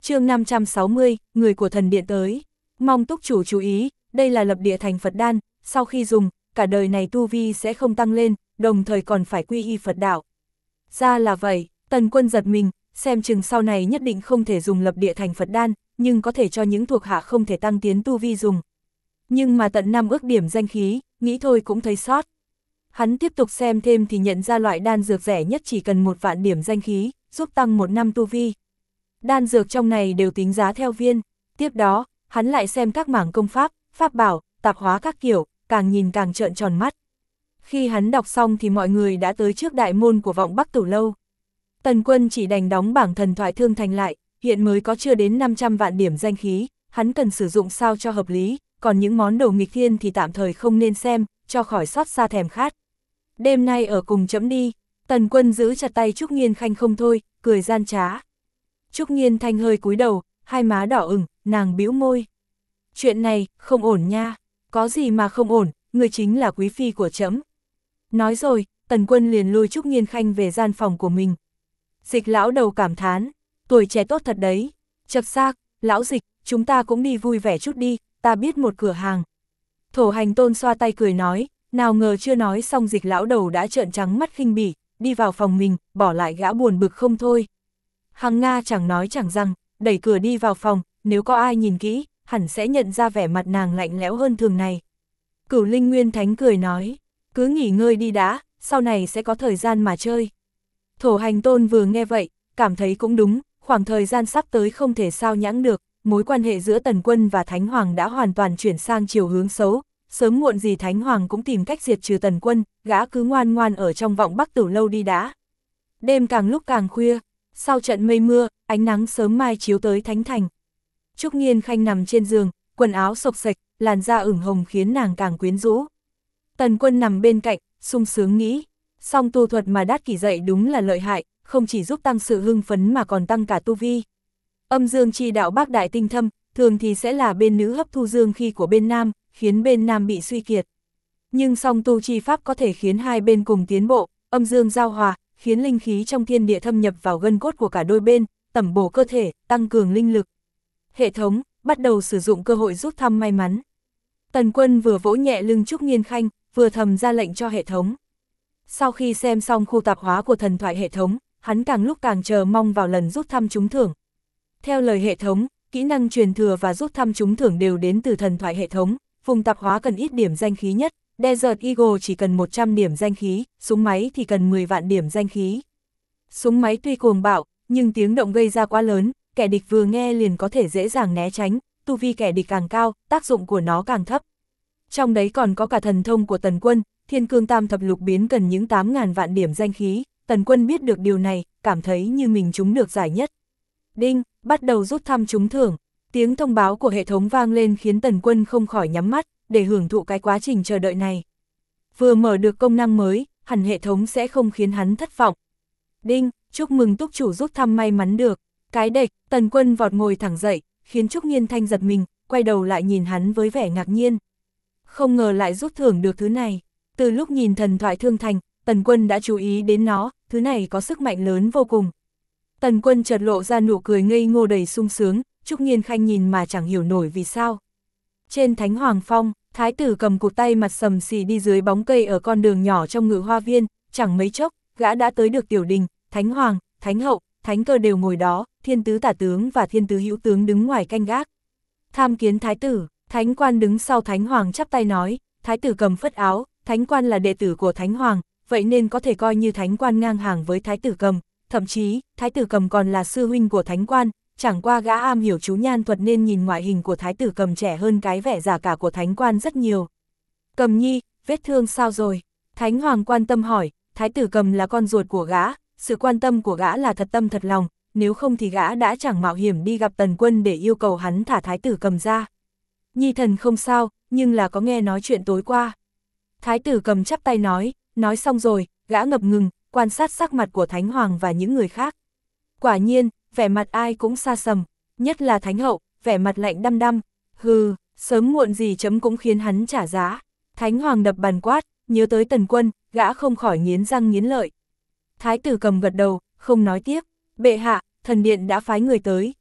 Chương 560, người của thần điện tới. Mong túc chủ chú ý, đây là lập địa thành Phật đan, sau khi dùng, cả đời này tu vi sẽ không tăng lên, đồng thời còn phải quy y Phật đạo. Ra là vậy, Tần Quân giật mình, xem chừng sau này nhất định không thể dùng lập địa thành Phật đan, nhưng có thể cho những thuộc hạ không thể tăng tiến tu vi dùng. Nhưng mà tận 5 ước điểm danh khí, nghĩ thôi cũng thấy sót. Hắn tiếp tục xem thêm thì nhận ra loại đan dược rẻ nhất chỉ cần 1 vạn điểm danh khí, giúp tăng 1 năm tu vi. Đan dược trong này đều tính giá theo viên. Tiếp đó, hắn lại xem các mảng công pháp, pháp bảo, tạp hóa các kiểu, càng nhìn càng trợn tròn mắt. Khi hắn đọc xong thì mọi người đã tới trước đại môn của Vọng Bắc Tử Lâu. Tần Quân chỉ đành đóng bảng thần thoại Thương Thành lại, hiện mới có chưa đến 500 vạn điểm danh khí, hắn cần sử dụng sao cho hợp lý, còn những món đồ nghịch thiên thì tạm thời không nên xem, cho khỏi xót xa thèm khát. Đêm nay ở cùng chấm đi. Tần Quân giữ chặt tay Trúc Nghiên Khanh không thôi, cười gian trá. Trúc Nghiên Thanh hơi cúi đầu, hai má đỏ ửng, nàng bĩu môi. Chuyện này, không ổn nha. Có gì mà không ổn, người chính là quý phi của trẫm. Nói rồi, Tần Quân liền lôi Trúc Nghiên Khanh về gian phòng của mình. Dịch lão đầu cảm thán, tuổi trẻ tốt thật đấy. Chập xác, lão Dịch, chúng ta cũng đi vui vẻ chút đi, ta biết một cửa hàng. Thổ Hành Tôn xoa tay cười nói, nào ngờ chưa nói xong Dịch lão đầu đã trợn trắng mắt khinh bỉ, đi vào phòng mình, bỏ lại gã buồn bực không thôi. Hằng Nga chẳng nói chẳng rằng, đẩy cửa đi vào phòng, nếu có ai nhìn kỹ, hẳn sẽ nhận ra vẻ mặt nàng lạnh lẽo hơn thường này. Cửu Linh Nguyên Thánh cười nói, cứ nghỉ ngơi đi đã, sau này sẽ có thời gian mà chơi. Thổ Hành Tôn vừa nghe vậy, cảm thấy cũng đúng, khoảng thời gian sắp tới không thể sao nhãng được, mối quan hệ giữa Tần Quân và Thánh Hoàng đã hoàn toàn chuyển sang chiều hướng xấu, sớm muộn gì Thánh Hoàng cũng tìm cách diệt trừ Tần Quân, gã cứ ngoan ngoan ở trong Vọng Bắc Tử Lâu đi đã. Đêm càng lúc càng khuya, sau trận mây mưa, ánh nắng sớm mai chiếu tới Thánh Thành. Trúc Nghiên Khanh nằm trên giường, quần áo xộc xệch, làn da ửng hồng khiến nàng càng quyến rũ. Tần Quân nằm bên cạnh, sung sướng nghĩ, song tu thuật mà Đát Kỷ dạy đúng là lợi hại, không chỉ giúp tăng sự hưng phấn mà còn tăng cả tu vi. Âm dương chi đạo bác đại tinh thâm, thường thì sẽ là bên nữ hấp thu dương khí của bên nam, khiến bên nam bị suy kiệt. Nhưng song tu chi pháp có thể khiến hai bên cùng tiến bộ, âm dương giao hòa, khiến linh khí trong thiên địa thâm nhập vào gân cốt của cả đôi bên, tẩm bổ cơ thể, tăng cường linh lực. Hệ thống, bắt đầu sử dụng cơ hội rút thăm may mắn. Tần Quân vừa vỗ nhẹ lưng Trúc Nghiên Khanh, vừa thầm ra lệnh cho hệ thống. Sau khi xem xong khu tạp hóa của thần thoại hệ thống, hắn càng lúc càng chờ mong vào lần rút thăm trúng thưởng. Theo lời hệ thống, kỹ năng truyền thừa và rút thăm trúng thưởng đều đến từ thần thoại hệ thống, vùng tạp hóa cần ít điểm danh khí nhất, Desert Eagle chỉ cần 100 điểm danh khí, súng máy thì cần 10 vạn điểm danh khí. Súng máy tuy cuồng bạo, nhưng tiếng động gây ra quá lớn, kẻ địch vừa nghe liền có thể dễ dàng né tránh, tu vi kẻ địch càng cao, tác dụng của nó càng thấp. Trong đấy còn có cả thần thông của Tần Quân, Thiên Cương Tam Thập Lục biến cần những 8.000 vạn điểm danh khí, Tần Quân biết được điều này, cảm thấy như mình trúng được giải nhất. Đinh, bắt đầu rút thăm trúng thưởng, tiếng thông báo của hệ thống vang lên khiến Tần Quân không khỏi nhắm mắt, để hưởng thụ cái quá trình chờ đợi này. Vừa mở được công năng mới, hẳn hệ thống sẽ không khiến hắn thất vọng. Đinh, chúc mừng túc chủ rút thăm may mắn được. Cái đệch, Tần Quân vọt ngồi thẳng dậy, khiến Trúc Nghiên Thanh giật mình, quay đầu lại nhìn hắn với vẻ ngạc nhiên. Không ngờ lại rút thưởng được thứ này. Từ lúc nhìn thần thoại Thương Thành, Tần Quân đã chú ý đến nó, thứ này có sức mạnh lớn vô cùng. Tần Quân chợt lộ ra nụ cười ngây ngô đầy sung sướng, Trúc Nghiên Khanh nhìn mà chẳng hiểu nổi vì sao. Trên Thánh Hoàng Phong, Thái tử cầm cụt tay mặt sầm xì đi dưới bóng cây ở con đường nhỏ trong Ngự Hoa Viên, chẳng mấy chốc, gã đã tới được tiểu đình, Thánh Hoàng, Thánh Hậu, Thánh Cơ đều ngồi đó, Thiên Tứ Tả Tướng và Thiên Tứ Hữu Tướng đứng ngoài canh gác. Tham kiến Thái tử, Thánh Quan đứng sau Thánh Hoàng chắp tay nói, Thái tử cầm phất áo, Thánh Quan là đệ tử của Thánh Hoàng, vậy nên có thể coi như Thánh Quan ngang hàng với Thái tử cầm, thậm chí, Thái tử cầm còn là sư huynh của Thánh Quan, chẳng qua gã am hiểu chú nhan thuật nên nhìn ngoại hình của Thái tử cầm trẻ hơn cái vẻ già cả của Thánh Quan rất nhiều. Cầm nhi, vết thương sao rồi? Thánh Hoàng quan tâm hỏi, Thái tử cầm là con ruột của gã, sự quan tâm của gã là thật tâm thật lòng, nếu không thì gã đã chẳng mạo hiểm đi gặp Tần Quân để yêu cầu hắn thả Thái tử cầm ra. Nhi thần không sao, nhưng là có nghe nói chuyện tối qua. Thái tử cầm chắp tay nói xong rồi, gã ngập ngừng, quan sát sắc mặt của Thánh Hoàng và những người khác. Quả nhiên, vẻ mặt ai cũng xa sầm, nhất là Thánh Hậu, vẻ mặt lạnh đăm đăm, hừ, sớm muộn gì chấm cũng khiến hắn trả giá. Thánh Hoàng đập bàn quát, nhớ tới Tần Quân, gã không khỏi nghiến răng nghiến lợi. Thái tử cầm gật đầu, không nói tiếp, bệ hạ, thần điện đã phái người tới,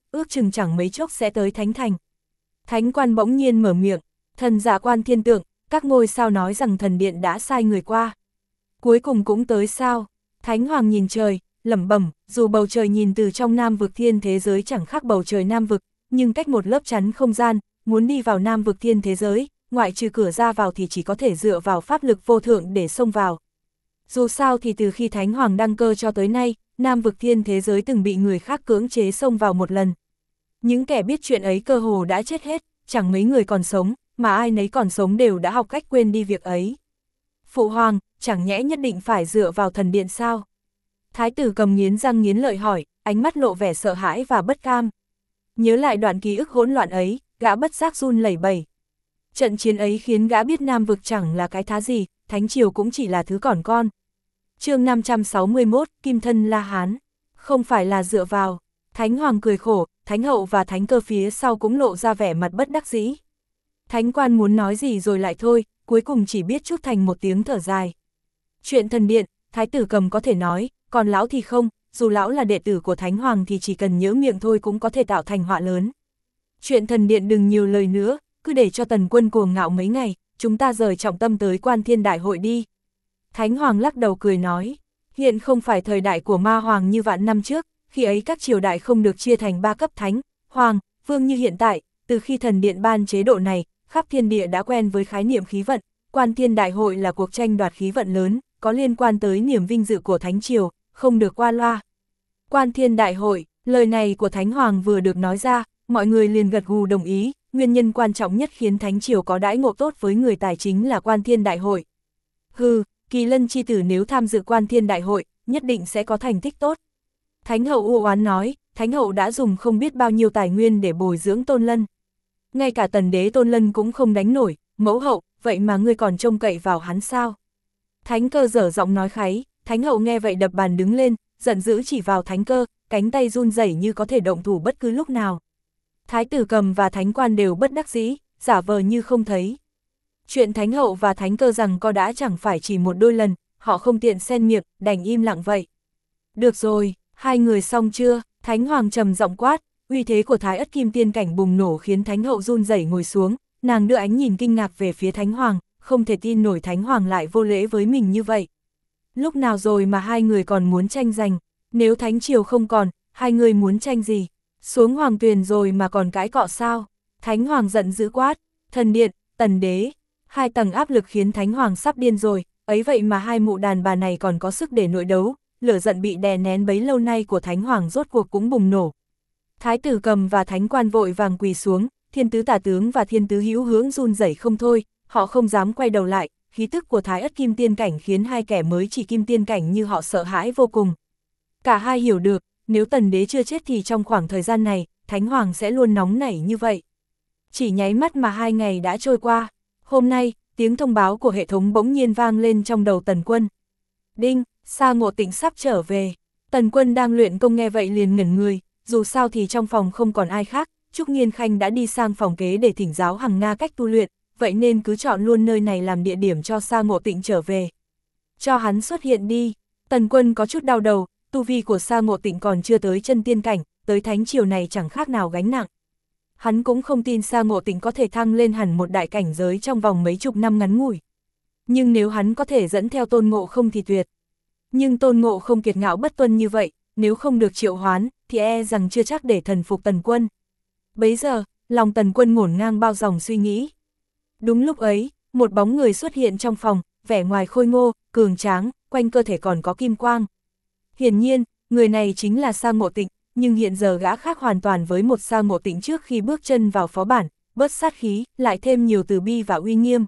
ước chừng chẳng mấy chốc sẽ tới thánh thành. Thánh quan bỗng nhiên mở miệng, thần giả quan thiên tượng, các ngôi sao nói rằng thần điện đã sai người qua. Cuối cùng cũng tới sao? Thánh hoàng nhìn trời, lẩm bẩm, dù bầu trời nhìn từ trong Nam vực thiên thế giới chẳng khác bầu trời Nam vực, nhưng cách một lớp chắn không gian, muốn đi vào Nam vực thiên thế giới, ngoại trừ cửa ra vào thì chỉ có thể dựa vào pháp lực vô thượng để xông vào. Dù sao thì từ khi Thánh Hoàng đăng cơ cho tới nay, Nam vực thiên thế giới từng bị người khác cưỡng chế xông vào một lần. Những kẻ biết chuyện ấy cơ hồ đã chết hết, chẳng mấy người còn sống, mà ai nấy còn sống đều đã học cách quên đi việc ấy. Phụ hoàng, chẳng nhẽ nhất định phải dựa vào thần điện sao? Thái tử Cầm nghiến răng nghiến lợi hỏi, ánh mắt lộ vẻ sợ hãi và bất cam. Nhớ lại đoạn ký ức hỗn loạn ấy, gã bất giác run lẩy bẩy. Trận chiến ấy khiến gã biết Nam vực chẳng là cái thá gì, Thánh Triều cũng chỉ là thứ còn con. Chương 561, Kim thân La Hán. Không phải là dựa vào. Thánh Hoàng cười khổ, Thánh Hậu và Thánh Cơ phía sau cũng lộ ra vẻ mặt bất đắc dĩ. Thánh quan muốn nói gì rồi lại thôi, cuối cùng chỉ biết trút thành một tiếng thở dài. Chuyện thần điện, Thái tử Cầm có thể nói, còn lão thì không, dù lão là đệ tử của Thánh Hoàng thì chỉ cần nhỡ miệng thôi cũng có thể tạo thành họa lớn. Chuyện thần điện đừng nhiều lời nữa, cứ để cho Tần Quân cuồng ngạo mấy ngày, chúng ta rời trọng tâm tới Quan Thiên Đại Hội đi. Thánh Hoàng lắc đầu cười nói, hiện không phải thời đại của Ma Hoàng như vạn năm trước, khi ấy các triều đại không được chia thành 3 cấp Thánh, Hoàng, Vương như hiện tại, từ khi thần điện ban chế độ này, khắp thiên địa đã quen với khái niệm khí vận, Quan Thiên Đại Hội là cuộc tranh đoạt khí vận lớn, có liên quan tới niềm vinh dự của Thánh Triều, không được qua loa. Quan Thiên Đại Hội, lời này của Thánh Hoàng vừa được nói ra, mọi người liền gật gù đồng ý, nguyên nhân quan trọng nhất khiến Thánh Triều có đãi ngộ tốt với người tài chính là Quan Thiên Đại Hội. Hừ, Kỳ Lân chi tử nếu tham dự Quan Thiên Đại Hội, nhất định sẽ có thành tích tốt. Thánh Hậu u oán nói, Thánh Hậu đã dùng không biết bao nhiêu tài nguyên để bồi dưỡng Tôn Lân. Ngay cả tần đế Tôn Lân cũng không đánh nổi, mẫu hậu, vậy mà ngươi còn trông cậy vào hắn sao? Thánh Cơ dở giọng nói kháy, Thánh Hậu nghe vậy đập bàn đứng lên, giận dữ chỉ vào Thánh Cơ, cánh tay run rẩy như có thể động thủ bất cứ lúc nào. Thái tử Cầm và Thánh Quan đều bất đắc dĩ, giả vờ như không thấy. Chuyện Thánh Hậu và Thánh Cơ rằng có đã chẳng phải chỉ một đôi lần, họ không tiện xen miệng, đành im lặng vậy. Được rồi, hai người xong chưa? Thánh Hoàng trầm giọng quát, uy thế của Thái Ất Kim Tiên cảnh bùng nổ khiến Thánh Hậu run rẩy ngồi xuống, nàng đưa ánh nhìn kinh ngạc về phía Thánh Hoàng, không thể tin nổi Thánh Hoàng lại vô lễ với mình như vậy. Lúc nào rồi mà hai người còn muốn tranh giành, nếu Thánh Triều không còn, hai người muốn tranh gì? Xuống hoàng tuyền rồi mà còn cãi cọ sao? Thánh Hoàng giận dữ quát, thần điện, tần đế. Hai tầng áp lực khiến Thánh Hoàng sắp điên rồi, ấy vậy mà hai mụ đàn bà này còn có sức để nội đấu, lửa giận bị đè nén bấy lâu nay của Thánh Hoàng rốt cuộc cũng bùng nổ. Thái tử Cầm và Thánh Quan vội vàng quỳ xuống, Thiên tứ tả tướng và Thiên tứ hữu hướng run rẩy không thôi, họ không dám quay đầu lại, khí tức của Thái Ất Kim Tiên cảnh khiến hai kẻ mới chỉ Kim Tiên cảnh như họ sợ hãi vô cùng. Cả hai hiểu được, nếu tần đế chưa chết thì trong khoảng thời gian này, Thánh Hoàng sẽ luôn nóng nảy như vậy. Chỉ nháy mắt mà 2 ngày đã trôi qua, hôm nay, tiếng thông báo của hệ thống bỗng nhiên vang lên trong đầu Tần Quân. Đinh, Sa Ngộ Tịnh sắp trở về. Tần Quân đang luyện công nghe vậy liền ngẩn người, dù sao thì trong phòng không còn ai khác, Trúc Nghiên Khanh đã đi sang phòng kế để thỉnh giáo Hằng Nga cách tu luyện, vậy nên cứ chọn luôn nơi này làm địa điểm cho Sa Ngộ Tịnh trở về. Cho hắn xuất hiện đi. Tần Quân có chút đau đầu, tu vi của Sa Ngộ Tịnh còn chưa tới chân tiên cảnh, tới Thánh Triều này chẳng khác nào gánh nặng. Hắn cũng không tin Sa Ngộ Tịnh có thể thăng lên hẳn một đại cảnh giới trong vòng mấy chục năm ngắn ngủi. Nhưng nếu hắn có thể dẫn theo Tôn Ngộ Không thì tuyệt. Nhưng Tôn Ngộ Không kiệt ngạo bất tuân như vậy, nếu không được triệu hoán, thì rằng chưa chắc để thần phục Tần Quân. Bấy giờ, lòng Tần Quân ngổn ngang bao dòng suy nghĩ. Đúng lúc ấy, một bóng người xuất hiện trong phòng, vẻ ngoài khôi ngô, cường tráng, quanh cơ thể còn có kim quang. Hiển nhiên, người này chính là Sa Ngộ Tịnh, nhưng hiện giờ gã khác hoàn toàn với một Sa Ngộ Tịnh trước khi bước chân vào phó bản, bớt sát khí, lại thêm nhiều từ bi và uy nghiêm.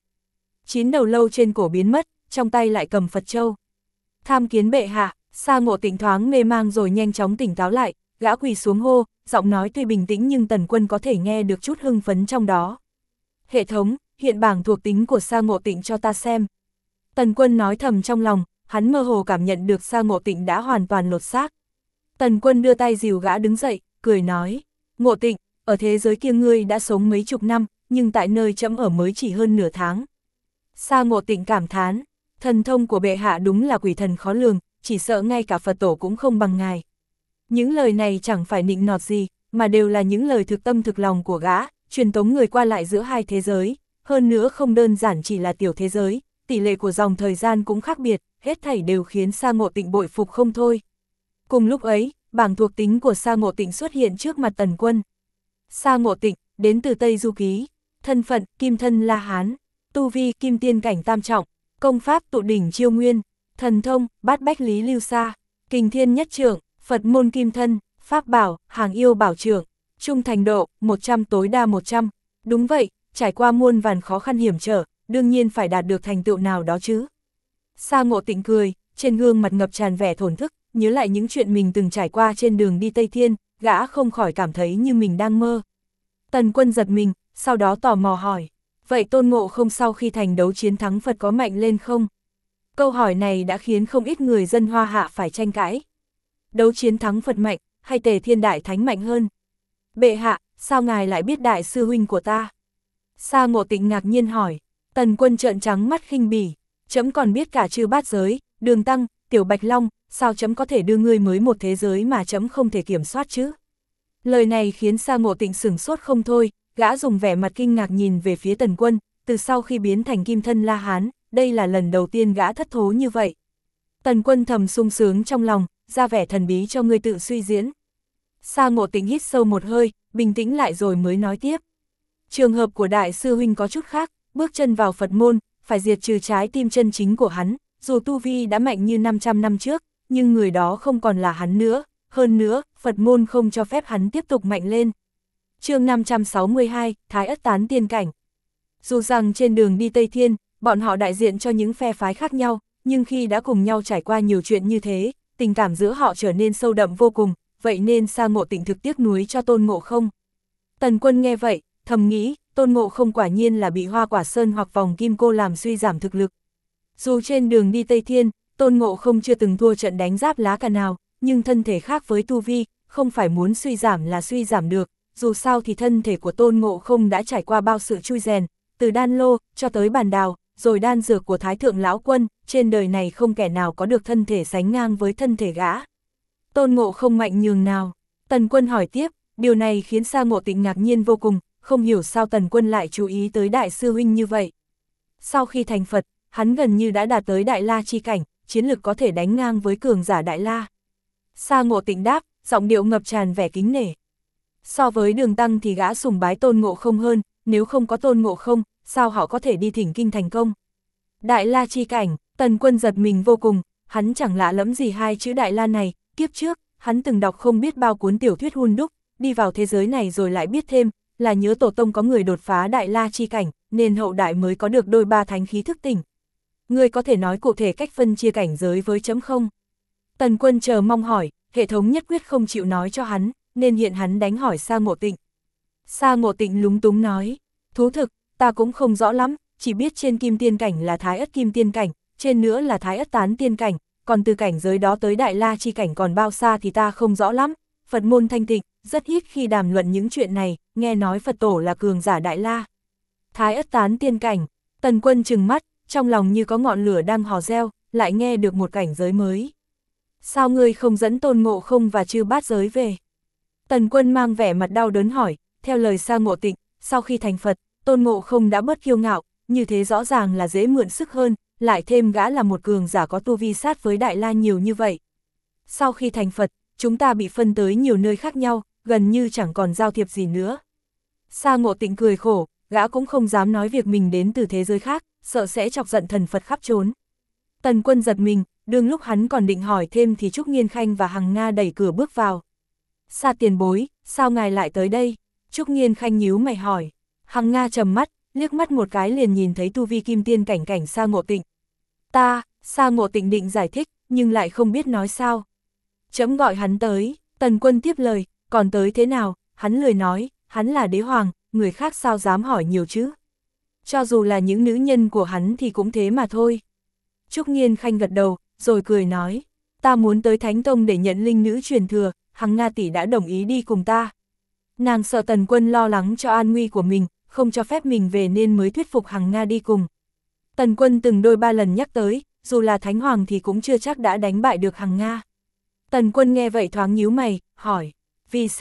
9 đầu lâu trên cổ biến mất, trong tay lại cầm Phật châu. Tham kiến bệ hạ. Sa Ngộ Tịnh thoáng mê mang rồi nhanh chóng tỉnh táo lại, gã quỳ xuống hô, giọng nói tuy bình tĩnh nhưng Tần Quân có thể nghe được chút hưng phấn trong đó. Hệ thống, hiện bảng thuộc tính của Sa Ngộ Tịnh cho ta xem. Tần Quân nói thầm trong lòng, hắn mơ hồ cảm nhận được Sa Ngộ Tịnh đã hoàn toàn lột xác. Tần Quân đưa tay dìu gã đứng dậy, cười nói, Ngộ Tịnh, ở thế giới kia ngươi đã sống mấy chục năm, nhưng tại nơi trẫm ở mới chỉ hơn nửa tháng. Sa Ngộ Tịnh cảm thán, thần thông của bệ hạ đúng là quỷ thần khó lường, chỉ sợ ngay cả Phật tổ cũng không bằng ngài. Những lời này chẳng phải nịnh nọt gì, mà đều là những lời thực tâm thực lòng của gã, truyền tống người qua lại giữa hai thế giới, hơn nữa không đơn giản chỉ là tiểu thế giới, tỷ lệ của dòng thời gian cũng khác biệt, hết thảy đều khiến Sa Ngộ Tịnh bội phục không thôi. Cùng lúc ấy, bảng thuộc tính của Sa Ngộ Tịnh xuất hiện trước mặt Tần Quân. Sa Ngộ Tịnh, đến từ Tây Du Ký, thân phận, Kim Thân La Hán, tu vi, Kim Tiên cảnh tam trọng, công pháp, Tụ Đỉnh Chiêu Nguyên, thần thông, Bát Bách Lý Lưu Sa, Kình Thiên Nhất Trượng, Phật môn Kim Thân, pháp bảo, Hàng Yêu Bảo Trượng, trung thành độ, 100 tối đa 100. Đúng vậy, trải qua muôn vàn khó khăn hiểm trở, đương nhiên phải đạt được thành tựu nào đó chứ. Sa Ngộ Tịnh cười, trên gương mặt ngập tràn vẻ thổn thức, nhớ lại những chuyện mình từng trải qua trên đường đi Tây Thiên, gã không khỏi cảm thấy như mình đang mơ. Tần Quân giật mình, sau đó tò mò hỏi, vậy Tôn Ngộ Không sau khi thành đấu chiến thắng Phật có mạnh lên không? Câu hỏi này đã khiến không ít người dân Hoa Hạ phải tranh cãi. Đấu chiến thắng Phật mạnh, hay Tề Thiên Đại Thánh mạnh hơn? Bệ hạ, sao ngài lại biết đại sư huynh của ta? Sa Ngộ Tịnh ngạc nhiên hỏi. Tần Quân trợn trắng mắt khinh bỉ, trẫm còn biết cả chư bát giới, Đường Tăng, Tiểu Bạch Long, sao trẫm có thể đưa ngươi mới một thế giới mà trẫm không thể kiểm soát chứ? Lời này khiến Sa Ngộ Tịnh sửng sốt không thôi, gã dùng vẻ mặt kinh ngạc nhìn về phía Tần Quân, từ sau khi biến thành Kim Thân La Hán, đây là lần đầu tiên gã thất thố như vậy. Tần Quân thầm sung sướng trong lòng, ra vẻ thần bí cho ngươi tự suy diễn. Sa Ngộ Tịnh hít sâu một hơi, bình tĩnh lại rồi mới nói tiếp. Trường hợp của đại sư huynh có chút khác, bước chân vào Phật môn, phải diệt trừ trái tim chân chính của hắn, dù tu vi đã mạnh như 500 năm trước, nhưng người đó không còn là hắn nữa, hơn nữa, Phật môn không cho phép hắn tiếp tục mạnh lên. Chương 562, Thái Ất Tán Tiên Cảnh. Dù rằng trên đường đi Tây Thiên, bọn họ đại diện cho những phe phái khác nhau, nhưng khi đã cùng nhau trải qua nhiều chuyện như thế, tình cảm giữa họ trở nên sâu đậm vô cùng, vậy nên Sa Ngộ Tịnh thực tiếc nuối cho Tôn Ngộ Không. Tần Quân nghe vậy, thầm nghĩ, Tôn Ngộ Không quả nhiên là bị Hoa Quả Sơn hoặc vòng kim cô làm suy giảm thực lực. Dù trên đường đi Tây Thiên, Tôn Ngộ Không chưa từng thua trận đánh giáp lá cà nào, nhưng thân thể khác với tu vi, không phải muốn suy giảm là suy giảm được, dù sao thì thân thể của Tôn Ngộ Không đã trải qua bao sự chui rèn, từ đan lô, cho tới bàn đào, rồi đan dược của Thái Thượng Lão Quân, trên đời này không kẻ nào có được thân thể sánh ngang với thân thể gã. Tôn Ngộ Không mạnh nhường nào? Tần Quân hỏi tiếp, điều này khiến Sa Ngộ Tịnh ngạc nhiên vô cùng, không hiểu sao Tần Quân lại chú ý tới đại sư huynh như vậy. Sau khi thành Phật, hắn gần như đã đạt tới Đại La chi cảnh, chiến lực có thể đánh ngang với cường giả Đại La. Sa Ngộ Tịnh đáp, giọng điệu ngập tràn vẻ kính nể. So với Đường Tăng thì gã sùng bái Tôn Ngộ Không hơn, nếu không có Tôn Ngộ Không, sao họ có thể đi thỉnh kinh thành công? Đại La chi cảnh, Tần Quân giật mình vô cùng, hắn chẳng lạ lẫm gì hai chữ Đại La này, kiếp trước, hắn từng đọc không biết bao cuốn tiểu thuyết hun đúc, đi vào thế giới này rồi lại biết thêm, là nhớ tổ tông có người đột phá Đại La chi cảnh, nên hậu đại mới có được đôi ba thánh khí thức tỉnh. Ngươi có thể nói cụ thể cách phân chia cảnh giới với chấm không? Tần Quân chờ mong hỏi, hệ thống nhất quyết không chịu nói cho hắn, nên hiện hắn đánh hỏi Sa Ngộ Tịnh. Sa Ngộ Tịnh lúng túng nói, thú thực, ta cũng không rõ lắm, chỉ biết trên Kim Tiên cảnh là Thái Ất Kim Tiên cảnh, trên nữa là Thái Ất Tán Tiên cảnh, còn từ cảnh giới đó tới Đại La chi cảnh còn bao xa thì ta không rõ lắm. Phật môn thanh tịnh, rất ít khi đàm luận những chuyện này, nghe nói Phật tổ là cường giả Đại La. Thái Ất Tán Tiên cảnh, Tần Quân trừng mắt, trong lòng như có ngọn lửa đang hò reo, lại nghe được một cảnh giới mới. Sao ngươi không dẫn Tôn Ngộ Không và chư bát giới về? Tần Quân mang vẻ mặt đau đớn hỏi, theo lời Sa Ngộ Tịnh, sau khi thành Phật, Tôn Ngộ Không đã bớt kiêu ngạo, như thế rõ ràng là dễ mượn sức hơn, lại thêm gã là một cường giả có tu vi sát với Đại La nhiều như vậy. Sau khi thành Phật, chúng ta bị phân tới nhiều nơi khác nhau, gần như chẳng còn giao thiệp gì nữa. Sa Ngộ Tịnh cười khổ, gã cũng không dám nói việc mình đến từ thế giới khác, sợ sẽ chọc giận thần Phật khắp trốn. Tần Quân giật mình, đương lúc hắn còn định hỏi thêm thì Trúc Nghiên Khanh và Hằng Nga đẩy cửa bước vào. Sa tiền bối, sao ngài lại tới đây? Trúc Nghiên Khanh nhíu mày hỏi. Hằng Nga trầm mắt, liếc mắt một cái liền nhìn thấy tu vi Kim Tiên cảnh Sa Ngộ Tịnh. Sa Ngộ Tịnh định giải thích, nhưng lại không biết nói sao. Chấm gọi hắn tới, Tần Quân tiếp lời, còn tới thế nào, hắn lười nói, hắn là đế hoàng, người khác sao dám hỏi nhiều chứ. Cho dù là những nữ nhân của hắn thì cũng thế mà thôi. Trúc Nghiên Khanh gật đầu, rồi cười nói, ta muốn tới Thánh Tông để nhận linh nữ truyền thừa, Hằng Nga tỷ đã đồng ý đi cùng ta. Nàng sợ Tần Quân lo lắng cho an nguy của mình, không cho phép mình về nên mới thuyết phục Hằng Nga đi cùng. Tần Quân từng đôi ba lần nhắc tới, dù là Thánh Hoàng thì cũng chưa chắc đã đánh bại được Hằng Nga. Tần Quân nghe vậy thoáng nhíu mày, hỏi, vì sao?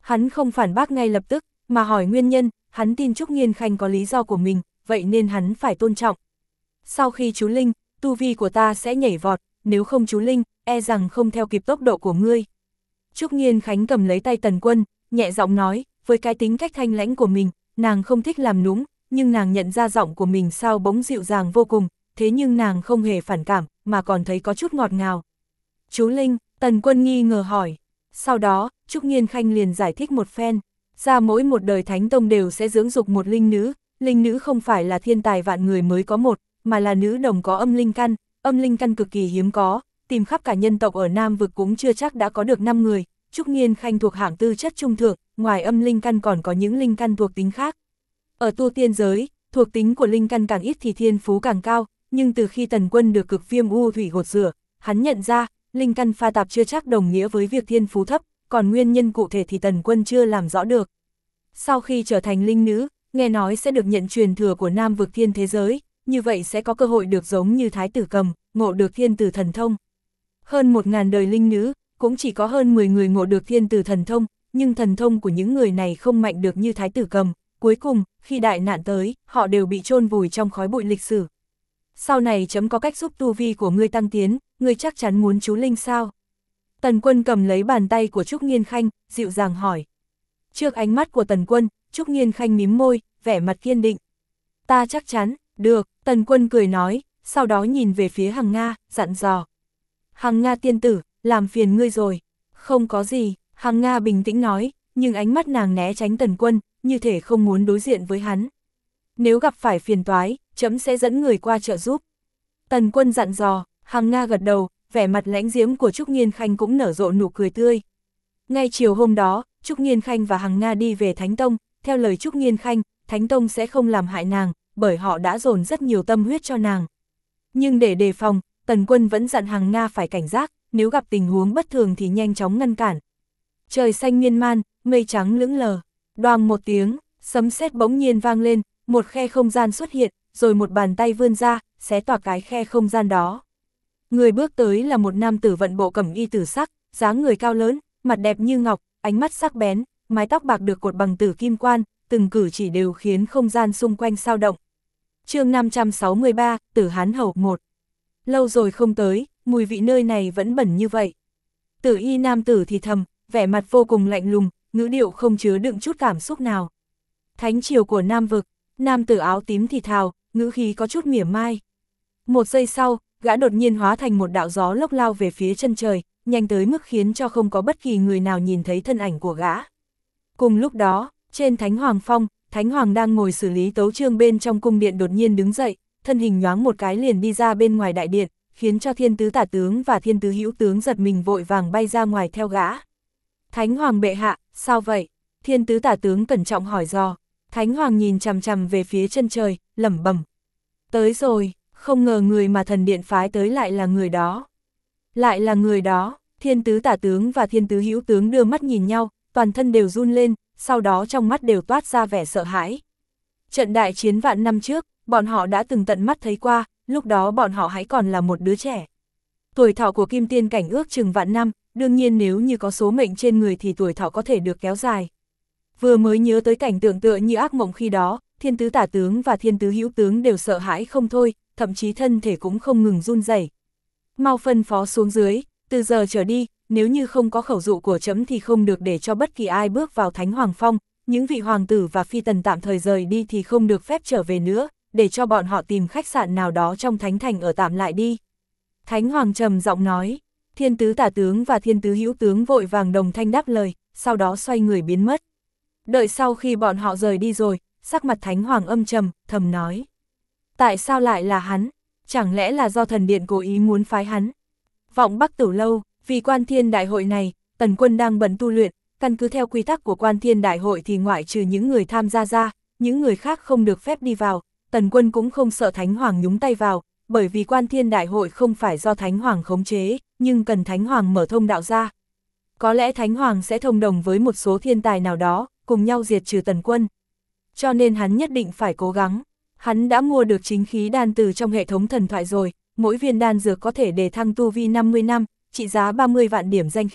Hắn không phản bác ngay lập tức, mà hỏi nguyên nhân, hắn tin Trúc Nghiên Khanh có lý do của mình, vậy nên hắn phải tôn trọng. Sau khi chú Linh, tu vi của ta sẽ nhảy vọt, nếu không chú Linh, e rằng không theo kịp tốc độ của ngươi. Trúc Nghiên Khánh cầm lấy tay Tần Quân, nhẹ giọng nói, với cái tính cách thanh lãnh của mình, nàng không thích làm nũng, nhưng nàng nhận ra giọng của mình sao bỗng dịu dàng vô cùng, thế nhưng nàng không hề phản cảm, mà còn thấy có chút ngọt ngào. Chú Linh, Tần Quân nghi ngờ hỏi. Sau đó, Trúc Nghiên Khanh liền giải thích một phen, ra mỗi một đời Thánh Tông đều sẽ dưỡng dục một linh nữ không phải là thiên tài vạn người mới có một, mà là nữ đồng có âm linh căn cực kỳ hiếm có, tìm khắp cả nhân tộc ở Nam Vực cũng chưa chắc đã có được 5 người. Trúc Nghiên Khanh thuộc hạng tư chất trung thượng, ngoài âm linh căn còn có những linh căn thuộc tính khác. Ở tu tiên giới, thuộc tính của linh căn càng ít thì thiên phú càng cao, nhưng từ khi Tần Quân được cực viêm u thủy gột rửa, hắn nhận ra, linh căn pha tạp chưa chắc đồng nghĩa với việc thiên phú thấp, còn nguyên nhân cụ thể thì Tần Quân chưa làm rõ được. Sau khi trở thành linh nữ, nghe nói sẽ được nhận truyền thừa của Nam Vực thiên thế giới, như vậy sẽ có cơ hội được giống như Thái tử Cầm, ngộ được thiên tử thần thông. Hơn 1000 đời linh nữ, cũng chỉ có hơn 10 người ngộ được thiên tử thần thông, nhưng thần thông của những người này không mạnh được như Thái tử Cầm. Cuối cùng, khi đại nạn tới, họ đều bị chôn vùi trong khói bụi lịch sử. Sau này chấm có cách giúp tu vi của ngươi tăng tiến, ngươi chắc chắn muốn chú Linh sao? Tần Quân cầm lấy bàn tay của Trúc Nghiên Khanh, dịu dàng hỏi. Trước ánh mắt của Tần Quân, Trúc Nghiên Khanh mím môi, vẻ mặt kiên định. Ta chắc chắn, được, Tần Quân cười nói, sau đó nhìn về phía Hằng Nga, dặn dò. Hằng Nga tiên tử, làm phiền ngươi rồi. Không có gì, Hằng Nga bình tĩnh nói, nhưng ánh mắt nàng né tránh Tần Quân, như thể không muốn đối diện với hắn. Nếu gặp phải phiền toái, chấm sẽ dẫn người qua trợ giúp. Tần Quân dặn dò, Hằng Nga gật đầu, vẻ mặt lãnh diễm của Trúc Nghiên Khanh cũng nở rộ nụ cười tươi. Ngay chiều hôm đó, Trúc Nghiên Khanh và Hằng Nga đi về Thánh Tông, theo lời Trúc Nghiên Khanh, Thánh Tông sẽ không làm hại nàng, bởi họ đã dồn rất nhiều tâm huyết cho nàng. Nhưng để đề phòng, Tần Quân vẫn dặn Hằng Nga phải cảnh giác, nếu gặp tình huống bất thường thì nhanh chóng ngăn cản. Trời xanh miên man, mây trắng lững lờ, đoàng một tiếng, sấm sét bỗng nhiên vang lên, một khe không gian xuất hiện, rồi một bàn tay vươn ra, xé toạc cái khe không gian đó. Người bước tới là một nam tử vận bộ cẩm y tử sắc, dáng người cao lớn, mặt đẹp như ngọc, ánh mắt sắc bén, mái tóc bạc được cột bằng tử kim quan, từng cử chỉ đều khiến không gian xung quanh sao động. Chương 563, Tử Hán Hầu 1. Lâu rồi không tới, mùi vị nơi này vẫn bẩn như vậy. Tử y nam tử thì thầm, vẻ mặt vô cùng lạnh lùng, ngữ điệu không chứa đựng chút cảm xúc nào. Thánh triều của Nam Vực, nam tử áo tím thì thào, ngữ khí có chút mỉa mai. Một giây sau, gã đột nhiên hóa thành một đạo gió lốc lao về phía chân trời, nhanh tới mức khiến cho không có bất kỳ người nào nhìn thấy thân ảnh của gã. Cùng lúc đó, trên Thánh Hoàng Phong, Thánh Hoàng đang ngồi xử lý tấu chương bên trong cung điện đột nhiên đứng dậy, thân hình nhoáng một cái liền đi ra bên ngoài đại điện, khiến cho Thiên tứ tả tướng và Thiên tứ hữu tướng giật mình vội vàng bay ra ngoài theo gã. Thánh Hoàng bệ hạ, sao vậy? Thiên tứ tả tướng cẩn trọng hỏi dò. Thánh Hoàng nhìn chằm chằm về phía chân trời, lẩm bẩm. Tới rồi, không ngờ người mà thần điện phái tới lại là người đó. Lại là người đó, Thiên tứ tả tướng và Thiên tứ hữu tướng đưa mắt nhìn nhau, toàn thân đều run lên, sau đó trong mắt đều toát ra vẻ sợ hãi. Trận đại chiến vạn năm trước, bọn họ đã từng tận mắt thấy qua, lúc đó bọn họ hãy còn là một đứa trẻ. Tuổi thọ của kim tiên cảnh ước chừng vạn năm, đương nhiên nếu như có số mệnh trên người thì tuổi thọ có thể được kéo dài. Vừa mới nhớ tới cảnh tượng tựa như ác mộng khi đó, Thiên tứ tả tướng và Thiên tứ hữu tướng đều sợ hãi không thôi, thậm chí thân thể cũng không ngừng run rẩy. Mau phân phó xuống dưới, từ giờ trở đi, nếu như không có khẩu dụ của trẫm thì không được để cho bất kỳ ai bước vào Thánh Hoàng Phong, những vị hoàng tử và phi tần tạm thời rời đi thì không được phép trở về nữa, để cho bọn họ tìm khách sạn nào đó trong Thánh Thành ở tạm lại đi. Thánh Hoàng trầm giọng nói, Thiên tứ tả tướng và Thiên tứ hữu tướng vội vàng đồng thanh đáp lời, sau đó xoay người biến mất. Đợi sau khi bọn họ rời đi rồi, sắc mặt Thánh Hoàng âm trầm, thầm nói. Tại sao lại là hắn? Chẳng lẽ là do thần điện cố ý muốn phái hắn? Vọng Bắc Tử Lâu, vì Quan Thiên Đại hội này, Tần Quân đang bận tu luyện, căn cứ theo quy tắc của Quan Thiên Đại hội thì ngoại trừ những người tham gia ra, những người khác không được phép đi vào, Tần Quân cũng không sợ Thánh Hoàng nhúng tay vào, bởi vì Quan Thiên Đại hội không phải do Thánh Hoàng khống chế, nhưng cần Thánh Hoàng mở thông đạo ra. Có lẽ Thánh Hoàng sẽ thông đồng với một số thiên tài nào đó, cùng nhau diệt trừ Tần Quân. Cho nên hắn nhất định phải cố gắng. Hắn đã mua được chính khí đan từ trong hệ thống thần thoại rồi, mỗi viên đan dược có thể đề thăng tu vi 50 năm, trị giá 30 vạn điểm danh khí,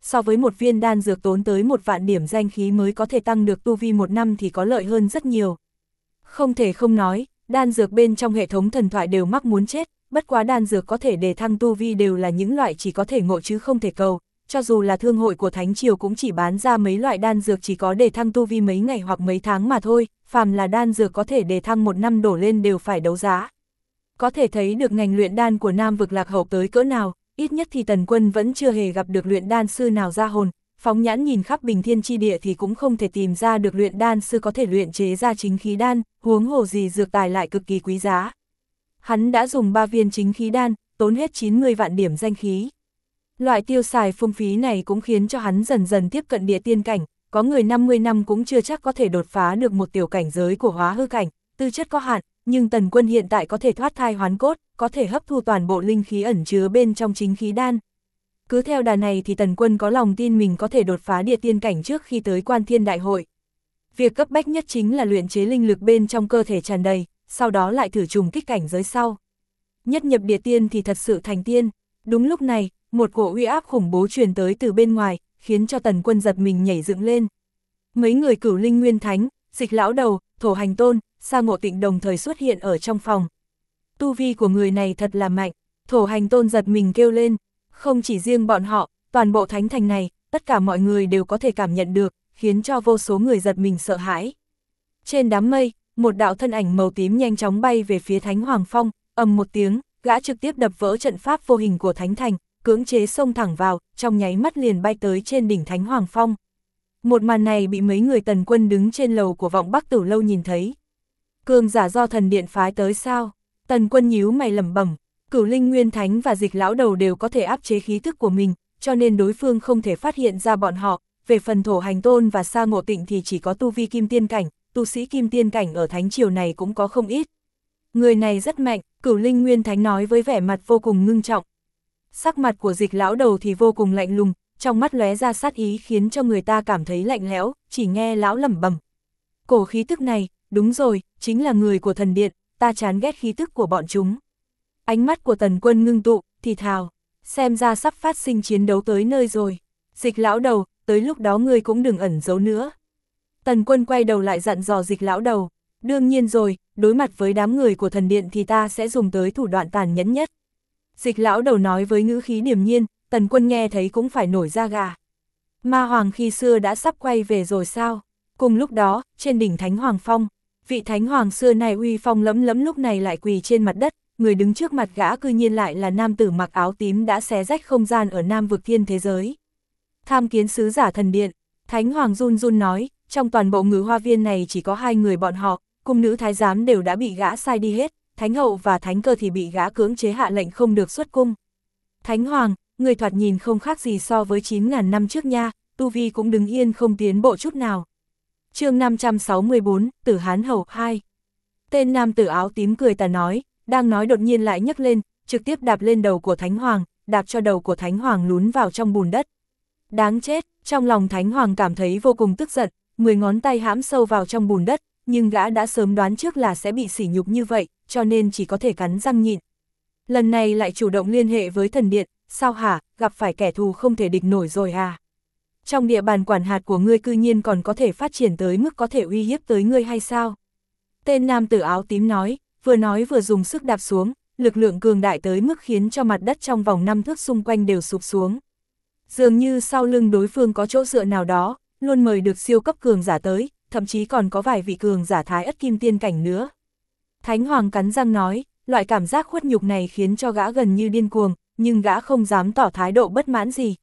so với một viên đan dược tốn tới 1 vạn điểm danh khí mới có thể tăng được tu vi 1 năm thì có lợi hơn rất nhiều. Không thể không nói, đan dược bên trong hệ thống thần thoại đều mắc muốn chết, bất quá đan dược có thể đề thăng tu vi đều là những loại chỉ có thể ngộ chứ không thể cầu, cho dù là thương hội của Thánh Triều cũng chỉ bán ra mấy loại đan dược chỉ có đề thăng tu vi mấy ngày hoặc mấy tháng mà thôi, phàm là đan dược có thể đề thăng 1 năm đổ lên đều phải đấu giá. Có thể thấy được ngành luyện đan của Nam vực lạc hậu tới cỡ nào, ít nhất thì Tần Quân vẫn chưa hề gặp được luyện đan sư nào ra hồn, phóng nhãn nhìn khắp Bình Thiên chi địa thì cũng không thể tìm ra được luyện đan sư có thể luyện chế ra chính khí đan, huống hồ gì dược tài lại cực kỳ quý giá. Hắn đã dùng 3 viên chính khí đan, tốn hết 90 vạn điểm danh khí. Loại tiêu xài phung phí này cũng khiến cho hắn dần dần tiếp cận địa tiên cảnh, có người 50 năm cũng chưa chắc có thể đột phá được một tiểu cảnh giới của hóa hư cảnh, tư chất có hạn, nhưng Tần Quân hiện tại có thể thoát thai hoán cốt, có thể hấp thu toàn bộ linh khí ẩn chứa bên trong chính khí đan. Cứ theo đà này thì Tần Quân có lòng tin mình có thể đột phá địa tiên cảnh trước khi tới Quan Thiên Đại hội. Việc cấp bách nhất chính là luyện chế linh lực bên trong cơ thể tràn đầy, sau đó lại thử trùng kích cảnh giới sau. Nhất nhập địa tiên thì thật sự thành tiên. Đúng lúc này, một cổ uy áp khủng bố truyền tới từ bên ngoài, khiến cho Tần Quân giật mình nhảy dựng lên. Mấy người Cửu Linh Nguyên Thánh, Dịch Lão Đầu, Thổ Hành Tôn, Sa Ngộ Tịnh đồng thời xuất hiện ở trong phòng. Tu vi của người này thật là mạnh, Thổ Hành Tôn giật mình kêu lên. Không chỉ riêng bọn họ, toàn bộ thánh thành này, tất cả mọi người đều có thể cảm nhận được, khiến cho vô số người giật mình sợ hãi. Trên đám mây, một đạo thân ảnh màu tím nhanh chóng bay về phía Thánh Hoàng Phong, ầm một tiếng, gã trực tiếp đập vỡ trận pháp vô hình của Thánh Thành, cưỡng chế xông thẳng vào, trong nháy mắt liền bay tới trên đỉnh Thánh Hoàng Phong. Một màn này bị mấy người Tần Quân đứng trên lầu của Vọng Bắc Tử Lâu nhìn thấy. Cường giả do thần điện phái tới sao? Tần Quân nhíu mày lẩm bẩm. Cửu Linh Nguyên Thánh và Dịch Lão Đầu đều có thể áp chế khí thức của mình, cho nên đối phương không thể phát hiện ra bọn họ. Về phần Thổ Hành Tôn và Sa Ngộ Tịnh thì chỉ có tu vi kim tiên cảnh, tu sĩ kim tiên cảnh ở Thánh Triều này cũng có không ít. Người này rất mạnh, Cửu Linh Nguyên Thánh nói với vẻ mặt vô cùng ngưng trọng. Sắc mặt của Dịch Lão Đầu thì vô cùng lạnh lùng, trong mắt lóe ra sát ý khiến cho người ta cảm thấy lạnh lẽo, chỉ nghe lão lẩm bẩm. Cổ khí tức này, đúng rồi, chính là người của thần điện, ta chán ghét khí tức của bọn chúng. Ánh mắt của Tần Quân ngưng tụ, thì thào, xem ra sắp phát sinh chiến đấu tới nơi rồi. Dịch Lão Đầu, tới lúc đó ngươi cũng đừng ẩn giấu nữa. Tần Quân quay đầu lại dặn dò Dịch Lão Đầu, đương nhiên rồi, đối mặt với đám người của thần điện thì ta sẽ dùng tới thủ đoạn tàn nhẫn nhất. Dịch Lão Đầu nói với ngữ khí điềm nhiên, Tần Quân nghe thấy cũng phải nổi da gà. Ma Hoàng khi xưa đã sắp quay về rồi sao? Cùng lúc đó, trên đỉnh Thánh Hoàng Phong, vị Thánh Hoàng xưa này uy phong lẫm lẫm lúc này lại quỳ trên mặt đất, người đứng trước mặt gã cư nhiên lại là nam tử mặc áo tím đã xé rách không gian ở Nam vực thiên thế giới. Tham kiến sứ giả thần điện, Thánh Hoàng run run nói, trong toàn bộ Ngự Hoa Viên này chỉ có 2 người bọn họ, cung nữ thái giám đều đã bị gã sai đi hết, Thánh Hậu và Thánh Cơ thì bị gã cưỡng chế hạ lệnh không được xuất cung. Thánh Hoàng, người thoạt nhìn không khác gì so với 9.000 năm trước nha, tu vi cũng đứng yên không tiến bộ chút nào. Chương 564, Tử Hán Hầu 2. Tên nam tử áo tím cười tà nói, đang nói đột nhiên lại nhấc lên, trực tiếp đạp lên đầu của Thánh Hoàng, đạp cho đầu của Thánh Hoàng lún vào trong bùn đất. Đáng chết, trong lòng Thánh Hoàng cảm thấy vô cùng tức giận, 10 ngón tay hãm sâu vào trong bùn đất, nhưng gã đã sớm đoán trước là sẽ bị sỉ nhục như vậy, cho nên chỉ có thể cắn răng nhịn. Lần này lại chủ động liên hệ với thần điện, sao hả, gặp phải kẻ thù không thể địch nổi rồi à? Trong địa bàn quản hạt của ngươi cư nhiên còn có thể phát triển tới mức có thể uy hiếp tới ngươi hay sao? Tên nam tử áo tím nói vừa dùng sức đạp xuống, lực lượng cường đại tới mức khiến cho mặt đất trong vòng 5 thước xung quanh đều sụp xuống. Dường như sau lưng đối phương có chỗ dựa nào đó, luôn mời được siêu cấp cường giả tới, thậm chí còn có vài vị cường giả thái ất kim tiên cảnh nữa. Thánh Hoàng cắn răng nói, loại cảm giác khuất nhục này khiến cho gã gần như điên cuồng, nhưng gã không dám tỏ thái độ bất mãn gì.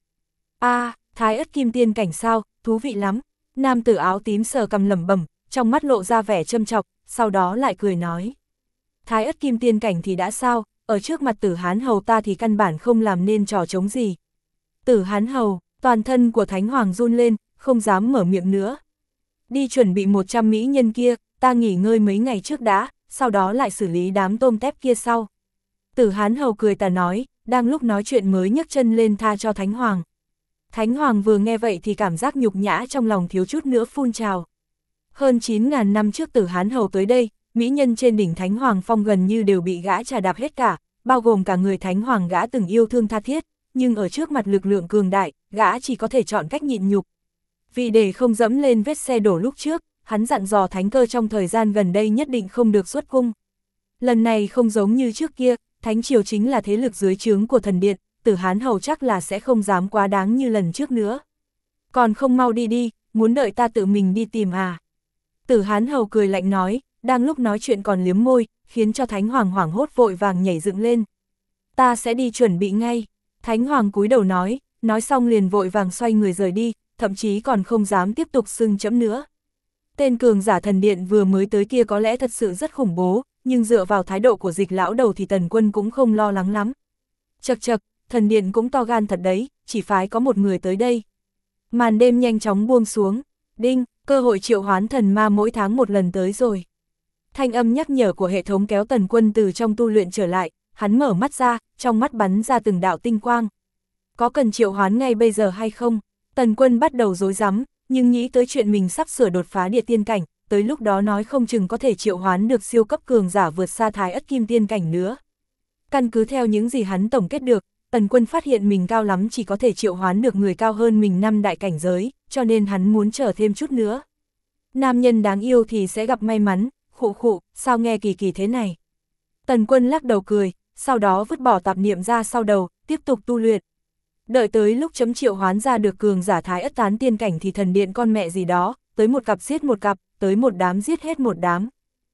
Thái ất kim tiên cảnh sao, thú vị lắm. Nam tử áo tím sờ cằm lẩm bẩm, trong mắt lộ ra vẻ châm chọc, sau đó lại cười nói. Thái ất kim tiên cảnh thì đã sao, ở trước mặt Tử Hán Hầu ta thì căn bản không làm nên trò trống gì. Tử Hán Hầu, toàn thân của Thánh Hoàng run lên, không dám mở miệng nữa. Đi chuẩn bị 100 mỹ nhân kia, ta nghỉ ngơi mấy ngày trước đã, sau đó lại xử lý đám tôm tép kia sau. Tử Hán Hầu cười tà nói, đang lúc nói chuyện mới nhấc chân lên tha cho Thánh Hoàng. Thánh Hoàng vừa nghe vậy thì cảm giác nhục nhã trong lòng thiếu chút nữa phun trào. Hơn 9.000 năm trước Tử Hán Hầu tới đây, mỹ nhân trên đỉnh Thánh Hoàng Phong gần như đều bị gã trà đạp hết cả, bao gồm cả người Thánh Hoàng gã từng yêu thương tha thiết, nhưng ở trước mặt lực lượng cường đại, gã chỉ có thể chọn cách nhịn nhục. Vì để không dẫm lên vết xe đổ lúc trước, hắn dặn dò Thánh Cơ trong thời gian gần đây nhất định không được xuất cung. Lần này không giống như trước kia, Thánh Triều chính là thế lực dưới trướng của thần điện, Tử Hán Hầu chắc là sẽ không dám quá đáng như lần trước nữa. Còn không mau đi đi, muốn đợi ta tự mình đi tìm à? Tử Hán Hầu cười lạnh nói, đang lúc nói chuyện còn liếm môi, khiến cho Thánh Hoàng hoảng hốt vội vàng nhảy dựng lên. Ta sẽ đi chuẩn bị ngay. Thánh Hoàng cúi đầu nói xong liền vội vàng xoay người rời đi, thậm chí còn không dám tiếp tục xưng chẫm nữa. Tên cường giả thần điện vừa mới tới kia có lẽ thật sự rất khủng bố, nhưng dựa vào thái độ của Dịch lão đầu thì Tần Quân cũng không lo lắng lắm. Chậc chậc, thần điện cũng to gan thật đấy, chỉ phái có một người tới đây. Màn đêm nhanh chóng buông xuống, đinh, cơ hội triệu hoán thần ma mỗi tháng một lần tới rồi. Thanh âm nhắc nhở của hệ thống kéo Tần Quân từ trong tu luyện trở lại, hắn mở mắt ra, trong mắt bắn ra từng đạo tinh quang. Có cần triệu hoán ngay bây giờ hay không? Tần Quân bắt đầu rối rắm, nhưng nghĩ tới chuyện mình sắp sửa đột phá địa tiên cảnh, tới lúc đó nói không chừng có thể triệu hoán được siêu cấp cường giả vượt xa Thái Ất Kim Tiên cảnh nữa. Căn cứ theo những gì hắn tổng kết được, Tần Quân phát hiện mình cao lắm chỉ có thể triệu hoán được người cao hơn mình 5 đại cảnh giới, cho nên hắn muốn chờ thêm chút nữa. Nam nhân đáng yêu thì sẽ gặp may mắn, khụ khụ, sao nghe kỳ kỳ thế này. Tần Quân lắc đầu cười, sau đó vứt bỏ tạp niệm ra sau đầu, tiếp tục tu luyện. Đợi tới lúc chấm triệu hoán ra được cường giả Thái Ất tán tiên cảnh thì thần điện con mẹ gì đó, tới một cặp giết một cặp, tới một đám giết hết một đám.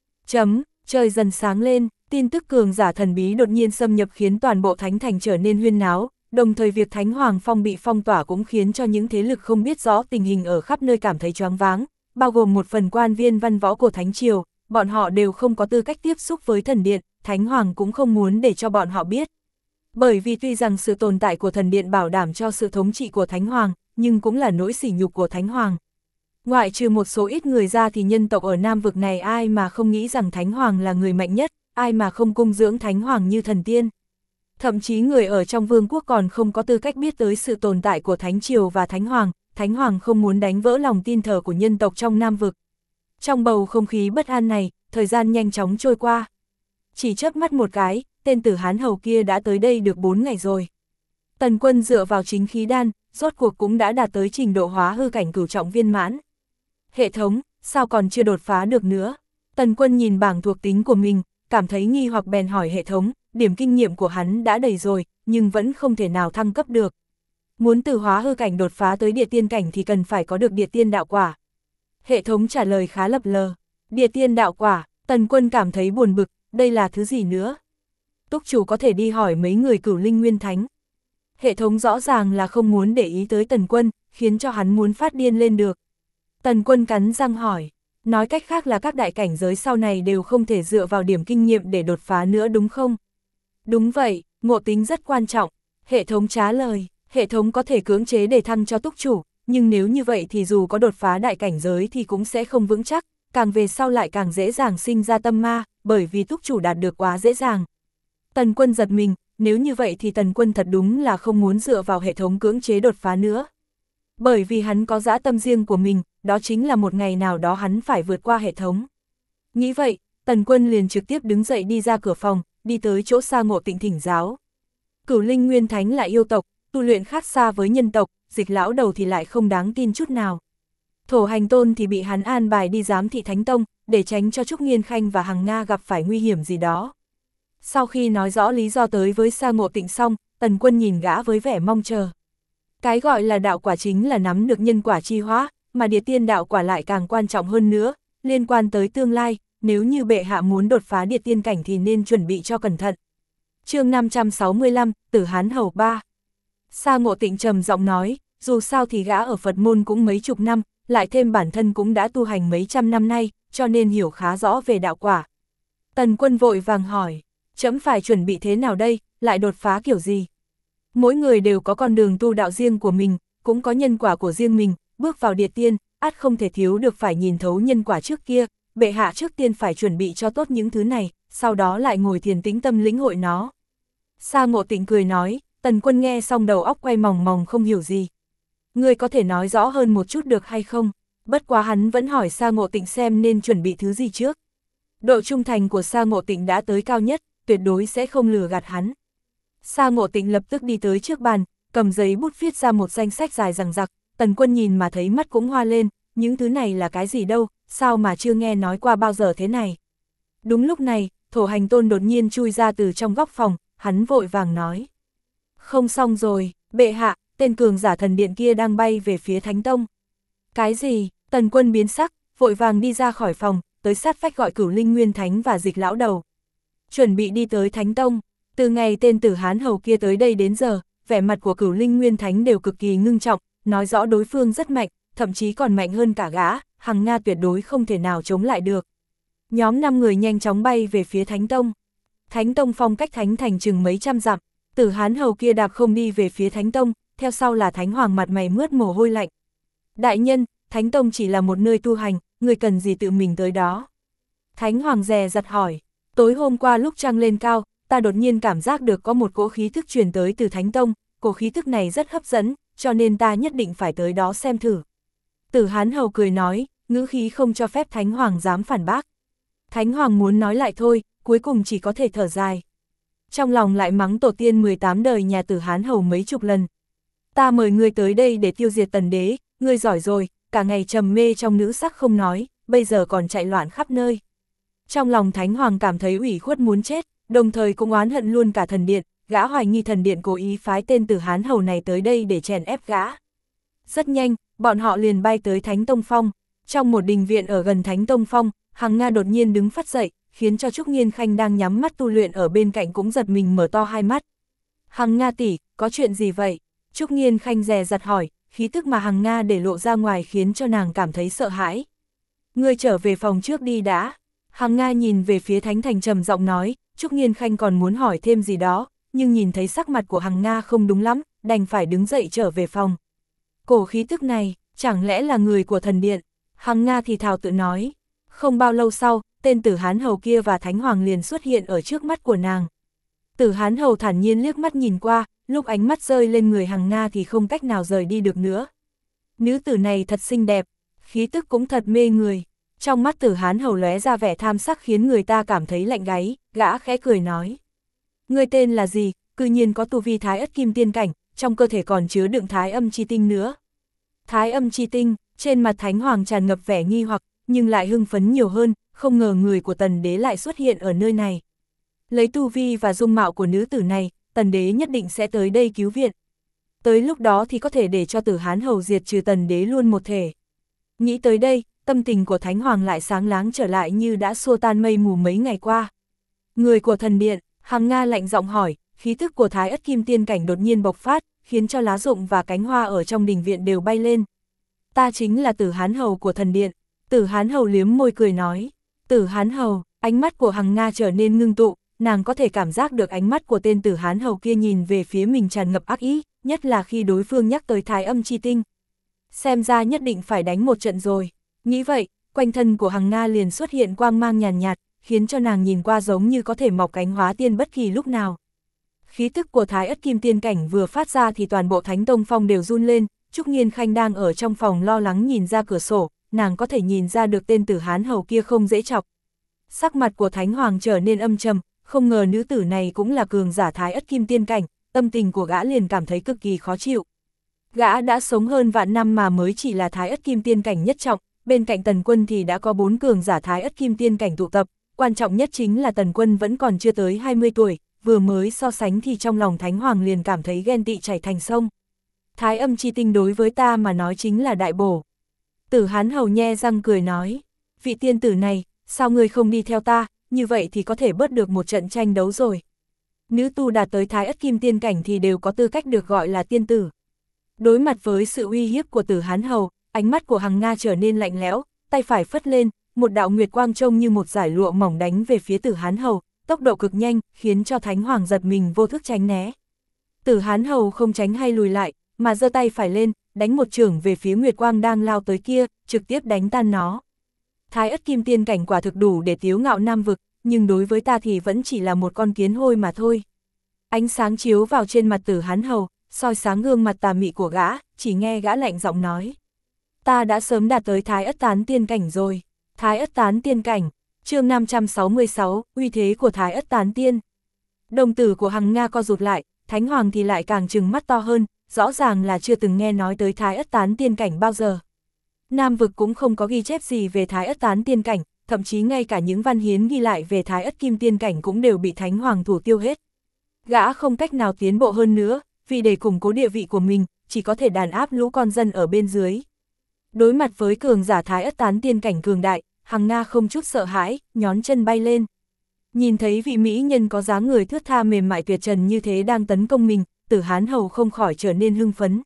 Trời dần sáng lên, tin tức cường giả thần bí đột nhiên xâm nhập khiến toàn bộ thánh thành trở nên huyên náo, đồng thời việc Thánh Hoàng Phong bị phong tỏa cũng khiến cho những thế lực không biết rõ tình hình ở khắp nơi cảm thấy choáng váng, bao gồm một phần quan viên văn võ của Thánh Triều, bọn họ đều không có tư cách tiếp xúc với thần điện, Thánh Hoàng cũng không muốn để cho bọn họ biết. Bởi vì tuy rằng sự tồn tại của thần điện bảo đảm cho sự thống trị của Thánh Hoàng, nhưng cũng là nỗi sỉ nhục của Thánh Hoàng. Ngoại trừ một số ít người ra thì nhân tộc ở Nam vực này ai mà không nghĩ rằng Thánh Hoàng là người mạnh nhất, ai mà không cung dưỡng Thánh Hoàng như thần tiên. Thậm chí người ở trong vương quốc còn không có tư cách biết tới sự tồn tại của Thánh Triều và Thánh Hoàng không muốn đánh vỡ lòng tin thờ của nhân tộc trong Nam vực. Trong bầu không khí bất an này, thời gian nhanh chóng trôi qua. Chỉ chớp mắt một cái, tên Tử Hán Hầu kia đã tới đây được 4 ngày rồi. Tần Quân dựa vào chính khí đan, rốt cuộc cũng đã đạt tới trình độ hóa hư cảnh cửu trọng viên mãn. Hệ thống, sao còn chưa đột phá được nữa? Tần Quân nhìn bảng thuộc tính của mình, cảm thấy nghi hoặc bèn hỏi hệ thống, điểm kinh nghiệm của hắn đã đầy rồi, nhưng vẫn không thể nào thăng cấp được. Muốn từ hóa hư cảnh đột phá tới địa tiên cảnh thì cần phải có được địa tiên đạo quả. Hệ thống trả lời khá lập lờ. Địa tiên đạo quả, Tần Quân cảm thấy buồn bực, đây là thứ gì nữa? Túc chủ có thể đi hỏi mấy người Cửu Linh Nguyên Thánh. Hệ thống rõ ràng là không muốn để ý tới Tần Quân, khiến cho hắn muốn phát điên lên được. Tần Quân cắn răng hỏi, nói cách khác là các đại cảnh giới sau này đều không thể dựa vào điểm kinh nghiệm để đột phá nữa đúng không? Đúng vậy, ngộ tính rất quan trọng. Hệ thống trả lời, hệ thống có thể cưỡng chế để thăng cho túc chủ, nhưng nếu như vậy thì dù có đột phá đại cảnh giới thì cũng sẽ không vững chắc, càng về sau lại càng dễ dàng sinh ra tâm ma, bởi vì túc chủ đạt được quá dễ dàng. Tần Quân giật mình, nếu như vậy thì Tần Quân thật đúng là không muốn dựa vào hệ thống cưỡng chế đột phá nữa. Bởi vì hắn có dã tâm riêng của mình, đó chính là một ngày nào đó hắn phải vượt qua hệ thống. Nghĩ vậy, Tần Quân liền trực tiếp đứng dậy đi ra cửa phòng, đi tới chỗ Sa Ngộ Tịnh thỉnh giáo. Cửu Linh Nguyên Thánh là yêu tộc, tu luyện khác xa với nhân tộc, Dịch lão đầu thì lại không đáng tin chút nào. Thổ Hành Tôn thì bị hắn an bài đi giám thị Thánh Tông, để tránh cho Trúc Nghiên Khanh và Hằng Nga gặp phải nguy hiểm gì đó. Sau khi nói rõ lý do tới với Sa Ngộ Tịnh xong, Tần Quân nhìn gã với vẻ mong chờ. Cái gọi là đạo quả chính là nắm được nhân quả chi hóa, mà địa tiên đạo quả lại càng quan trọng hơn nữa, liên quan tới tương lai, nếu như bệ hạ muốn đột phá địa tiên cảnh thì nên chuẩn bị cho cẩn thận. Chương 565, Tử Hán Hầu 3. Sa Ngộ Tịnh trầm giọng nói, dù sao thì gã ở Phật môn cũng mấy chục năm, lại thêm bản thân cũng đã tu hành mấy trăm năm nay, cho nên hiểu khá rõ về đạo quả. Tần Quân vội vàng hỏi, trẫm phải chuẩn bị thế nào đây, lại đột phá kiểu gì? Mỗi người đều có con đường tu đạo riêng của mình, cũng có nhân quả của riêng mình, bước vào địa tiên, ắt không thể thiếu được phải nhìn thấu nhân quả trước kia, bệ hạ trước tiên phải chuẩn bị cho tốt những thứ này, sau đó lại ngồi thiền tĩnh tâm lĩnh hội nó. Sa Ngộ Tịnh cười nói, Tần Quân nghe xong đầu óc quay mòng mòng không hiểu gì. Ngươi có thể nói rõ hơn một chút được hay không? Bất quá hắn vẫn hỏi Sa Ngộ Tịnh xem nên chuẩn bị thứ gì trước. Độ trung thành của Sa Ngộ Tịnh đã tới cao nhất, tuyệt đối sẽ không lừa gạt hắn. Sa Ngộ Tịnh lập tức đi tới trước bàn, cầm giấy bút viết ra một danh sách dài dằng dặc, Tần Quân nhìn mà thấy mắt cũng hoa lên, những thứ này là cái gì đâu, sao mà chưa nghe nói qua bao giờ thế này. Đúng lúc này, Thổ Hành Tôn đột nhiên chui ra từ trong góc phòng, hắn vội vàng nói. Không xong rồi, bệ hạ, tên cường giả thần điện kia đang bay về phía Thánh Tông. Cái gì? Tần Quân biến sắc, vội vàng đi ra khỏi phòng, tới sát vách gọi Cửu Linh Nguyên Thánh và Dịch lão đầu. Chuẩn bị đi tới Thánh Tông, từ ngày tên Tử Hán Hầu kia tới đây đến giờ, vẻ mặt của Cửu Linh Nguyên Thánh đều cực kỳ ngưng trọng, nói rõ đối phương rất mạnh, thậm chí còn mạnh hơn cả gã, Hằng Nga tuyệt đối không thể nào chống lại được. Nhóm 5 người nhanh chóng bay về phía Thánh Tông. Thánh Tông phong cách Thánh Thành chừng mấy trăm dặm, Tử Hán Hầu kia đạp không đi về phía Thánh Tông, theo sau là Thánh Hoàng mặt mày mướt mồ hôi lạnh. Đại nhân, Thánh Tông chỉ là một nơi tu hành, người cần gì tự mình tới đó? Thánh Hoàng dè dặt hỏi, tối hôm qua lúc trăng lên cao, ta đột nhiên cảm giác được có một cỗ khí thức truyền tới từ Thánh Tông, cỗ khí thức này rất hấp dẫn, cho nên ta nhất định phải tới đó xem thử. Tử Hán Hầu cười nói, ngữ khí không cho phép Thánh Hoàng dám phản bác. Thánh Hoàng muốn nói lại thôi, cuối cùng chỉ có thể thở dài. Trong lòng lại mắng tổ tiên 18 đời nhà Tử Hán Hầu mấy chục lần. Ta mời ngươi tới đây để tiêu diệt Tần đế, ngươi giỏi rồi, cả ngày trầm mê trong nữ sắc không nói, bây giờ còn chạy loạn khắp nơi. Trong lòng Thánh Hoàng cảm thấy ủy khuất muốn chết, đồng thời cũng oán hận luôn cả thần điện, gã hoài nghi thần điện cố ý phái tên Tử Hán Hầu này tới đây để chèn ép gã. Rất nhanh, bọn họ liền bay tới Thánh Tông Phong. Trong một đình viện ở gần Thánh Tông Phong, Hằng Nga đột nhiên đứng phắt dậy, khiến cho Trúc Nghiên Khanh đang nhắm mắt tu luyện ở bên cạnh cũng giật mình mở to hai mắt. Hằng Nga tỷ, có chuyện gì vậy? Trúc Nghiên Khanh dè dặt hỏi, khí tức mà Hằng Nga để lộ ra ngoài khiến cho nàng cảm thấy sợ hãi. Ngươi trở về phòng trước đi đã. Hằng Nga nhìn về phía Thánh Thành trầm giọng nói, Trúc Nghiên Khanh còn muốn hỏi thêm gì đó, nhưng nhìn thấy sắc mặt của Hằng Nga không đúng lắm, đành phải đứng dậy trở về phòng. Cổ khí tức này, chẳng lẽ là người của thần điện? Hằng Nga thì thào tự nói. Không bao lâu sau, tên Tử Hán Hầu kia và Thánh Hoàng liền xuất hiện ở trước mắt của nàng. Tử Hán Hầu thản nhiên liếc mắt nhìn qua, lúc ánh mắt rơi lên người Hằng Nga thì không cách nào rời đi được nữa. Nữ tử này thật xinh đẹp, khí tức cũng thật mê người. Trong mắt Tử Hán Hầu lóe ra vẻ tham sắc khiến người ta cảm thấy lạnh gáy, gã khẽ cười nói. Ngươi tên là gì, cư nhiên có tu vi Thái Ất Kim Tiên cảnh, trong cơ thể còn chứa đựng Thái Âm Chi Tinh nữa. Thái Âm Chi Tinh, trên mặt Thánh Hoàng tràn ngập vẻ nghi hoặc, nhưng lại hưng phấn nhiều hơn, không ngờ người của Tần đế lại xuất hiện ở nơi này. Lấy tu vi và dung mạo của nữ tử này, Tần đế nhất định sẽ tới đây cứu viện. Tới lúc đó thì có thể để cho Tử Hán Hầu diệt trừ Tần đế luôn một thể. Nghĩ tới đây, tâm tình của Thánh Hoàng lại sáng láng trở lại như đã xua tan mây mù mấy ngày qua. Người của thần điện, Hằng Nga lạnh giọng hỏi, khí tức của Thái Ất Kim Tiên cảnh đột nhiên bộc phát, khiến cho lá rụng và cánh hoa ở trong đình viện đều bay lên. Ta chính là Tử Hán Hầu của thần điện. Tử Hán Hầu liếm môi cười nói. Tử Hán Hầu, ánh mắt của Hằng Nga trở nên ngưng tụ, nàng có thể cảm giác được ánh mắt của tên Tử Hán Hầu kia nhìn về phía mình tràn ngập ác ý, nhất là khi đối phương nhắc tới Thái Âm Chi Tinh. Xem ra nhất định phải đánh một trận rồi. Nghĩ vậy, quanh thân của Hằng Nga liền xuất hiện quang mang nhàn nhạt, khiến cho nàng nhìn qua giống như có thể mọc cánh hóa tiên bất kỳ lúc nào. Khí tức của Thái Ất Kim Tiên cảnh vừa phát ra thì toàn bộ Thánh Tông Phong đều run lên. Trúc Nghiên Khanh đang ở trong phòng lo lắng nhìn ra cửa sổ, nàng có thể nhìn ra được tên Tử Hán Hầu kia không dễ chọc. Sắc mặt của Thánh Hoàng trở nên âm trầm, không ngờ nữ tử này cũng là cường giả Thái Ất Kim Tiên cảnh, tâm tình của gã liền cảm thấy cực kỳ khó chịu. Gã đã sống hơn vạn năm mà mới chỉ là Thái Ất Kim Tiên cảnh nhất trọng, bên cạnh Tần Quân thì đã có 4 cường giả Thái Ất Kim Tiên cảnh tụ tập, quan trọng nhất chính là Tần Quân vẫn còn chưa tới 20 tuổi, vừa mới so sánh thì trong lòng Thánh Hoàng liền cảm thấy ghen tị chảy thành sông. Thái Âm Chi Tinh đối với ta mà nói chính là đại bổ. Tử Hán Hầu nhe răng cười nói, vị tiên tử này, sao ngươi không đi theo ta, như vậy thì có thể bớt được một trận tranh đấu rồi. Nữ tu đạt tới Thái Ất Kim Tiên cảnh thì đều có tư cách được gọi là tiên tử. Đối mặt với sự uy hiếp của Tử Hán Hầu, ánh mắt của Hằng Nga trở nên lạnh lẽo, tay phải phất lên, một đạo nguyệt quang trông như một dải lụa mỏng đánh về phía Tử Hán Hầu, tốc độ cực nhanh, khiến cho Thánh Hoàng giật mình vô thức tránh né. Tử Hán Hầu không tránh hay lùi lại, mà giơ tay phải lên, đánh một chưởng về phía nguyệt quang đang lao tới kia, trực tiếp đánh tan nó. Thái Ất Kim Tiên cảnh quả thực đủ để tiếu ngạo Nam vực, nhưng đối với ta thì vẫn chỉ là một con kiến hôi mà thôi. Ánh sáng chiếu vào trên mặt Tử Hán Hầu, soi sáng gương mặt tà mị của gã, chỉ nghe gã lạnh giọng nói. Ta đã sớm đạt tới Thái Ất Tán Tiên cảnh rồi. Thái Ất Tán Tiên cảnh, chương 566, uy thế của Thái Ất Tán Tiên. Đồng tử của Hằng Nga co rụt lại, Thánh Hoàng thì lại càng trừng mắt to hơn, rõ ràng là chưa từng nghe nói tới Thái Ất Tán Tiên Cảnh bao giờ. Nam vực cũng không có ghi chép gì về Thái Ất Tán Tiên Cảnh, thậm chí ngay cả những văn hiến ghi lại về Thái Ất Kim Tiên Cảnh cũng đều bị Thánh Hoàng thủ tiêu hết. Gã không cách nào tiến bộ hơn nữa, vì để củng cố địa vị của mình, chỉ có thể đàn áp lũ con dân ở bên dưới. Đối mặt với cường giả Thái Ất Tán Tiên Cảnh cường đại, Hằng Nga không chút sợ hãi, nhón chân bay lên. Nhìn thấy vị mỹ nhân có dáng người thướt tha mềm mại tuyệt trần như thế đang tấn công mình, Tử Hán Hầu không khỏi trở nên hưng phấn.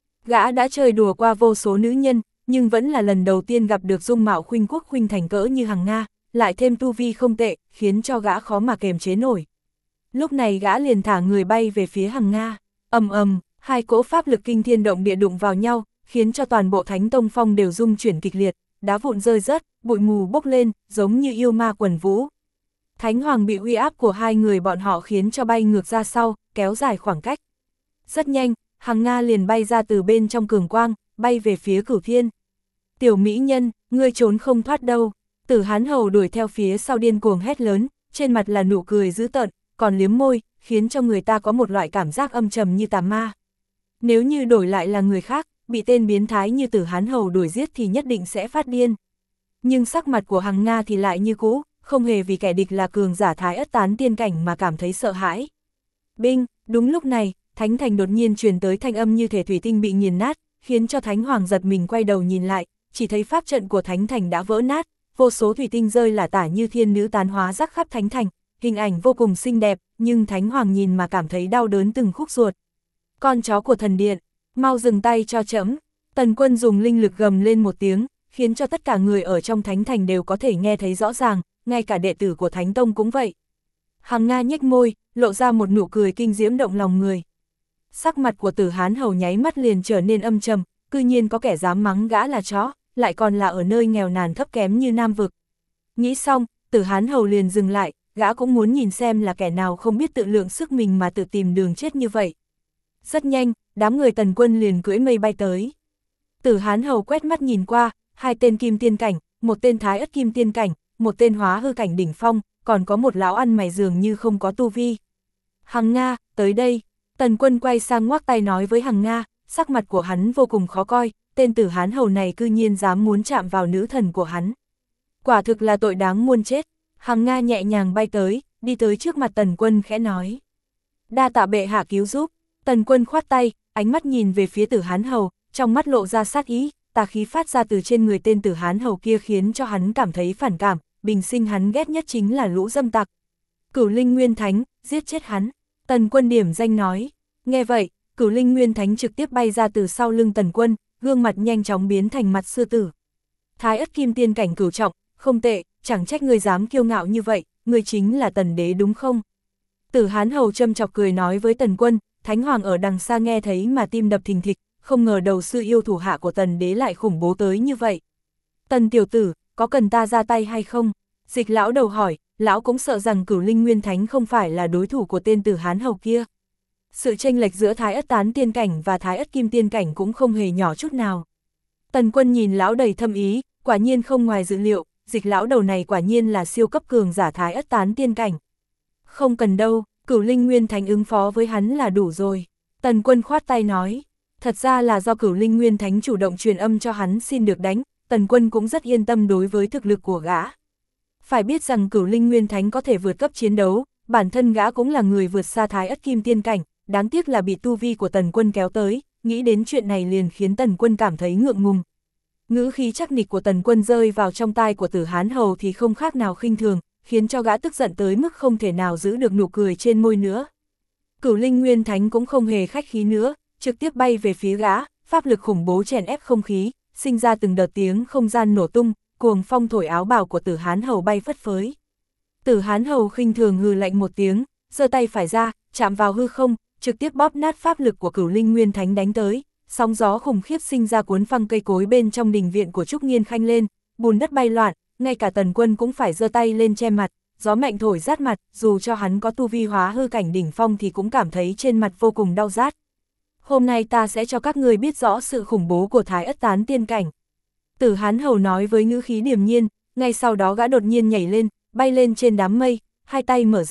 Gã đã chơi đùa qua vô số nữ nhân, nhưng vẫn là lần đầu tiên gặp được dung mạo khuynh quốc khuynh thành cỡ như Hằng Nga, lại thêm tu vi không tệ, khiến cho gã khó mà kềm chế nổi. Lúc này gã liền thả người bay về phía Hằng Nga, ầm ầm, hai cỗ pháp lực kinh thiên động địa đụng vào nhau, khiến cho toàn bộ Thánh Tông Phong đều rung chuyển kịch liệt, đá vụn rơi rớt, bụi mù bốc lên, giống như yêu ma quần vũ. Thánh Hoàng bị uy áp của hai người bọn họ khiến cho bay ngược ra sau, kéo dài khoảng cách. Rất nhanh, Hằng Nga liền bay ra từ bên trong cường quang, bay về phía Cửu Thiên. Tiểu mỹ nhân, ngươi trốn không thoát đâu. Tử Hán Hầu đuổi theo phía sau điên cuồng hét lớn, trên mặt là nụ cười dữ tợn, còn liếm môi, khiến cho người ta có một loại cảm giác âm trầm như tà ma. Nếu như đổi lại là người khác, bị tên biến thái như Tử Hán Hầu đuổi giết thì nhất định sẽ phát điên. Nhưng sắc mặt của Hằng Nga thì lại như cũ, không hề vì kẻ địch là cường giả Thái Ất Tán Tiên Cảnh mà cảm thấy sợ hãi. Binh, đúng lúc này, Thánh Thành đột nhiên truyền tới thanh âm như thể thủy tinh bị nghiền nát, khiến cho Thánh Hoàng giật mình quay đầu nhìn lại, chỉ thấy pháp trận của Thánh Thành đã vỡ nát, vô số thủy tinh rơi lả tả như thiên nữ tán hóa rắc khắp Thánh Thành, hình ảnh vô cùng xinh đẹp, nhưng Thánh Hoàng nhìn mà cảm thấy đau đớn từng khúc ruột. Con chó của thần điện, mau dừng tay cho trẫm. Tần Quân dùng linh lực gầm lên một tiếng, khiến cho tất cả người ở trong Thánh Thành đều có thể nghe thấy rõ ràng, ngay cả đệ tử của Thánh Tông cũng vậy. Hằng Nga nhếch môi, lộ ra một nụ cười kinh diễm động lòng người. Sắc mặt của Tử Hán Hầu nháy mắt liền trở nên âm trầm, cư nhiên có kẻ dám mắng gã là chó, lại còn là ở nơi nghèo nàn thấp kém như Nam vực. Nghĩ xong, Tử Hán Hầu liền dừng lại, gã cũng muốn nhìn xem là kẻ nào không biết tự lượng sức mình mà tự tìm đường chết như vậy. Rất nhanh, đám người Tần Quân liền cưỡi mây bay tới. Tử Hán Hầu quét mắt nhìn qua, hai tên Kim Tiên Cảnh, một tên Thái Ất Kim Tiên Cảnh, một tên Hóa Hư Cảnh đỉnh phong, còn có một lão ăn mày dường như không có tu vi. Hằng Nga, tới đây. Tần Quân quay sang ngoắc tay nói với Hằng Nga, sắc mặt của hắn vô cùng khó coi, tên Tử Hán Hầu này cư nhiên dám muốn chạm vào nữ thần của hắn. Quả thực là tội đáng muôn chết. Hằng Nga nhẹ nhàng bay tới, đi tới trước mặt Tần Quân khẽ nói. Đa tạ bệ hạ cứu giúp. Tần Quân khoát tay, ánh mắt nhìn về phía Tử Hán Hầu, trong mắt lộ ra sát ý, tà khí phát ra từ trên người tên Tử Hán Hầu kia khiến cho hắn cảm thấy phản cảm, bình sinh hắn ghét nhất chính là lũ dâm tặc. Cửu Linh Nguyên Thánh, giết chết hắn. Tần Quân điểm danh nói. Nghe vậy, Cửu Linh Nguyên Thánh trực tiếp bay ra từ sau lưng Tần Quân, gương mặt nhanh chóng biến thành mặt sư tử. Thái Ất Kim Tiên Cảnh cửu trọng, không tệ, chẳng trách ngươi dám kiêu ngạo như vậy, ngươi chính là Tần Đế đúng không? Tử Hán Hầu châm chọc cười nói với Tần Quân, Thánh Hoàng ở đằng xa nghe thấy mà tim đập thình thịch, không ngờ đầu sư yêu thủ hạ của Tần Đế lại khủng bố tới như vậy. Tần tiểu tử, có cần ta ra tay hay không? Dịch lão đầu hỏi, lão cũng sợ rằng Cửu Linh Nguyên Thánh không phải là đối thủ của tên Tử Hán Hầu kia. Sự chênh lệch giữa Thái Ất Tán Tiên Cảnh và Thái Ất Kim Tiên Cảnh cũng không hề nhỏ chút nào. Tần Quân nhìn lão đầy thâm ý, quả nhiên không ngoài dự liệu, dịch lão đầu này quả nhiên là siêu cấp cường giả Thái Ất Tán Tiên Cảnh. Không cần đâu, Cửu Linh Nguyên Thánh ứng phó với hắn là đủ rồi. Tần Quân khoát tay nói, thật ra là do Cửu Linh Nguyên Thánh chủ động truyền âm cho hắn xin được đánh, Tần Quân cũng rất yên tâm đối với thực lực của gã. Phải biết rằng Cửu Linh Nguyên Thánh có thể vượt cấp chiến đấu, bản thân gã cũng là người vượt xa Thái Ất Kim Tiên Cảnh, đáng tiếc là bị tu vi của Tần Quân kéo tới, nghĩ đến chuyện này liền khiến Tần Quân cảm thấy ngượng ngùng. Ngữ khí chắc nịch của Tần Quân rơi vào trong tai của Tử Hán Hầu thì không khác nào khinh thường, khiến cho gã tức giận tới mức không thể nào giữ được nụ cười trên môi nữa. Cửu Linh Nguyên Thánh cũng không hề khách khí nữa, trực tiếp bay về phía gã, pháp lực khủng bố chèn ép không khí, sinh ra từng đợt tiếng không gian nổ tung, cuồng phong thổi áo bào của Tử Hán Hầu bay phất phới. Tử Hán Hầu khinh thường hừ lạnh một tiếng, giơ tay phải ra, chạm vào hư không, trực tiếp bóp nát pháp lực của Cửu Linh Nguyên Thánh đánh tới, sóng gió khủng khiếp sinh ra cuốn phăng cây cối bên trong đình viện của Trúc Nghiên Khanh lên, bùn đất bay loạn, ngay cả Tần Quân cũng phải giơ tay lên che mặt, gió mạnh thổi rát mặt, dù cho hắn có tu vi Hóa Hư Cảnh đỉnh phong thì cũng cảm thấy trên mặt vô cùng đau rát. Hôm nay ta sẽ cho các ngươi biết rõ sự khủng bố của Thái Ất Tán Tiên Cảnh. Tử Hán Hầu nói với ngữ khí điềm nhiên, ngay sau đó gã đột nhiên nhảy lên, bay lên trên đám mây, hai tay mở ra,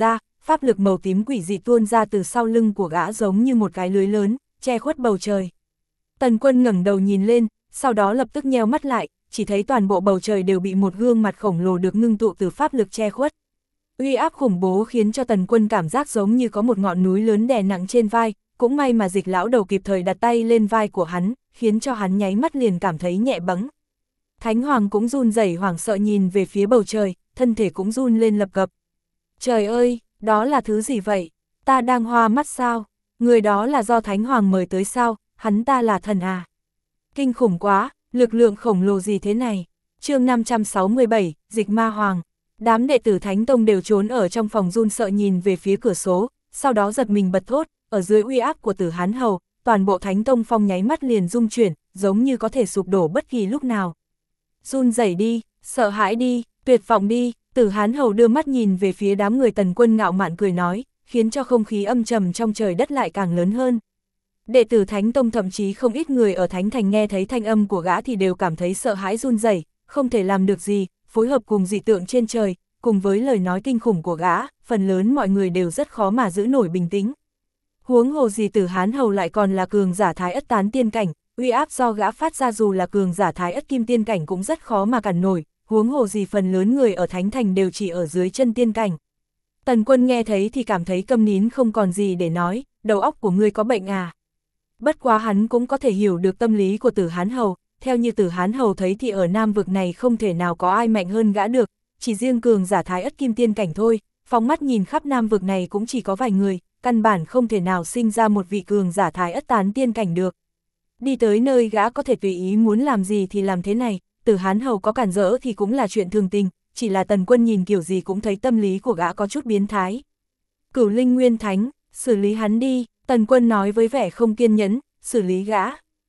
pháp lực màu tím quỷ dị tuôn ra từ sau lưng của gã giống như một cái lưới lớn, che khuất bầu trời. Tần Quân ngẩng đầu nhìn lên, sau đó lập tức nheo mắt lại, chỉ thấy toàn bộ bầu trời đều bị một gương mặt khổng lồ được ngưng tụ từ pháp lực che khuất. Uy áp khủng bố khiến cho Tần Quân cảm giác giống như có một ngọn núi lớn đè nặng trên vai, cũng may mà Dịch lão đầu kịp thời đặt tay lên vai của hắn, khiến cho hắn nháy mắt liền cảm thấy nhẹ bẫng. Thánh Hoàng cũng run rẩy hoảng sợ nhìn về phía bầu trời, thân thể cũng run lên lập cập. Trời ơi, đó là thứ gì vậy? Ta đang hoa mắt sao? Người đó là do Thánh Hoàng mời tới sao? Hắn ta là thần à? Kinh khủng quá, lực lượng khổng lồ gì thế này? Chương 567, Dịch Ma Hoàng. Đám đệ tử Thánh Tông đều trốn ở trong phòng run sợ nhìn về phía cửa sổ, sau đó giật mình bật thốt, ở dưới uy áp của Tử Hán Hầu, toàn bộ Thánh Tông phong nháy mắt liền rung chuyển, giống như có thể sụp đổ bất kỳ lúc nào. Run rẩy đi, sợ hãi đi, tuyệt vọng đi, Tử Hán Hầu đưa mắt nhìn về phía đám người Tần Quân ngạo mạn cười nói, khiến cho không khí âm trầm trong trời đất lại càng lớn hơn. Đệ tử Thánh Tông thậm chí không ít người ở Thánh Thành nghe thấy thanh âm của gã thì đều cảm thấy sợ hãi run rẩy, không thể làm được gì, phối hợp cùng dị tượng trên trời, cùng với lời nói kinh khủng của gã, phần lớn mọi người đều rất khó mà giữ nổi bình tĩnh. Huống hồ gì Tử Hán Hầu lại còn là cường giả Thái Ất Tán Tiên Cảnh, uy áp do gã phát ra dù là cường giả Thái Ất Kim Tiên Cảnh cũng rất khó mà cản nổi, huống hồ gì phần lớn người ở Thánh Thành đều chỉ ở dưới chân tiên cảnh. Tần Quân nghe thấy thì cảm thấy câm nín không còn gì để nói, đầu óc của ngươi có bệnh à? Bất quá hắn cũng có thể hiểu được tâm lý của Tử Hán Hầu, theo như Tử Hán Hầu thấy thì ở Nam vực này không thể nào có ai mạnh hơn gã được, chỉ riêng cường giả Thái Ất Kim Tiên Cảnh thôi, phóng mắt nhìn khắp Nam vực này cũng chỉ có vài người, căn bản không thể nào sinh ra một vị cường giả Thái Ất Tán Tiên Cảnh được. Đi tới nơi gã có thể tùy ý muốn làm gì thì làm thế này, Tử Hán Hầu có cản rỡ thì cũng là chuyện thường tình, chỉ là Tần Quân nhìn kiểu gì cũng thấy tâm lý của gã có chút biến thái. Cửu Linh Nguyên Thánh, xử lý hắn đi, Tần Quân nói với vẻ không kiên nhẫn, xử lý gã.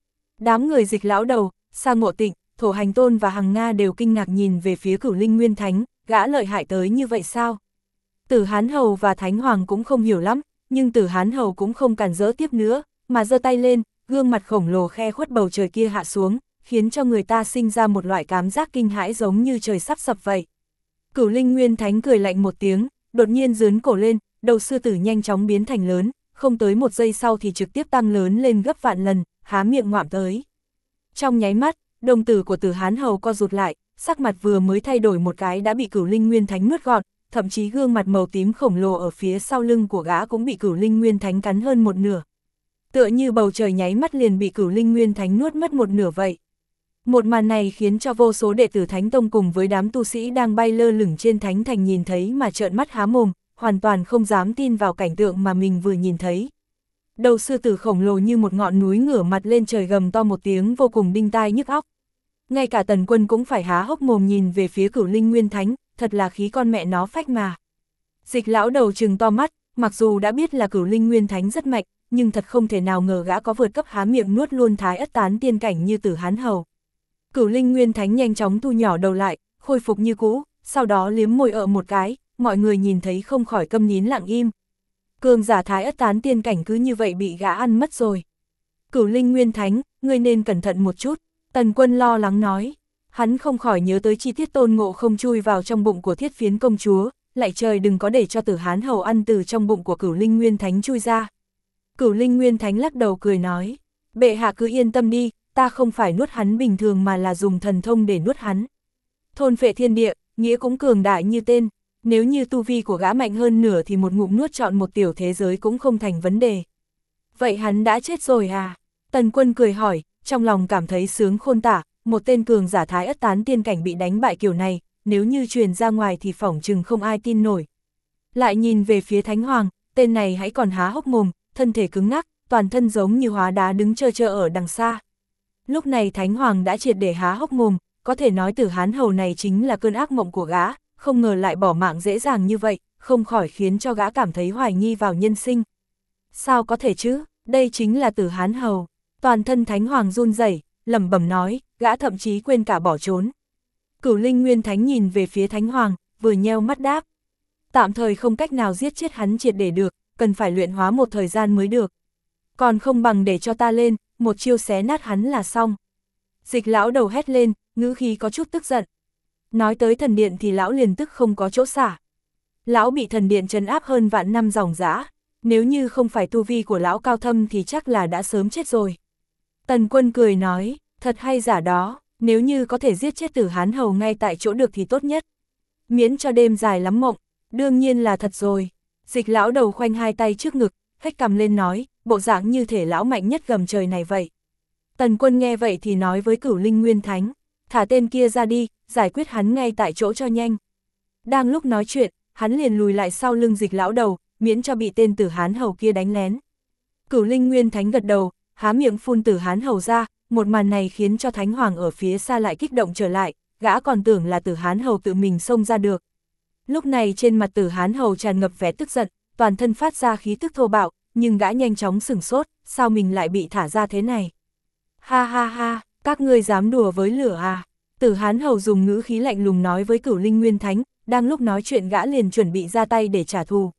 Đám người Dịch lão đầu, Sa Ngộ Tịnh, Thổ Hành Tôn và Hằng Nga đều kinh ngạc nhìn về phía Cửu Linh Nguyên Thánh, gã lợi hại tới như vậy sao? Tử Hán Hầu và Thánh Hoàng cũng không hiểu lắm, nhưng Tử Hán Hầu cũng không cản rỡ tiếp nữa, mà giơ tay lên, gương mặt khổng lồ khe khuất bầu trời kia hạ xuống, khiến cho người ta sinh ra một loại cảm giác kinh hãi giống như trời sắp sập vậy. Cửu Linh Nguyên Thánh cười lạnh một tiếng, đột nhiên giương cổ lên, đầu sư tử nhanh chóng biến thành lớn, không tới một giây sau thì trực tiếp tăng lớn lên gấp vạn lần, há miệng ngoạm tới. Trong nháy mắt, đồng tử của Tử Hán Hầu co rụt lại, sắc mặt vừa mới thay đổi một cái đã bị Cửu Linh Nguyên Thánh nuốt gọn, thậm chí gương mặt màu tím khổng lồ ở phía sau lưng của gã cũng bị Cửu Linh Nguyên Thánh cắn hơn một nửa. Tựa như bầu trời nháy mắt liền bị Cửu Linh Nguyên Thánh nuốt mất một nửa vậy. Một màn này khiến cho vô số đệ tử Thánh Tông cùng với đám tu sĩ đang bay lơ lửng trên Thánh Thành nhìn thấy mà trợn mắt há mồm, hoàn toàn không dám tin vào cảnh tượng mà mình vừa nhìn thấy. Đầu sư tử khổng lồ như một ngọn núi ngửa mặt lên trời gầm to một tiếng vô cùng đinh tai nhức óc. Ngay cả Tần Quân cũng phải há hốc mồm nhìn về phía Cửu Linh Nguyên Thánh, thật là khí con mẹ nó phách mà. Dịch lão đầu trừng to mắt, mặc dù đã biết là Cửu Linh Nguyên Thánh rất mạnh, nhưng thật không thể nào ngờ gã có vượt cấp há miệng nuốt luôn Thái Ất Tán Tiên Cảnh như Tử Hán Hầu. Cửu Linh Nguyên Thánh nhanh chóng thu nhỏ đầu lại, khôi phục như cũ, sau đó liếm môi một cái, mọi người nhìn thấy không khỏi câm nín lặng im. Cường giả Thái Ất Tán Tiên Cảnh cứ như vậy bị gã ăn mất rồi. Cửu Linh Nguyên Thánh, ngươi nên cẩn thận một chút, Tần Quân lo lắng nói. Hắn không khỏi nhớ tới chi tiết Tôn Ngộ Không chui vào trong bụng của Thiết Phiến công chúa, lại trời đừng có để cho Tử Hán Hầu ăn từ trong bụng của Cửu Linh Nguyên Thánh chui ra. Cửu Linh Nguyên Thánh lắc đầu cười nói, bệ hạ cứ yên tâm đi, ta không phải nuốt hắn bình thường mà là dùng thần thông để nuốt hắn. Thôn phệ thiên địa, nghĩa cũng cường đại như tên, nếu như tu vi của gã mạnh hơn nửa thì một ngụm nuốt trọn một tiểu thế giới cũng không thành vấn đề. Vậy hắn đã chết rồi à? Tần Quân cười hỏi, trong lòng cảm thấy sướng khôn tả, một tên cường giả Thái Ất Tán Tiên Cảnh bị đánh bại kiểu này, nếu như truyền ra ngoài thì phỏng chừng không ai tin nổi. Lại nhìn về phía Thánh Hoàng, tên này hãy còn há hốc mồm, thân thể cứng ngắc, toàn thân giống như hóa đá đứng trơ trơ ở đằng xa. Lúc này Thánh Hoàng đã triệt để há hốc mồm, có thể nói Tử Hán Hầu này chính là cơn ác mộng của gã, không ngờ lại bỏ mạng dễ dàng như vậy, không khỏi khiến cho gã cảm thấy hoài nghi vào nhân sinh. Sao có thể chứ, đây chính là Tử Hán Hầu. Toàn thân Thánh Hoàng run rẩy, lẩm bẩm nói, gã thậm chí quên cả bỏ trốn. Cửu Linh Nguyên Thánh nhìn về phía Thánh Hoàng, vừa nheo mắt đáp. Tạm thời không cách nào giết chết hắn triệt để được, cần phải luyện hóa một thời gian mới được. Còn không bằng để cho ta lên, một chiêu xé nát hắn là xong. Dịch lão đầu hét lên, ngữ khí có chút tức giận. Nói tới thần điện thì lão liền tức không có chỗ xả. Lão bị thần điện trấn áp hơn vạn năm dòng dã, nếu như không phải tu vi của lão cao thâm thì chắc là đã sớm chết rồi. Tần Quân cười nói, thật hay giả đó, nếu như có thể giết chết Tử Hán Hầu ngay tại chỗ được thì tốt nhất. Miễn cho đêm dài lắm mộng, đương nhiên là thật rồi. Dịch lão đầu khoanh hai tay trước ngực, hất cằm lên nói, bộ dạng như thể lão mạnh nhất gầm trời này vậy. Tần Quân nghe vậy thì nói với Cửu Linh Nguyên Thánh, thả tên kia ra đi, giải quyết hắn ngay tại chỗ cho nhanh. Đang lúc nói chuyện, hắn liền lùi lại sau lưng Dịch lão đầu, miễn cho bị tên Tử Hán Hầu kia đánh lén. Cửu Linh Nguyên Thánh gật đầu, há miệng phun Tử Hán Hầu ra, một màn này khiến cho Thánh Hoàng ở phía xa lại kích động trở lại, gã còn tưởng là Tử Hán Hầu tự mình xông ra được. Lúc này trên mặt Tử Hán Hầu tràn ngập vẻ tức giận, toàn thân phát ra khí tức thô bạo, nhưng gã nhanh chóng sửng sốt, sao mình lại bị thả ra thế này? Ha ha ha, các ngươi dám đùa với lửa à? Tử Hán Hầu dùng ngữ khí lạnh lùng nói với Cửu Linh Nguyên Thánh, đang lúc nói chuyện gã liền chuẩn bị ra tay để trả thù.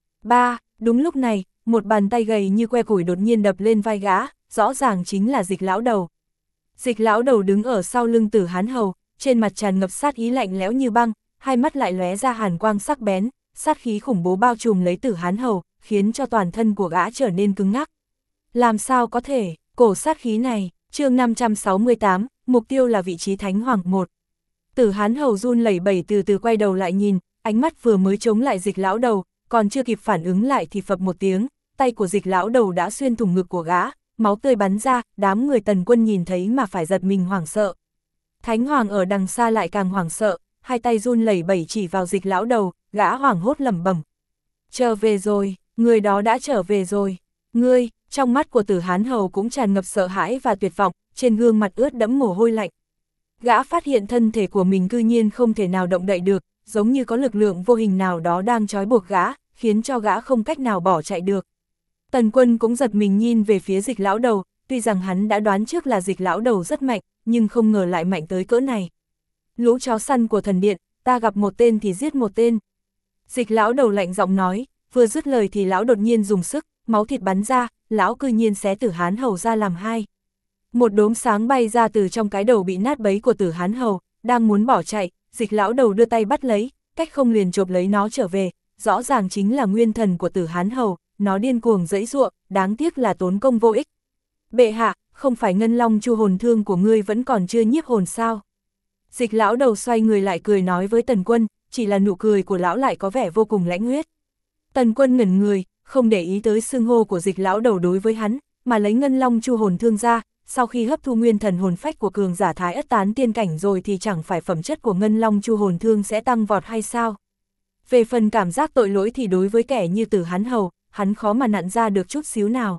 Đúng lúc này, một bàn tay gầy như que củi đột nhiên đập lên vai gã, rõ ràng chính là Dịch lão đầu. Dịch lão đầu đứng ở sau lưng Tử Hán Hầu, trên mặt tràn ngập sát ý lạnh lẽo như băng, hai mắt lại lóe ra hàn quang sắc bén, sát khí khủng bố bao trùm lấy Tử Hán Hầu, khiến cho toàn thân của gã trở nên cứng ngắc. Làm sao có thể, cổ sát khí này, chương 568, mục tiêu là vị trí Thánh Hoàng 1. Tử Hán Hầu run lẩy bẩy từ từ quay đầu lại nhìn, ánh mắt vừa mới chống lại Dịch lão đầu, còn chưa kịp phản ứng lại thì phập một tiếng, tay của Dịch lão đầu đã xuyên thủng ngực của gã, máu tươi bắn ra, đám người Tần Quân nhìn thấy mà phải giật mình hoảng sợ. Thánh Hoàng ở đằng xa lại càng hoảng sợ, hai tay run lẩy bẩy chỉ vào Dịch lão đầu, gã hoảng hốt lẩm bẩm. Trở về rồi, người đó đã trở về rồi. Ngươi, trong mắt của Tử Hán Hầu cũng tràn ngập sợ hãi và tuyệt vọng, trên gương mặt ướt đẫm mồ hôi lạnh. Gã phát hiện thân thể của mình cư nhiên không thể nào động đậy được, giống như có lực lượng vô hình nào đó đang trói buộc gã, khiến cho gã không cách nào bỏ chạy được. Tần Quân cũng giật mình nhìn về phía Dịch lão đầu, tuy rằng hắn đã đoán trước là Dịch lão đầu rất mạnh, nhưng không ngờ lại mạnh tới cỡ này. Lũ chó săn của thần điện, ta gặp một tên thì giết một tên. Dịch lão đầu lạnh giọng nói, vừa dứt lời thì lão đột nhiên dùng sức, máu thịt bắn ra, lão cư nhiên xé Tử Hán Hầu ra làm hai. Một đốm sáng bay ra từ trong cái đầu bị nát bấy của Tử Hán Hầu, đang muốn bỏ chạy, Dịch lão đầu đưa tay bắt lấy, cách không liền chộp lấy nó trở về, rõ ràng chính là nguyên thần của Tử Hán Hầu, nó điên cuồng giãy giụa, đáng tiếc là tốn công vô ích. Bệ hạ, không phải Ngân Long Chu hồn thương của ngươi vẫn còn chưa nhiếp hồn sao? Dịch lão đầu xoay người lại cười nói với Tần Quân, chỉ là nụ cười của lão lại có vẻ vô cùng lãnh huyết. Tần Quân ngẩn người, không để ý tới xưng hô của Dịch lão đầu đối với hắn, mà lấy Ngân Long Chu hồn thương ra, sau khi hấp thu nguyên thần hồn phách của cường giả Thái Ất Tán tiên cảnh rồi thì chẳng phải phẩm chất của Ngân Long Chu hồn thương sẽ tăng vọt hay sao? Về phần cảm giác tội lỗi thì đối với kẻ như Tử Hán Hầu, hắn khó mà nặn ra được chút xíu nào.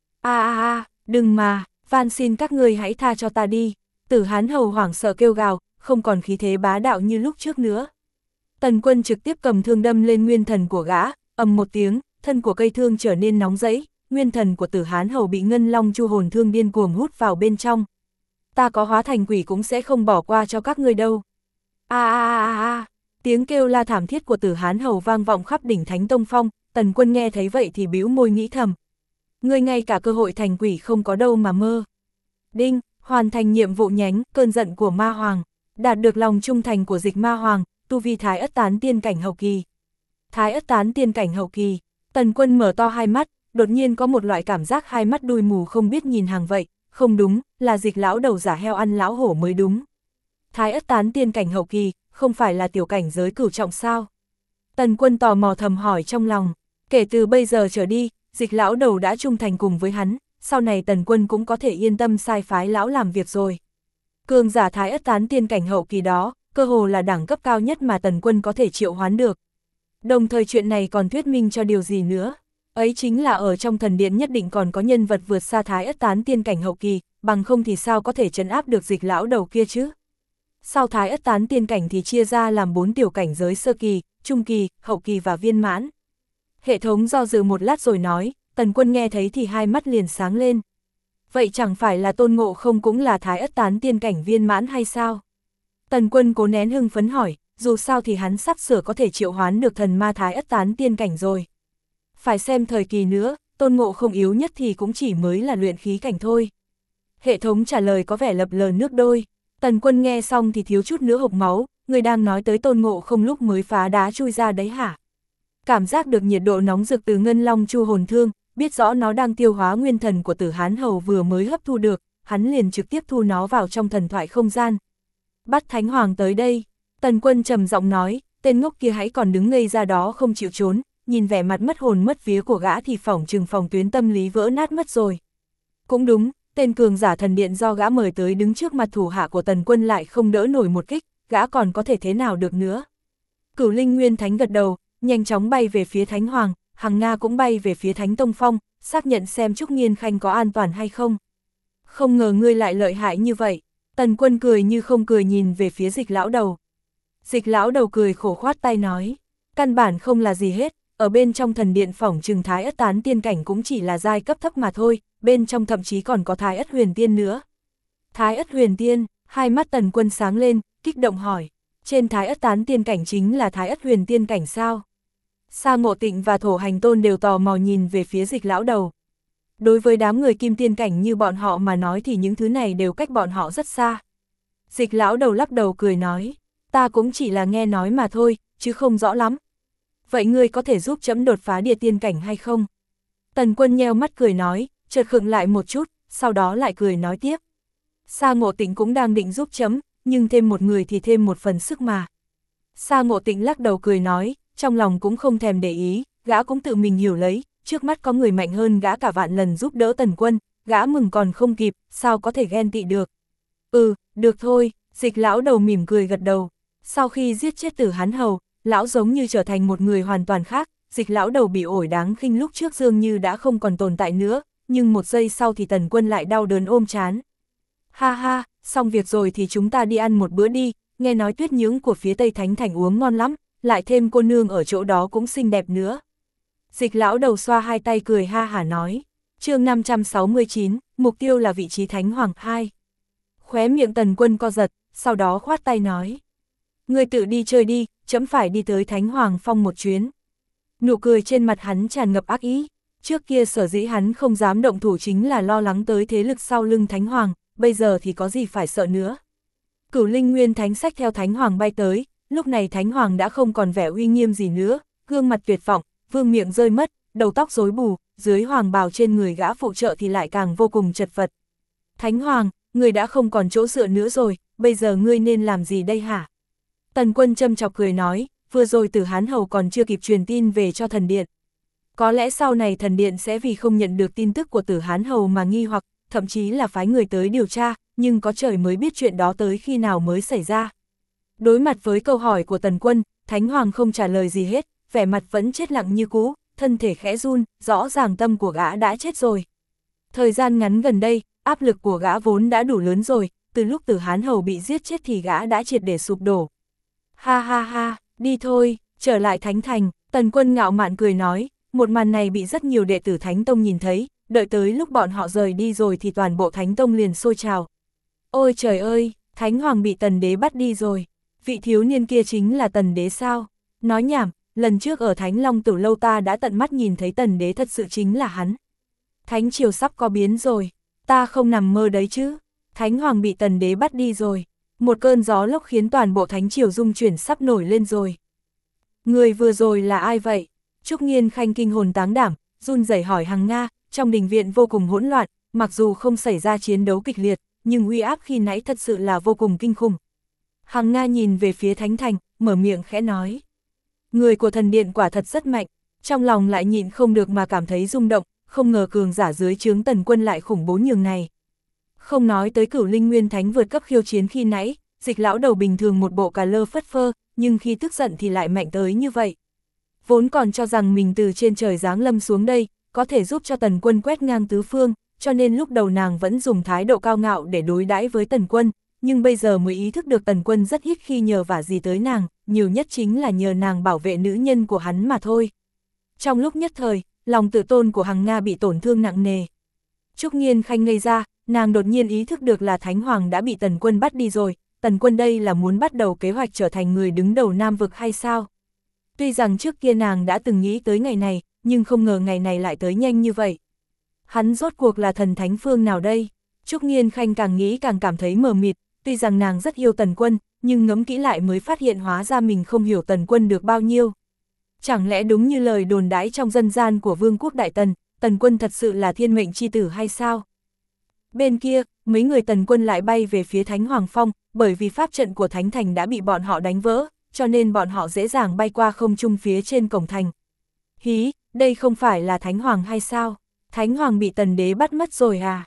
Đừng mà, van xin các ngươi hãy tha cho ta đi. Tử Hán Hầu hoảng sợ kêu gào, không còn khí thế bá đạo như lúc trước nữa. Tần Quân trực tiếp cầm thương đâm lên nguyên thần của gã, ầm một tiếng, thân của cây thương trở nên nóng rẫy, nguyên thần của Tử Hán Hầu bị Ngân Long Chu hồn thương điên cuồng hút vào bên trong. Ta có hóa thành quỷ cũng sẽ không bỏ qua cho các ngươi đâu. Tiếng kêu la thảm thiết của Tử Hán Hầu vang vọng khắp đỉnh Thánh Tông Phong, Tần Quân nghe thấy vậy thì bĩu môi nghĩ thầm. Ngươi ngay cả cơ hội thành quỷ không có đâu mà mơ. Đinh, hoàn thành nhiệm vụ nhánh, cơn giận của Ma Hoàng, đạt được lòng trung thành của Dịch Ma Hoàng, tu vi Thái Ất Tán tiên cảnh hậu kỳ. Thái Ất Tán tiên cảnh hậu kỳ, Tần Quân mở to hai mắt, đột nhiên có một loại cảm giác hai mắt đuôi mù không biết nhìn hàng vậy, không đúng, là Dịch lão đầu giả heo ăn lão hổ mới đúng. Thái Ất Tán tiên cảnh hậu kỳ, không phải là tiểu cảnh giới cửu trọng sao? Tần Quân tò mò thầm hỏi trong lòng, kể từ bây giờ trở đi, Dịch lão đầu đã trung thành cùng với hắn, sau này Tần Quân cũng có thể yên tâm sai phái lão làm việc rồi. Cường giả Thái Ất Tán tiên cảnh hậu kỳ đó, cơ hồ là đẳng cấp cao nhất mà Tần Quân có thể triệu hoán được. Đồng thời chuyện này còn thuyết minh cho điều gì nữa? Ấy chính là ở trong thần điện nhất định còn có nhân vật vượt xa Thái Ất Tán tiên cảnh hậu kỳ, bằng không thì sao có thể trấn áp được Dịch lão đầu kia chứ? Sau Thái Ất Tán tiên cảnh thì chia ra làm 4 tiểu cảnh giới sơ kỳ, trung kỳ, hậu kỳ và viên mãn. Hệ thống do dự một lát rồi nói, Tần Quân nghe thấy thì hai mắt liền sáng lên. Vậy chẳng phải là Tôn Ngộ Không cũng là Thái Ất Tán tiên cảnh viên mãn hay sao? Tần Quân cố nén hưng phấn hỏi, dù sao thì hắn sắp sửa có thể triệu hoán được thần ma Thái Ất Tán tiên cảnh rồi. Phải xem thời kỳ nữa, Tôn Ngộ Không yếu nhất thì cũng chỉ mới là luyện khí cảnh thôi. Hệ thống trả lời có vẻ lập lờ nước đôi. Tần Quân nghe xong thì thiếu chút nữa hộc máu, người đang nói tới Tôn Ngộ Không lúc mới phá đá chui ra đấy hả? Cảm giác được nhiệt độ nóng rực từ Ngân Long Chu hồn thương, biết rõ nó đang tiêu hóa nguyên thần của Tử Hán Hầu vừa mới hấp thu được, hắn liền trực tiếp thu nó vào trong thần thoại không gian. Bắt Thánh Hoàng tới đây, Tần Quân trầm giọng nói, tên ngốc kia hãy còn đứng ngây ra đó không chịu trốn, nhìn vẻ mặt mất hồn mất vía của gã thì phỏng chừng phòng tuyến tâm lý vỡ nát mất rồi. Cũng đúng, tên cường giả thần điện do gã mời tới đứng trước mặt thủ hạ của Tần Quân lại không đỡ nổi một kích, gã còn có thể thế nào được nữa. Cửu Linh Nguyên Thánh gật đầu, nhanh chóng bay về phía Thánh Hoàng, Hằng Nga cũng bay về phía Thánh Tông Phong, xác nhận xem Trúc Nghiên Khanh có an toàn hay không. Không ngờ ngươi lại lợi hại như vậy. Tần Quân cười như không cười nhìn về phía Dịch lão đầu. Dịch lão đầu cười khổ khoát tay nói, căn bản không là gì hết, ở bên trong thần điện phỏng trừng Thái Ất Tán Tiên cảnh cũng chỉ là giai cấp thấp mà thôi, bên trong thậm chí còn có Thái Ất Huyền Tiên nữa. Thái Ất Huyền Tiên, hai mắt Tần Quân sáng lên, kích động hỏi, trên Thái Ất Tán Tiên cảnh chính là Thái Ất Huyền Tiên cảnh sao? Sa Ngộ Tịnh và Thổ Hành Tôn đều tò mò nhìn về phía Dịch lão đầu. Đối với đám người kim tiên cảnh như bọn họ mà nói thì những thứ này đều cách bọn họ rất xa. Dịch lão đầu lắc đầu cười nói, ta cũng chỉ là nghe nói mà thôi, chứ không rõ lắm. Vậy ngươi có thể giúp trẫm đột phá địa tiên cảnh hay không? Tần Quân nheo mắt cười nói, chợt khựng lại một chút, sau đó lại cười nói tiếp. Sa Ngộ Tịnh cũng đang định giúp trẫm, nhưng thêm một người thì thêm một phần sức mà. Sa Ngộ Tịnh lắc đầu cười nói, trong lòng cũng không thèm để ý, gã cũng tự mình hiểu lấy, trước mắt có người mạnh hơn gã cả vạn lần giúp đỡ Tần Quân, gã mừng còn không kịp, sao có thể ghen tị được. Được thôi, Dịch lão đầu mỉm cười gật đầu. Sau khi giết chết Tử Hán Hầu, lão giống như trở thành một người hoàn toàn khác, Dịch lão đầu bị ổi đáng khinh lúc trước dường như đã không còn tồn tại nữa, nhưng một giây sau thì Tần Quân lại đau đớn ôm trán. Ha ha, xong việc rồi thì chúng ta đi ăn một bữa đi, nghe nói tuyết nhưỡng của phía Tây Thánh Thành uống ngon lắm, lại thêm cô nương ở chỗ đó cũng xinh đẹp nữa. Dịch lão đầu xoa hai tay cười ha hả nói, chương 569, mục tiêu là vị trí Thánh Hoàng 2. Khóe miệng Tần Quân co giật, sau đó khoát tay nói, ngươi tự đi chơi đi, trẫm phải đi tới Thánh Hoàng Phong một chuyến. Nụ cười trên mặt hắn tràn ngập ác ý, trước kia sở dĩ hắn không dám động thủ chính là lo lắng tới thế lực sau lưng Thánh Hoàng, bây giờ thì có gì phải sợ nữa. Cửu Linh Nguyên Thánh xách theo Thánh Hoàng bay tới, lúc này Thánh Hoàng đã không còn vẻ uy nghiêm gì nữa, gương mặt tuyệt vọng, vương miệng rơi mất, đầu tóc rối bù, dưới hoàng bào trên người gã phụ trợ thì lại càng vô cùng chật vật. Thánh Hoàng, ngươi đã không còn chỗ dựa nữa rồi, bây giờ ngươi nên làm gì đây hả? Tần Quân châm chọc cười nói, vừa rồi Tử Hán Hầu còn chưa kịp truyền tin về cho thần điện. Có lẽ sau này thần điện sẽ vì không nhận được tin tức của Tử Hán Hầu mà nghi hoặc, thậm chí là phái người tới điều tra, nhưng có trời mới biết chuyện đó tới khi nào mới xảy ra. Đối mặt với câu hỏi của Tần Quân, Thánh Hoàng không trả lời gì hết, vẻ mặt vẫn chết lặng như cũ, thân thể khẽ run, rõ ràng tâm của gã đã chết rồi. Thời gian ngắn gần đây, áp lực của gã vốn đã đủ lớn rồi, từ lúc Tử Hán Hầu bị giết chết thì gã đã triệt để sụp đổ. Ha ha ha, đi thôi, trở lại Thánh Thành, Tần Quân ngạo mạn cười nói, một màn này bị rất nhiều đệ tử Thánh Tông nhìn thấy, đợi tới lúc bọn họ rời đi rồi thì toàn bộ Thánh Tông liền sôi trào. Ôi trời ơi, Thánh Hoàng bị Tần Đế bắt đi rồi, vị thiếu niên kia chính là Tần Đế sao? Nói nhảm, lần trước ở Thánh Long Tử Lâu ta đã tận mắt nhìn thấy Tần Đế thật sự chính là hắn. Thánh triều sắp có biến rồi, ta không nằm mơ đấy chứ, Thánh Hoàng bị Tần Đế bắt đi rồi. Một cơn gió lốc khiến toàn bộ Thánh triều rung chuyển sắp nổi lên rồi. Người vừa rồi là ai vậy? Trúc Nghiên Khanh kinh hồn táng đảm, run rẩy hỏi Hằng Nga, trong đình viện vô cùng hỗn loạn, mặc dù không xảy ra chiến đấu kịch liệt, nhưng uy áp khi nãy thật sự là vô cùng kinh khủng. Hằng Nga nhìn về phía Thánh Thành, mở miệng khẽ nói. Người của thần điện quả thật rất mạnh, trong lòng lại nhịn không được mà cảm thấy rung động, không ngờ cường giả dưới trướng Tần Quân lại khủng bố nhường này. Không nói tới Cửu Linh Nguyên Thánh vượt cấp khiêu chiến khi nãy, Dịch lão đầu bình thường một bộ cà lơ phất phơ, nhưng khi tức giận thì lại mạnh tới như vậy. Vốn còn cho rằng mình từ trên trời giáng lâm xuống đây, có thể giúp cho Tần Quân quét ngang tứ phương, cho nên lúc đầu nàng vẫn dùng thái độ cao ngạo để đối đãi với Tần Quân, nhưng bây giờ mới ý thức được Tần Quân rất ít khi nhờ vả gì tới nàng, nhiều nhất chính là nhờ nàng bảo vệ nữ nhân của hắn mà thôi. Trong lúc nhất thời, lòng tự tôn của Hằng Nga bị tổn thương nặng nề. Trúc Nghiên Khanh ngây ra, nàng đột nhiên ý thức được là Thánh Hoàng đã bị Tần Quân bắt đi rồi, Tần Quân đây là muốn bắt đầu kế hoạch trở thành người đứng đầu Nam Vực hay sao? Tuy rằng trước kia nàng đã từng nghĩ tới ngày này, nhưng không ngờ ngày này lại tới nhanh như vậy. Hắn rốt cuộc là thần thánh phương nào đây? Trúc Nghiên Khanh càng nghĩ càng cảm thấy mờ mịt, tuy rằng nàng rất yêu Tần Quân, nhưng ngẫm kỹ lại mới phát hiện hóa ra mình không hiểu Tần Quân được bao nhiêu. Chẳng lẽ đúng như lời đồn đãi trong dân gian của Vương quốc Đại Tần, Tần Quân thật sự là thiên mệnh chi tử hay sao? Bên kia, mấy người Tần Quân lại bay về phía Thánh Hoàng Phong, bởi vì pháp trận của Thánh Thành đã bị bọn họ đánh vỡ, cho nên bọn họ dễ dàng bay qua không trung phía trên cổng thành. Hí, đây không phải là Thánh Hoàng hay sao? Thánh Hoàng bị Tần Đế bắt mất rồi à?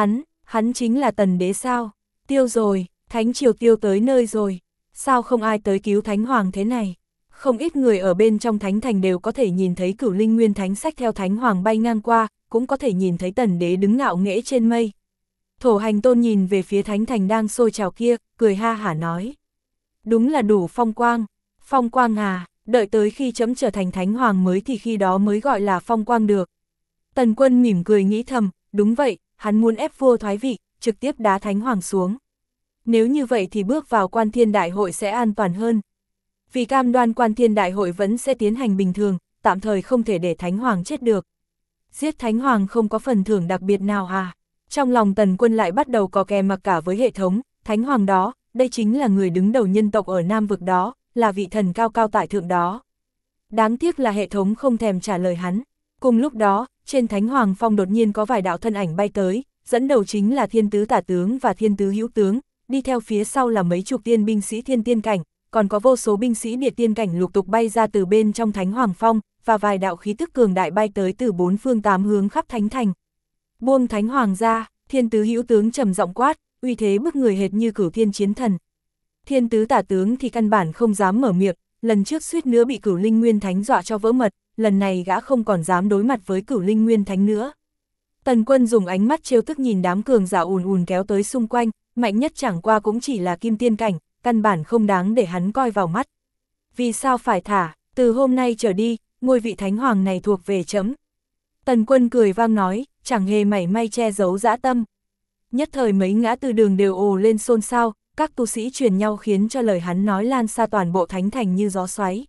Hắn chính là Tần Đế sao? Tiêu rồi, Thánh Triều tiêu tới nơi rồi. Sao không ai tới cứu Thánh Hoàng thế này? Không ít người ở bên trong Thánh Thành đều có thể nhìn thấy Cửu Linh Nguyên Thánh xách theo Thánh Hoàng bay ngang qua, cũng có thể nhìn thấy Tần Đế đứng ngạo nghễ trên mây. Thổ Hành Tôn nhìn về phía Thánh Thành đang sôi trào kia, cười ha hả nói. Đúng là đủ phong quang à, đợi tới khi chấm trở thành Thánh Hoàng mới thì khi đó mới gọi là phong quang được. Tần Quân mỉm cười nghĩ thầm, đúng vậy, hắn muốn ép vua thoái vị, trực tiếp đá Thánh Hoàng xuống. Nếu như vậy thì bước vào Quan Thiên Đại hội sẽ an toàn hơn. Vì cam đoan Quan Thiên Đại hội vẫn sẽ tiến hành bình thường, tạm thời không thể để Thánh Hoàng chết được. Giết Thánh Hoàng không có phần thưởng đặc biệt nào à? Trong lòng Tần Quân lại bắt đầu có kè mặc cả với hệ thống, Thánh Hoàng đó, đây chính là người đứng đầu nhân tộc ở Nam Vực đó, là vị thần cao cao tại thượng đó. Đáng tiếc là hệ thống không thèm trả lời hắn. Cùng lúc đó, trên Thánh Hoàng Phong đột nhiên có vài đạo thân ảnh bay tới, dẫn đầu chính là Thiên Tứ Tả Tướng và Thiên Tứ Hữu Tướng, đi theo phía sau là mấy chục tiên binh sĩ Thiên Tiên Cảnh, còn có vô số binh sĩ Địa Tiên Cảnh lục tục bay ra từ bên trong Thánh Hoàng Phong, và vài đạo khí tức cường đại bay tới từ bốn phương tám hướng khắp Thánh Thành. Buông Thánh Hoàng ra, Thiên Tứ Hữu Tướng trầm giọng quát, uy thế bức người hệt như Cửu Thiên Chiến Thần. Thiên Tứ Tả Tướng thì căn bản không dám mở miệng, lần trước suýt nữa bị Cửu Linh Nguyên Thánh dọa cho vỡ mật, lần này gã không còn dám đối mặt với Cửu Linh Nguyên Thánh nữa. Tần Quân dùng ánh mắt trêu tức nhìn đám cường giả ùn ùn kéo tới xung quanh, mạnh nhất chẳng qua cũng chỉ là Kim Tiên Cảnh, căn bản không đáng để hắn coi vào mắt. Vì sao phải thả, từ hôm nay trở đi, ngôi vị Thánh Hoàng này thuộc về trẫm. Tần Quân cười vang nói, chẳng hề mảy may che giấu dã tâm. Nhất thời mấy ngã tư đường đều ồ lên xôn xao, các tu sĩ truyền nhau khiến cho lời hắn nói lan xa toàn bộ Thánh Thành như gió xoáy.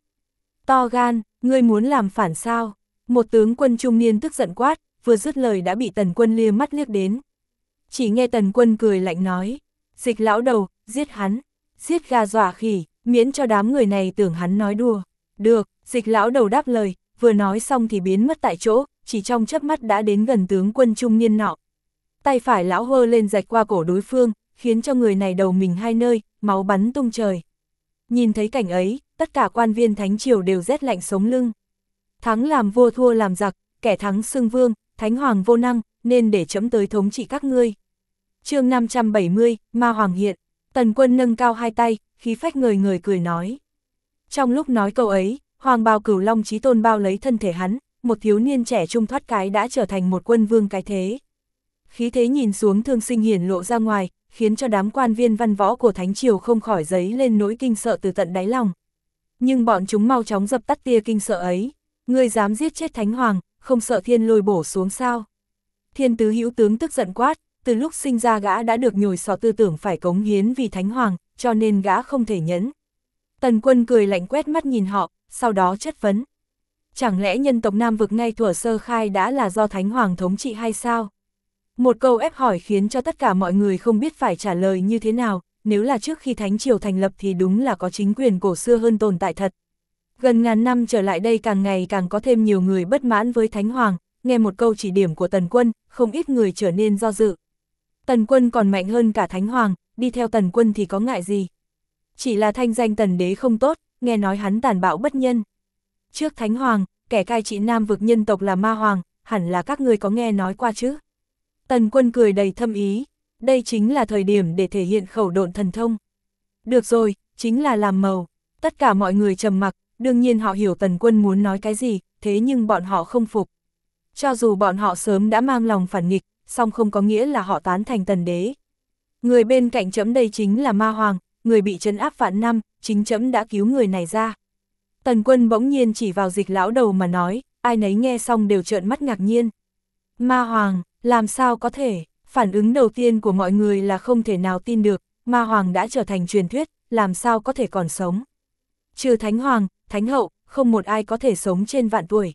To gan, ngươi muốn làm phản sao? Một tướng quân trung niên tức giận quát, vừa dứt lời đã bị Tần Quân lia mắt liếc đến. Chỉ nghe Tần Quân cười lạnh nói, Dịch lão đầu, giết hắn, giết gà dọa khỉ, miễn cho đám người này tưởng hắn nói đùa. Được, Dịch lão đầu đáp lời, vừa nói xong thì biến mất tại chỗ, chỉ trong chớp mắt đã đến gần tướng quân trung niên nọ. Tay phải lão hơ lên rạch qua cổ đối phương, khiến cho người này đầu mình hai nơi, máu bắn tung trời. Nhìn thấy cảnh ấy, tất cả quan viên Thánh Triều đều rét lạnh sống lưng. Thắng làm vua thua làm giặc, kẻ thắng xưng vương, Thánh Hoàng vô năng, nên để trẫm tới thống trị các ngươi. Chương 570, Ma Hoàng hiện. Tần Quân nâng cao hai tay, khí phách ngời ngời cười nói. Trong lúc nói câu ấy, Hoàng bào Cửu Long Chí Tôn bao lấy thân thể hắn, một thiếu niên trẻ trung thoát cái đã trở thành một quân vương cái thế. Khí thế nhìn xuống thương sinh hiển lộ ra ngoài, khiến cho đám quan viên văn võ của Thánh Triều không khỏi dấy lên nỗi kinh sợ từ tận đáy lòng. Nhưng bọn chúng mau chóng dập tắt tia kinh sợ ấy. Ngươi dám giết chết Thánh Hoàng, không sợ thiên lôi bổ xuống sao? Thiên Tứ Hữu Tướng tức giận quát, từ lúc sinh ra gã đã được nhồi sọ tư tưởng phải cống hiến vì Thánh Hoàng, cho nên gã không thể nhẫn. Tần Quân cười lạnh quét mắt nhìn họ, sau đó chất vấn. Chẳng lẽ nhân tộc Nam Vực ngay thuở sơ khai đã là do Thánh Hoàng thống trị hay sao? Một câu ép hỏi khiến cho tất cả mọi người không biết phải trả lời như thế nào, nếu là trước khi Thánh Triều thành lập thì đúng là có chính quyền cổ xưa hơn tồn tại thật. Gần ngàn năm trở lại đây càng ngày càng có thêm nhiều người bất mãn với Thánh Hoàng, nghe một câu chỉ điểm của Tần Quân, không ít người trở nên do dự. Tần Quân còn mạnh hơn cả Thánh Hoàng, đi theo Tần Quân thì có ngại gì? Chỉ là thanh danh Tần Đế không tốt, nghe nói hắn tàn bạo bất nhân. Trước Thánh Hoàng, kẻ cai trị Nam Vực nhân tộc là Ma Hoàng, hẳn là các ngươi có nghe nói qua chứ? Tần Quân cười đầy thâm ý, đây chính là thời điểm để thể hiện khẩu độn thần thông. Được rồi, chính là làm màu. Tất cả mọi người trầm mặc, đương nhiên họ hiểu Tần Quân muốn nói cái gì, thế nhưng bọn họ không phục. Cho dù bọn họ sớm đã mang lòng phản nghịch, song không có nghĩa là họ tán thành Tần Đế. Người bên cạnh trẫm đây chính là Ma Hoàng, người bị trấn áp vạn năm, chính trẫm đã cứu người này ra. Tần Quân bỗng nhiên chỉ vào Dịch lão đầu mà nói, ai nấy nghe xong đều trợn mắt ngạc nhiên. Ma Hoàng, làm sao có thể? Phản ứng đầu tiên của mọi người là không thể nào tin được, Ma Hoàng đã trở thành truyền thuyết, làm sao có thể còn sống? Trừ Thánh Hoàng, Thánh Hậu, không một ai có thể sống trên vạn tuổi.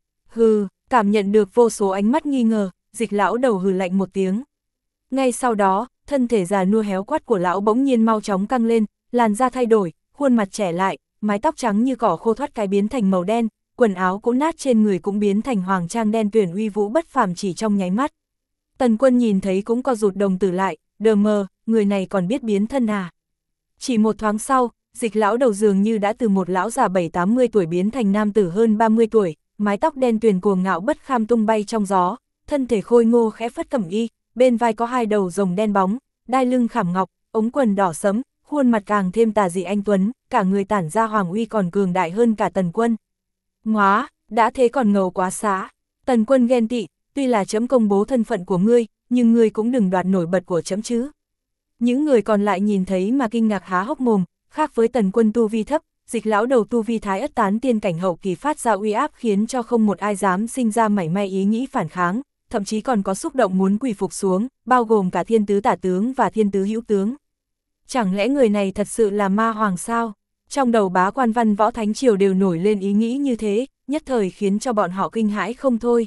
Hừ, cảm nhận được vô số ánh mắt nghi ngờ, Dịch lão đầu hừ lạnh một tiếng. Ngay sau đó, thân thể già nua héo quắt của lão bỗng nhiên mau chóng căng lên, làn da thay đổi, khuôn mặt trẻ lại, mái tóc trắng như cỏ khô thoát cái biến thành màu đen, quần áo cũ nát trên người cũng biến thành hoàng trang đen tuyền uy vũ bất phàm chỉ trong nháy mắt. Tần Quân nhìn thấy cũng co rụt đồng tử lại, đờ mờ, người này còn biết biến thân à. Chỉ một thoáng sau, Dịch lão đầu dường như đã từ một lão già 70-80 tuổi biến thành nam tử hơn 30 tuổi, mái tóc đen tuyền cuồng ngạo bất kham tung bay trong gió, thân thể khôi ngô khẽ phất cẩm y, bên vai có hai đầu rồng đen bóng, đai lưng khảm ngọc, ống quần đỏ sẫm, khuôn mặt càng thêm tà dị anh tuấn, cả người tản ra hoàng uy còn cường đại hơn cả Tần Quân. Ngoá, đã thế còn ngầu quá xá. Tần Quân ghen tị, tuy là chấm công bố thân phận của ngươi, nhưng ngươi cũng đừng đoạt nổi bật của chấm chứ. Những người còn lại nhìn thấy mà kinh ngạc há hốc mồm, khác với Tần Quân tu vi thấp, Dịch lão đầu tu vi thái ất tán tiên cảnh hậu kỳ phát ra uy áp khiến cho không một ai dám sinh ra mảy may ý nghĩ phản kháng, thậm chí còn có xúc động muốn quỳ phục xuống, bao gồm cả thiên tứ tả tướng và thiên tứ hữu tướng. Chẳng lẽ người này thật sự là ma hoàng sao? Trong đầu bá quan văn võ thánh triều đều nổi lên ý nghĩ như thế, nhất thời khiến cho bọn họ kinh hãi không thôi.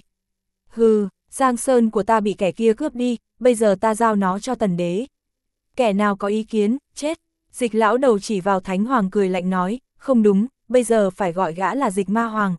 Hừ, Giang Sơn của ta bị kẻ kia cướp đi, bây giờ ta giao nó cho Tần đế. Kẻ nào có ý kiến, chết. Dịch lão đầu chỉ vào Thánh Hoàng cười lạnh nói, không đúng, bây giờ phải gọi gã là Dịch ma hoàng.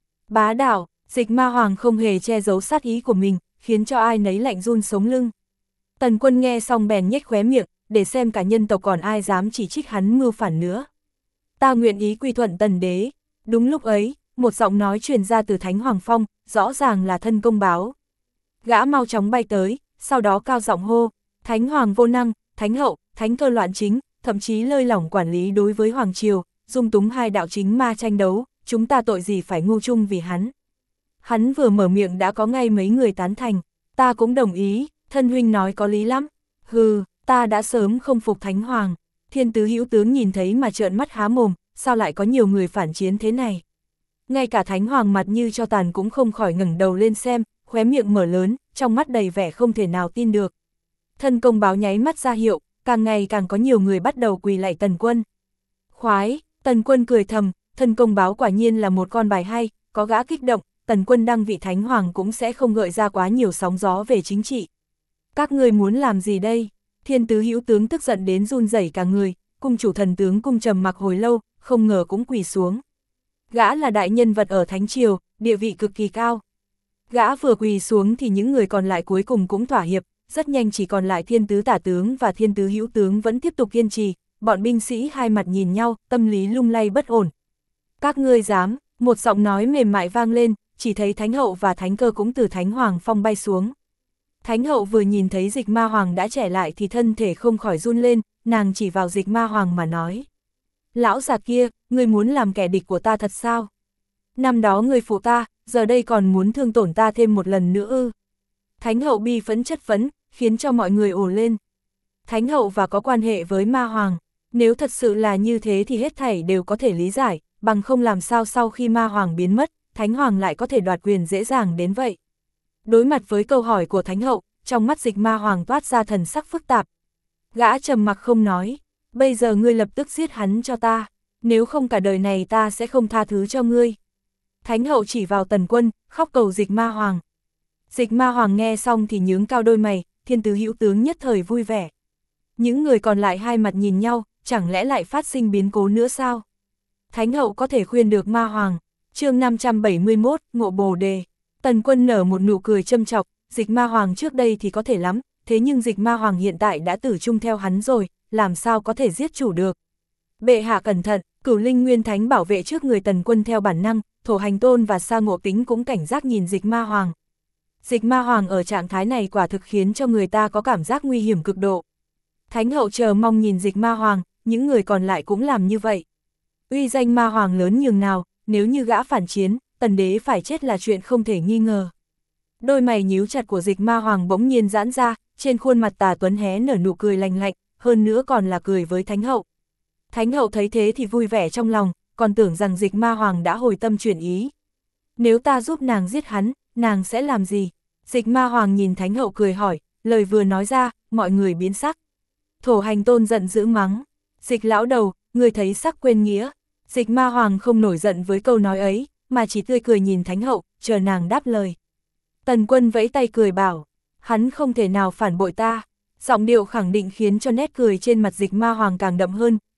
Bá đạo, Dịch ma hoàng không hề che giấu sát ý của mình, khiến cho ai nấy lạnh run sống lưng. Tần Quân nghe xong bèn nhếch khóe miệng, để xem cả nhân tộc còn ai dám chỉ trích hắn mưu phản nữa. Ta nguyện ý quy thuận Tần đế. Đúng lúc ấy, một giọng nói truyền ra từ Thánh Hoàng Phong, rõ ràng là Thân Công Báo. Gã mau chóng bay tới, sau đó cao giọng hô, Thánh Hoàng vô năng, Thánh hậu, Thánh cơ loạn chính, thậm chí lơi lỏng quản lý đối với Hoàng triều, dung túng hai đạo chính ma tranh đấu, chúng ta tội gì phải ngu chung vì hắn. Hắn vừa mở miệng đã có ngay mấy người tán thành, ta cũng đồng ý, thân huynh nói có lý lắm. Hừ, ta đã sớm không phục Thánh Hoàng. Thiên tứ hữu tướng nhìn thấy mà trợn mắt há mồm, sao lại có nhiều người phản chiến thế này. Ngay cả Thánh Hoàng mặt như cho tàn cũng không khỏi ngẩng đầu lên xem, khóe miệng mở lớn, trong mắt đầy vẻ không thể nào tin được. Thân Công Báo nháy mắt ra hiệu, càng ngày càng có nhiều người bắt đầu quỳ lạy Tần Quân. Khoái, Tần Quân cười thầm, Thân Công Báo quả nhiên là một con bài hay, có gã kích động, Tần Quân đăng vị Thánh Hoàng cũng sẽ không gợi ra quá nhiều sóng gió về chính trị. Các ngươi muốn làm gì đây? Thiên tứ hữu tướng tức giận đến run rẩy cả người, cung chủ thần tướng cung trầm mặc hồi lâu, không ngờ cũng quỳ xuống. Gã là đại nhân vật ở Thánh triều, địa vị cực kỳ cao. Gã vừa quỳ xuống thì những người còn lại cuối cùng cũng thỏa hiệp, rất nhanh chỉ còn lại thiên tứ tả tướng và thiên tứ hữu tướng vẫn tiếp tục kiên trì, bọn binh sĩ hai mặt nhìn nhau, tâm lý lung lay bất ổn. Các ngươi dám, một giọng nói mềm mại vang lên, chỉ thấy Thánh hậu và Thánh cơ cũng từ Thánh Hoàng Phong bay xuống. Thánh hậu vừa nhìn thấy Dịch ma hoàng đã trẻ lại thì thân thể không khỏi run lên, nàng chỉ vào Dịch ma hoàng mà nói. Lão già kia, ngươi muốn làm kẻ địch của ta thật sao? Năm đó ngươi phụ ta, giờ đây còn muốn thương tổn ta thêm một lần nữa ư? Thánh hậu bi phẫn chất vấn, khiến cho mọi người ồ lên. Thánh hậu và có quan hệ với ma hoàng, nếu thật sự là như thế thì hết thảy đều có thể lý giải, bằng không làm sao sau khi ma hoàng biến mất, Thánh Hoàng lại có thể đoạt quyền dễ dàng đến vậy. Đối mặt với câu hỏi của Thánh hậu, trong mắt Dịch ma hoàng toát ra thần sắc phức tạp. Gã trầm mặc không nói, bây giờ ngươi lập tức giết hắn cho ta, nếu không cả đời này ta sẽ không tha thứ cho ngươi. Thánh hậu chỉ vào Tần Quân, khóc cầu Dịch ma hoàng. Dịch ma hoàng nghe xong thì nhướng cao đôi mày, thiên tứ hữu tướng nhất thời vui vẻ. Những người còn lại hai mặt nhìn nhau, chẳng lẽ lại phát sinh biến cố nữa sao? Thánh hậu có thể khuyên được ma hoàng. Chương 571, Ngộ Bồ Đề. Tần Quân nở một nụ cười châm chọc, Dịch ma hoàng trước đây thì có thể lắm, thế nhưng Dịch ma hoàng hiện tại đã tử chung theo hắn rồi, làm sao có thể giết chủ được. Bệ hạ cẩn thận, Cửu Linh Nguyên Thánh bảo vệ trước người Tần Quân theo bản năng, Thổ Hành Tôn và Sa Ngộ Tính cũng cảnh giác nhìn Dịch ma hoàng. Dịch ma hoàng ở trạng thái này quả thực khiến cho người ta có cảm giác nguy hiểm cực độ. Thánh hậu chờ mong nhìn Dịch ma hoàng, những người còn lại cũng làm như vậy. Uy danh ma hoàng lớn nhường nào, nếu như gã phản chiến, Tần đế phải chết là chuyện không thể nghi ngờ. Đôi mày nhíu chặt của Dịch ma hoàng bỗng nhiên giãn ra, trên khuôn mặt tà tuấn hé nở nụ cười lành lạnh, hơn nữa còn là cười với Thánh hậu. Thánh hậu thấy thế thì vui vẻ trong lòng, còn tưởng rằng Dịch ma hoàng đã hồi tâm chuyển ý. Nếu ta giúp nàng giết hắn, nàng sẽ làm gì? Dịch ma hoàng nhìn Thánh hậu cười hỏi, lời vừa nói ra, mọi người biến sắc. Thổ Hành Tôn giận dữ mắng, Dịch lão đầu, người thấy sắc quên nghĩa. Dịch ma hoàng không nổi giận với câu nói ấy, mà chỉ tươi cười nhìn Thánh hậu, chờ nàng đáp lời. Tần Quân vẫy tay cười bảo, hắn không thể nào phản bội ta. Giọng điệu khẳng định khiến cho nét cười trên mặt Dịch ma hoàng càng đậm hơn,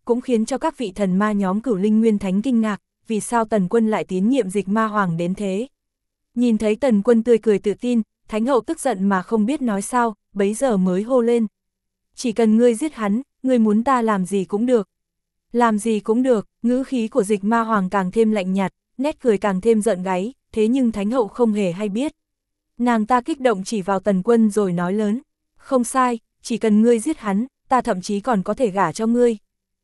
cũng khiến cho các vị thần ma nhóm Cửu Linh Nguyên Thánh kinh ngạc, vì sao Tần Quân lại tín nhiệm Dịch Ma Hoàng đến thế. Nhìn thấy Tần Quân tươi cười tự tin, Thánh hậu tức giận mà không biết nói sao, bấy giờ mới hô lên. Chỉ cần ngươi giết hắn, ngươi muốn ta làm gì cũng được. Làm gì cũng được, ngữ khí của Dịch Ma Hoàng càng thêm lạnh nhạt, nét cười càng thêm giận gáy, thế nhưng Thánh hậu không hề hay biết. Nàng ta kích động chỉ vào Tần Quân rồi nói lớn, không sai, chỉ cần ngươi giết hắn, ta thậm chí còn có thể gả cho ngươi.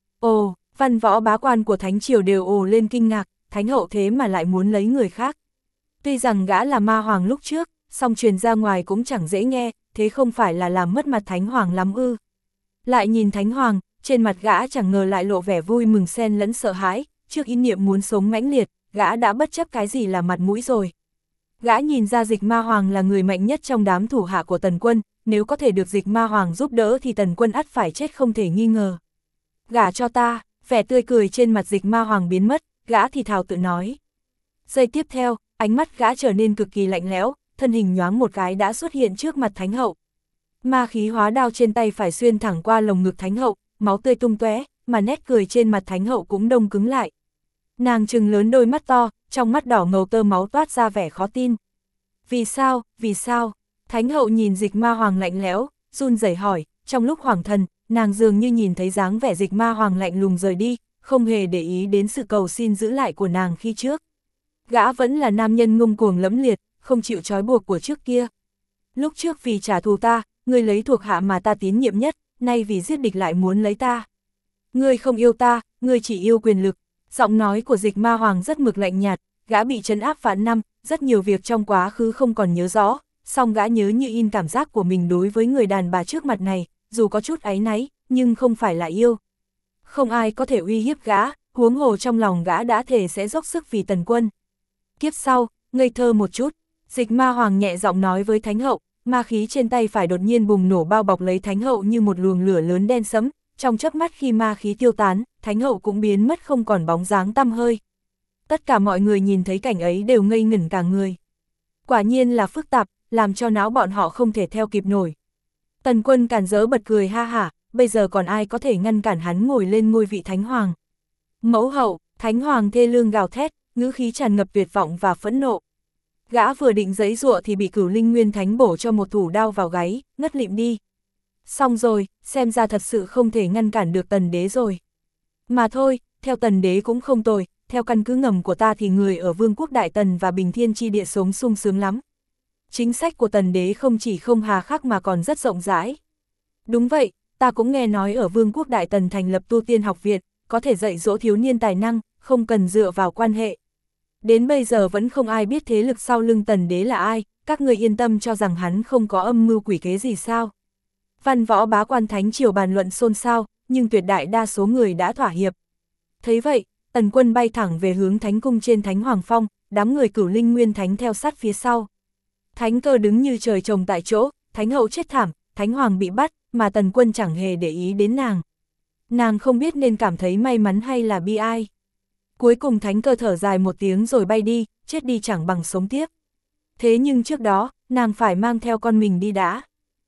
Ồ, văn võ bá quan của Thánh triều đều ồ lên kinh ngạc, Thánh hậu thế mà lại muốn lấy người khác. Tuy rằng gã là ma hoàng lúc trước, song truyền ra ngoài cũng chẳng dễ nghe, thế không phải là làm mất mặt Thánh hoàng lắm ư. Lại nhìn Thánh hoàng, trên mặt gã chẳng ngờ lại lộ vẻ vui mừng xen lẫn sợ hãi, trước ý niệm muốn sống mãnh liệt, gã đã bất chấp cái gì là mặt mũi rồi. Gã nhìn ra Dịch Ma Hoàng là người mạnh nhất trong đám thủ hạ của Tần Quân, nếu có thể được Dịch Ma Hoàng giúp đỡ thì Tần Quân ắt phải chết không thể nghi ngờ. Gả cho ta, vẻ tươi cười trên mặt Dịch Ma Hoàng biến mất, gã thì thào tự nói. Giây tiếp theo, ánh mắt gã trở nên cực kỳ lạnh lẽo, thân hình nhoáng một cái đã xuất hiện trước mặt Thánh hậu. Ma khí hóa đao trên tay phải xuyên thẳng qua lồng ngực Thánh hậu, máu tươi tung tóe, mà nét cười trên mặt Thánh hậu cũng đông cứng lại. Nàng trừng lớn đôi mắt to, trong mắt đỏ ngầu tơ máu toát ra vẻ khó tin. Vì sao, vì sao? Thánh hậu nhìn Dịch Ma Hoàng lạnh lẽo, run rẩy hỏi, trong lúc hoảng thần, nàng dường như nhìn thấy dáng vẻ Dịch Ma Hoàng lạnh lùng rời đi, không hề để ý đến sự cầu xin giữ lại của nàng khi trước. Gã vẫn là nam nhân ngông cuồng lẫm liệt, không chịu trói buộc của trước kia. Lúc trước vì trả thù ta, ngươi lấy thuộc hạ mà ta tín nhiệm nhất, nay vì giết địch lại muốn lấy ta. Ngươi không yêu ta, ngươi chỉ yêu quyền lực. Giọng nói của Dịch Ma Hoàng rất mực lạnh nhạt, gã bị trấn áp vạn năm, rất nhiều việc trong quá khứ không còn nhớ rõ, song gã nhớ như in cảm giác của mình đối với người đàn bà trước mặt này, dù có chút áy náy, nhưng không phải là yêu. Không ai có thể uy hiếp gã, huống hồ trong lòng gã đã thề sẽ dốc sức vì Tần Quân. Kiếp sau, ngây thơ một chút, Dịch Ma Hoàng nhẹ giọng nói với Thánh hậu, ma khí trên tay phải đột nhiên bùng nổ bao bọc lấy Thánh hậu như một luồng lửa lớn đen sẫm, trong chớp mắt khi ma khí tiêu tán, Thánh hậu cũng biến mất không còn bóng dáng tăm hơi. Tất cả mọi người nhìn thấy cảnh ấy đều ngây ngẩn cả người. Quả nhiên là phức tạp, làm cho não bọn họ không thể theo kịp nổi. Tần Quân càn rỡ bật cười ha hả, bây giờ còn ai có thể ngăn cản hắn ngồi lên ngôi vị Thánh Hoàng. Mẫu hậu, Thánh Hoàng thê lương gào thét, ngữ khí tràn ngập tuyệt vọng và phẫn nộ. Gã vừa định giãy giụa thì bị Cửu Linh Nguyên Thánh bổ cho một thủ đao vào gáy, ngất lịm đi. Xong rồi, xem ra thật sự không thể ngăn cản được Tần đế rồi. Mà thôi, theo Tần đế cũng không tồi, theo căn cứ ngầm của ta thì người ở Vương quốc Đại Tần và Bình Thiên chi địa sống sung sướng lắm. Chính sách của Tần đế không chỉ không hà khắc mà còn rất rộng rãi. Đúng vậy, ta cũng nghe nói ở Vương quốc Đại Tần thành lập tu tiên học viện, có thể dạy dỗ thiếu niên tài năng, không cần dựa vào quan hệ. Đến bây giờ vẫn không ai biết thế lực sau lưng Tần đế là ai, các người yên tâm cho rằng hắn không có âm mưu quỷ kế gì sao. Văn võ bá quan Thánh triều bàn luận xôn xao, nhưng tuyệt đại đa số người đã thỏa hiệp. Thấy vậy, Tần Quân bay thẳng về hướng Thánh cung trên Thánh Hoàng Phong, đám người Cửu Linh Nguyên Thánh theo sát phía sau. Thánh Cơ đứng như trời trồng tại chỗ, Thánh hậu chết thảm, Thánh Hoàng bị bắt, mà Tần Quân chẳng hề để ý đến nàng. Nàng không biết nên cảm thấy may mắn hay là bi ai. Cuối cùng Thánh Cơ thở dài một tiếng rồi bay đi, chết đi chẳng bằng sống tiếp. Thế nhưng trước đó, nàng phải mang theo con mình đi đã.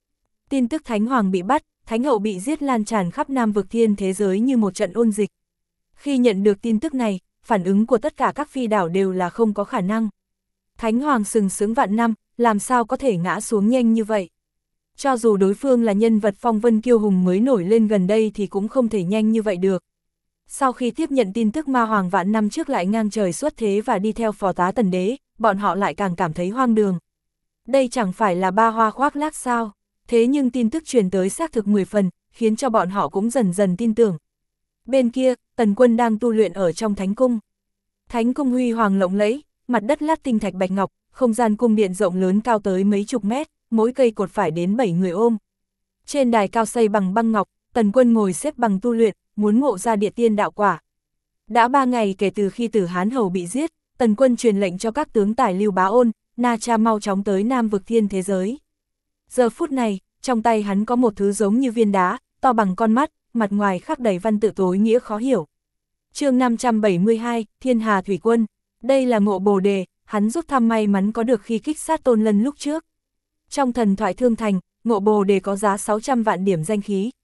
Tin tức Thánh Hoàng bị bắt, Thánh hậu bị giết lan tràn khắp Nam vực thiên thế giới như một trận ôn dịch. Khi nhận được tin tức này, phản ứng của tất cả các phi đảo đều là không có khả năng. Thánh Hoàng sừng sững vạn năm, làm sao có thể ngã xuống nhanh như vậy? Cho dù đối phương là nhân vật phong vân kiêu hùng mới nổi lên gần đây thì cũng không thể nhanh như vậy được. Sau khi tiếp nhận tin tức ma hoàng vạn năm trước lại ngang trời xuất thế và đi theo phò tá Tần đế, bọn họ lại càng cảm thấy hoang đường. Đây chẳng phải là ba hoa khoác lác sao? Thế nhưng tin tức truyền tới xác thực 10 phần, khiến cho bọn họ cũng dần dần tin tưởng. Bên kia, Tần Quân đang tu luyện ở trong Thánh cung. Thánh cung huy hoàng lộng lẫy, mặt đất lát tinh thạch bạch ngọc, không gian cung điện rộng lớn cao tới mấy chục mét, mỗi cây cột phải đến 7 người ôm. Trên đài cao xây bằng băng ngọc, Tần Quân ngồi xếp bằng tu luyện, muốn ngộ ra địa tiên đạo quả. Đã 3 ngày kể từ khi Tử Hán Hầu bị giết, Tần Quân truyền lệnh cho các tướng tài Lưu Bá Ôn, Na Cha mau chóng tới Nam vực thiên thế giới. Giờ phút này, trong tay hắn có một thứ giống như viên đá, to bằng con mắt, mặt ngoài khắc đầy văn tự tối nghĩa khó hiểu. Chương 572, Thiên Hà Thủy Quân. Đây là ngộ Bồ Đề, hắn rút thăm may mắn có được khi kích sát Tôn Lân lúc trước. Trong thần thoại Thương Thành, ngộ Bồ Đề có giá 600 vạn điểm danh khí,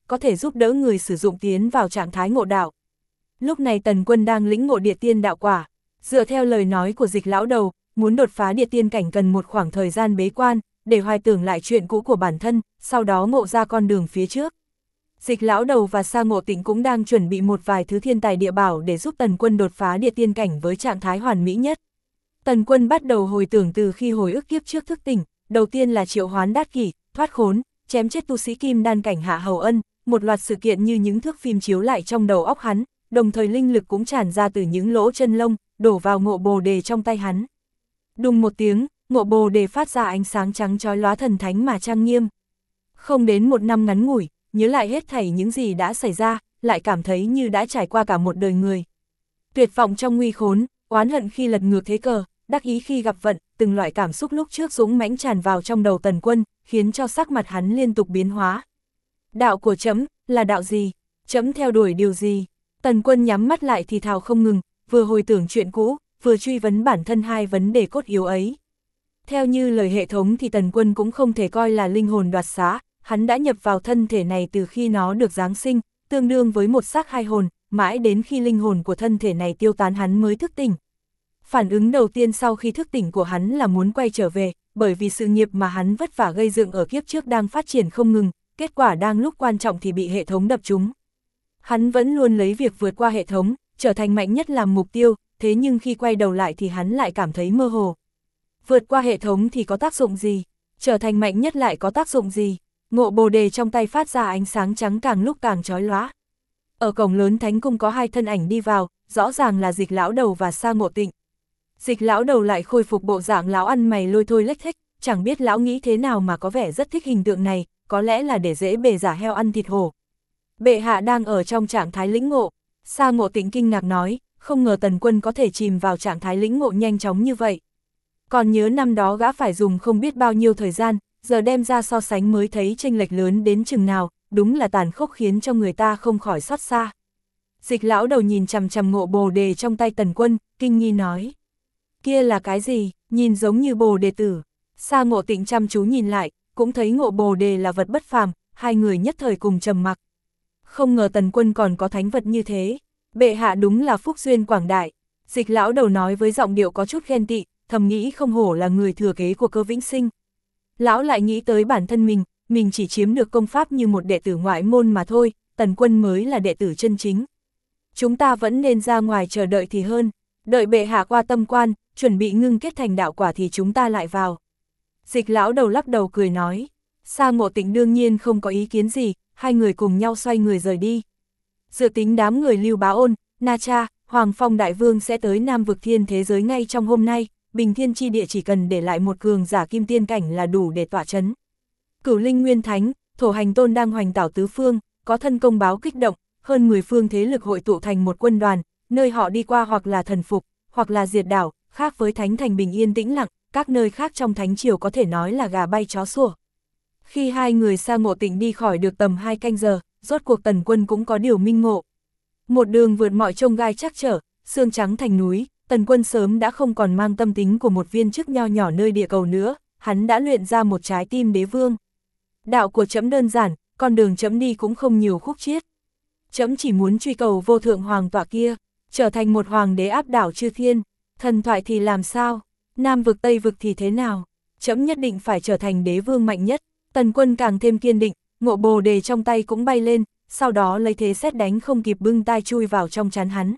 có thể giúp đỡ người sử dụng tiến vào trạng thái ngộ đạo. Lúc này Tần Quân đang lĩnh ngộ địa tiên đạo quả. Dựa theo lời nói của Dịch lão đầu, muốn đột phá địa tiên cảnh cần một khoảng thời gian bế quan, để hoài tưởng lại chuyện cũ của bản thân, sau đó ngộ ra con đường phía trước. Dịch lão đầu và Sa Ngộ Tịnh cũng đang chuẩn bị một vài thứ thiên tài địa bảo để giúp Tần Quân đột phá địa tiên cảnh với trạng thái hoàn mỹ nhất. Tần Quân bắt đầu hồi tưởng từ khi hồi ức kiếp trước thức tỉnh, đầu tiên là triệu hoán đát kỷ, thoát khốn, chém chết tu sĩ kim đan cảnh Hạ Hầu Ân, một loạt sự kiện như những thước phim chiếu lại trong đầu óc hắn, đồng thời linh lực cũng tràn ra từ những lỗ chân lông, đổ vào ngộ bồ đề trong tay hắn. Đùng một tiếng, ngộ bồ đề phát ra ánh sáng trắng chói lóa thần thánh mà trang nghiêm. Không đến một năm ngắn ngủi, nhớ lại hết thảy những gì đã xảy ra, lại cảm thấy như đã trải qua cả một đời người. Tuyệt vọng trong nguy khốn, oán hận khi lật ngược thế cờ, đắc ý khi gặp vận, từng loại cảm xúc lúc trước dũng mãnh tràn vào trong đầu Tần Quân, khiến cho sắc mặt hắn liên tục biến hóa. Đạo của trẫm là đạo gì? Trẫm theo đuổi điều gì? Tần Quân nhắm mắt lại thì thào không ngừng, vừa hồi tưởng chuyện cũ, vừa truy vấn bản thân hai vấn đề cốt yếu ấy. Theo như lời hệ thống thì Tần Quân cũng không thể coi là linh hồn đoạt xá, hắn đã nhập vào thân thể này từ khi nó được giáng sinh, tương đương với một xác hai hồn, mãi đến khi linh hồn của thân thể này tiêu tán hắn mới thức tỉnh. Phản ứng đầu tiên sau khi thức tỉnh của hắn là muốn quay trở về, bởi vì sự nghiệp mà hắn vất vả gây dựng ở kiếp trước đang phát triển không ngừng, kết quả đang lúc quan trọng thì bị hệ thống đập trúng. Hắn vẫn luôn lấy việc vượt qua hệ thống, trở thành mạnh nhất làm mục tiêu, thế nhưng khi quay đầu lại thì hắn lại cảm thấy mơ hồ. Vượt qua hệ thống thì có tác dụng gì? Trở thành mạnh nhất lại có tác dụng gì? Ngộ bồ đề trong tay phát ra ánh sáng trắng càng lúc càng chói lóa. Ở cổng lớn thánh cung có hai thân ảnh đi vào, rõ ràng là Dịch lão đầu và Sa Ngộ Tịnh. Dịch lão đầu lại khôi phục bộ dạng lão ăn mày lôi thôi lếch thếch, chẳng biết lão nghĩ thế nào mà có vẻ rất thích hình tượng này, có lẽ là để dễ bề giả heo ăn thịt hổ. Bệ hạ đang ở trong trạng thái lĩnh ngộ. Sa Ngộ Tịnh kinh ngạc nói, không ngờ Tần Quân có thể chìm vào trạng thái lĩnh ngộ nhanh chóng như vậy. Còn nhớ năm đó gã phải dùng không biết bao nhiêu thời gian, giờ đem ra so sánh mới thấy chênh lệch lớn đến chừng nào, đúng là tàn khốc khiến cho người ta không khỏi xót xa. Dịch lão đầu nhìn chằm chằm ngộ bồ đề trong tay Tần Quân, kinh nghi nói. Kia là cái gì, nhìn giống như bồ đề tử. Sa Ngộ Tịnh chăm chú nhìn lại, cũng thấy ngộ bồ đề là vật bất phàm, hai người nhất thời cùng trầm mặc. Không ngờ Tần Quân còn có thánh vật như thế, bệ hạ đúng là phúc duyên quảng đại. Dịch lão đầu nói với giọng điệu có chút ghen tị, thầm nghĩ không hổ là người thừa kế của Cơ Vĩnh Sinh. Lão lại nghĩ tới bản thân mình chỉ chiếm được công pháp như một đệ tử ngoại môn mà thôi, Tần Quân mới là đệ tử chân chính. Chúng ta vẫn nên ra ngoài chờ đợi thì hơn, đợi bệ hạ qua tâm quan, chuẩn bị ngưng kết thành đạo quả thì chúng ta lại vào. Dịch lão đầu lắc đầu cười nói. Sa Ngộ Tịnh đương nhiên không có ý kiến gì, hai người cùng nhau xoay người rời đi. Dự tính đám người Lưu Bá Ôn, Na Cha, Hoàng Phong Đại Vương sẽ tới Nam Vực Thiên thế giới ngay trong hôm nay, Bình Thiên chi địa chỉ cần để lại một cường giả kim tiên cảnh là đủ để tọa chấn. Cửu Linh Nguyên Thánh, Thổ Hành Tôn đang hoành tảo tứ phương, có thân công báo kích động, hơn 10 phương thế lực hội tụ thành một quân đoàn, nơi họ đi qua hoặc là thần phục, hoặc là diệt đảo, khác với Thánh Thành bình yên tĩnh lặng, các nơi khác trong Thánh Triều có thể nói là gà bay chó sủa. Khi hai người Sa Ngộ Tịnh đi khỏi được tầm 2 canh giờ, rốt cuộc Tần Quân cũng có điều minh ngộ. Một đường vượt mọi chông gai trắc trở, xương trắng thành núi, Tần Quân sớm đã không còn mang tâm tính của một viên chức nho nhỏ nơi địa cầu nữa, hắn đã luyện ra một trái tim đế vương. Đạo của trẫm đơn giản, con đường trẫm đi cũng không nhiều khúc chiết. Trẫm chỉ muốn truy cầu vô thượng hoàng tọa kia, trở thành một hoàng đế áp đảo chư thiên, thần thoại thì làm sao, Nam Vực Tây Vực thì thế nào, trẫm nhất định phải trở thành đế vương mạnh nhất. Tần Quân càng thêm kiên định, ngộ bồ đề trong tay cũng bay lên, sau đó lấy thế sét đánh không kịp bưng tai chui vào trong trán hắn.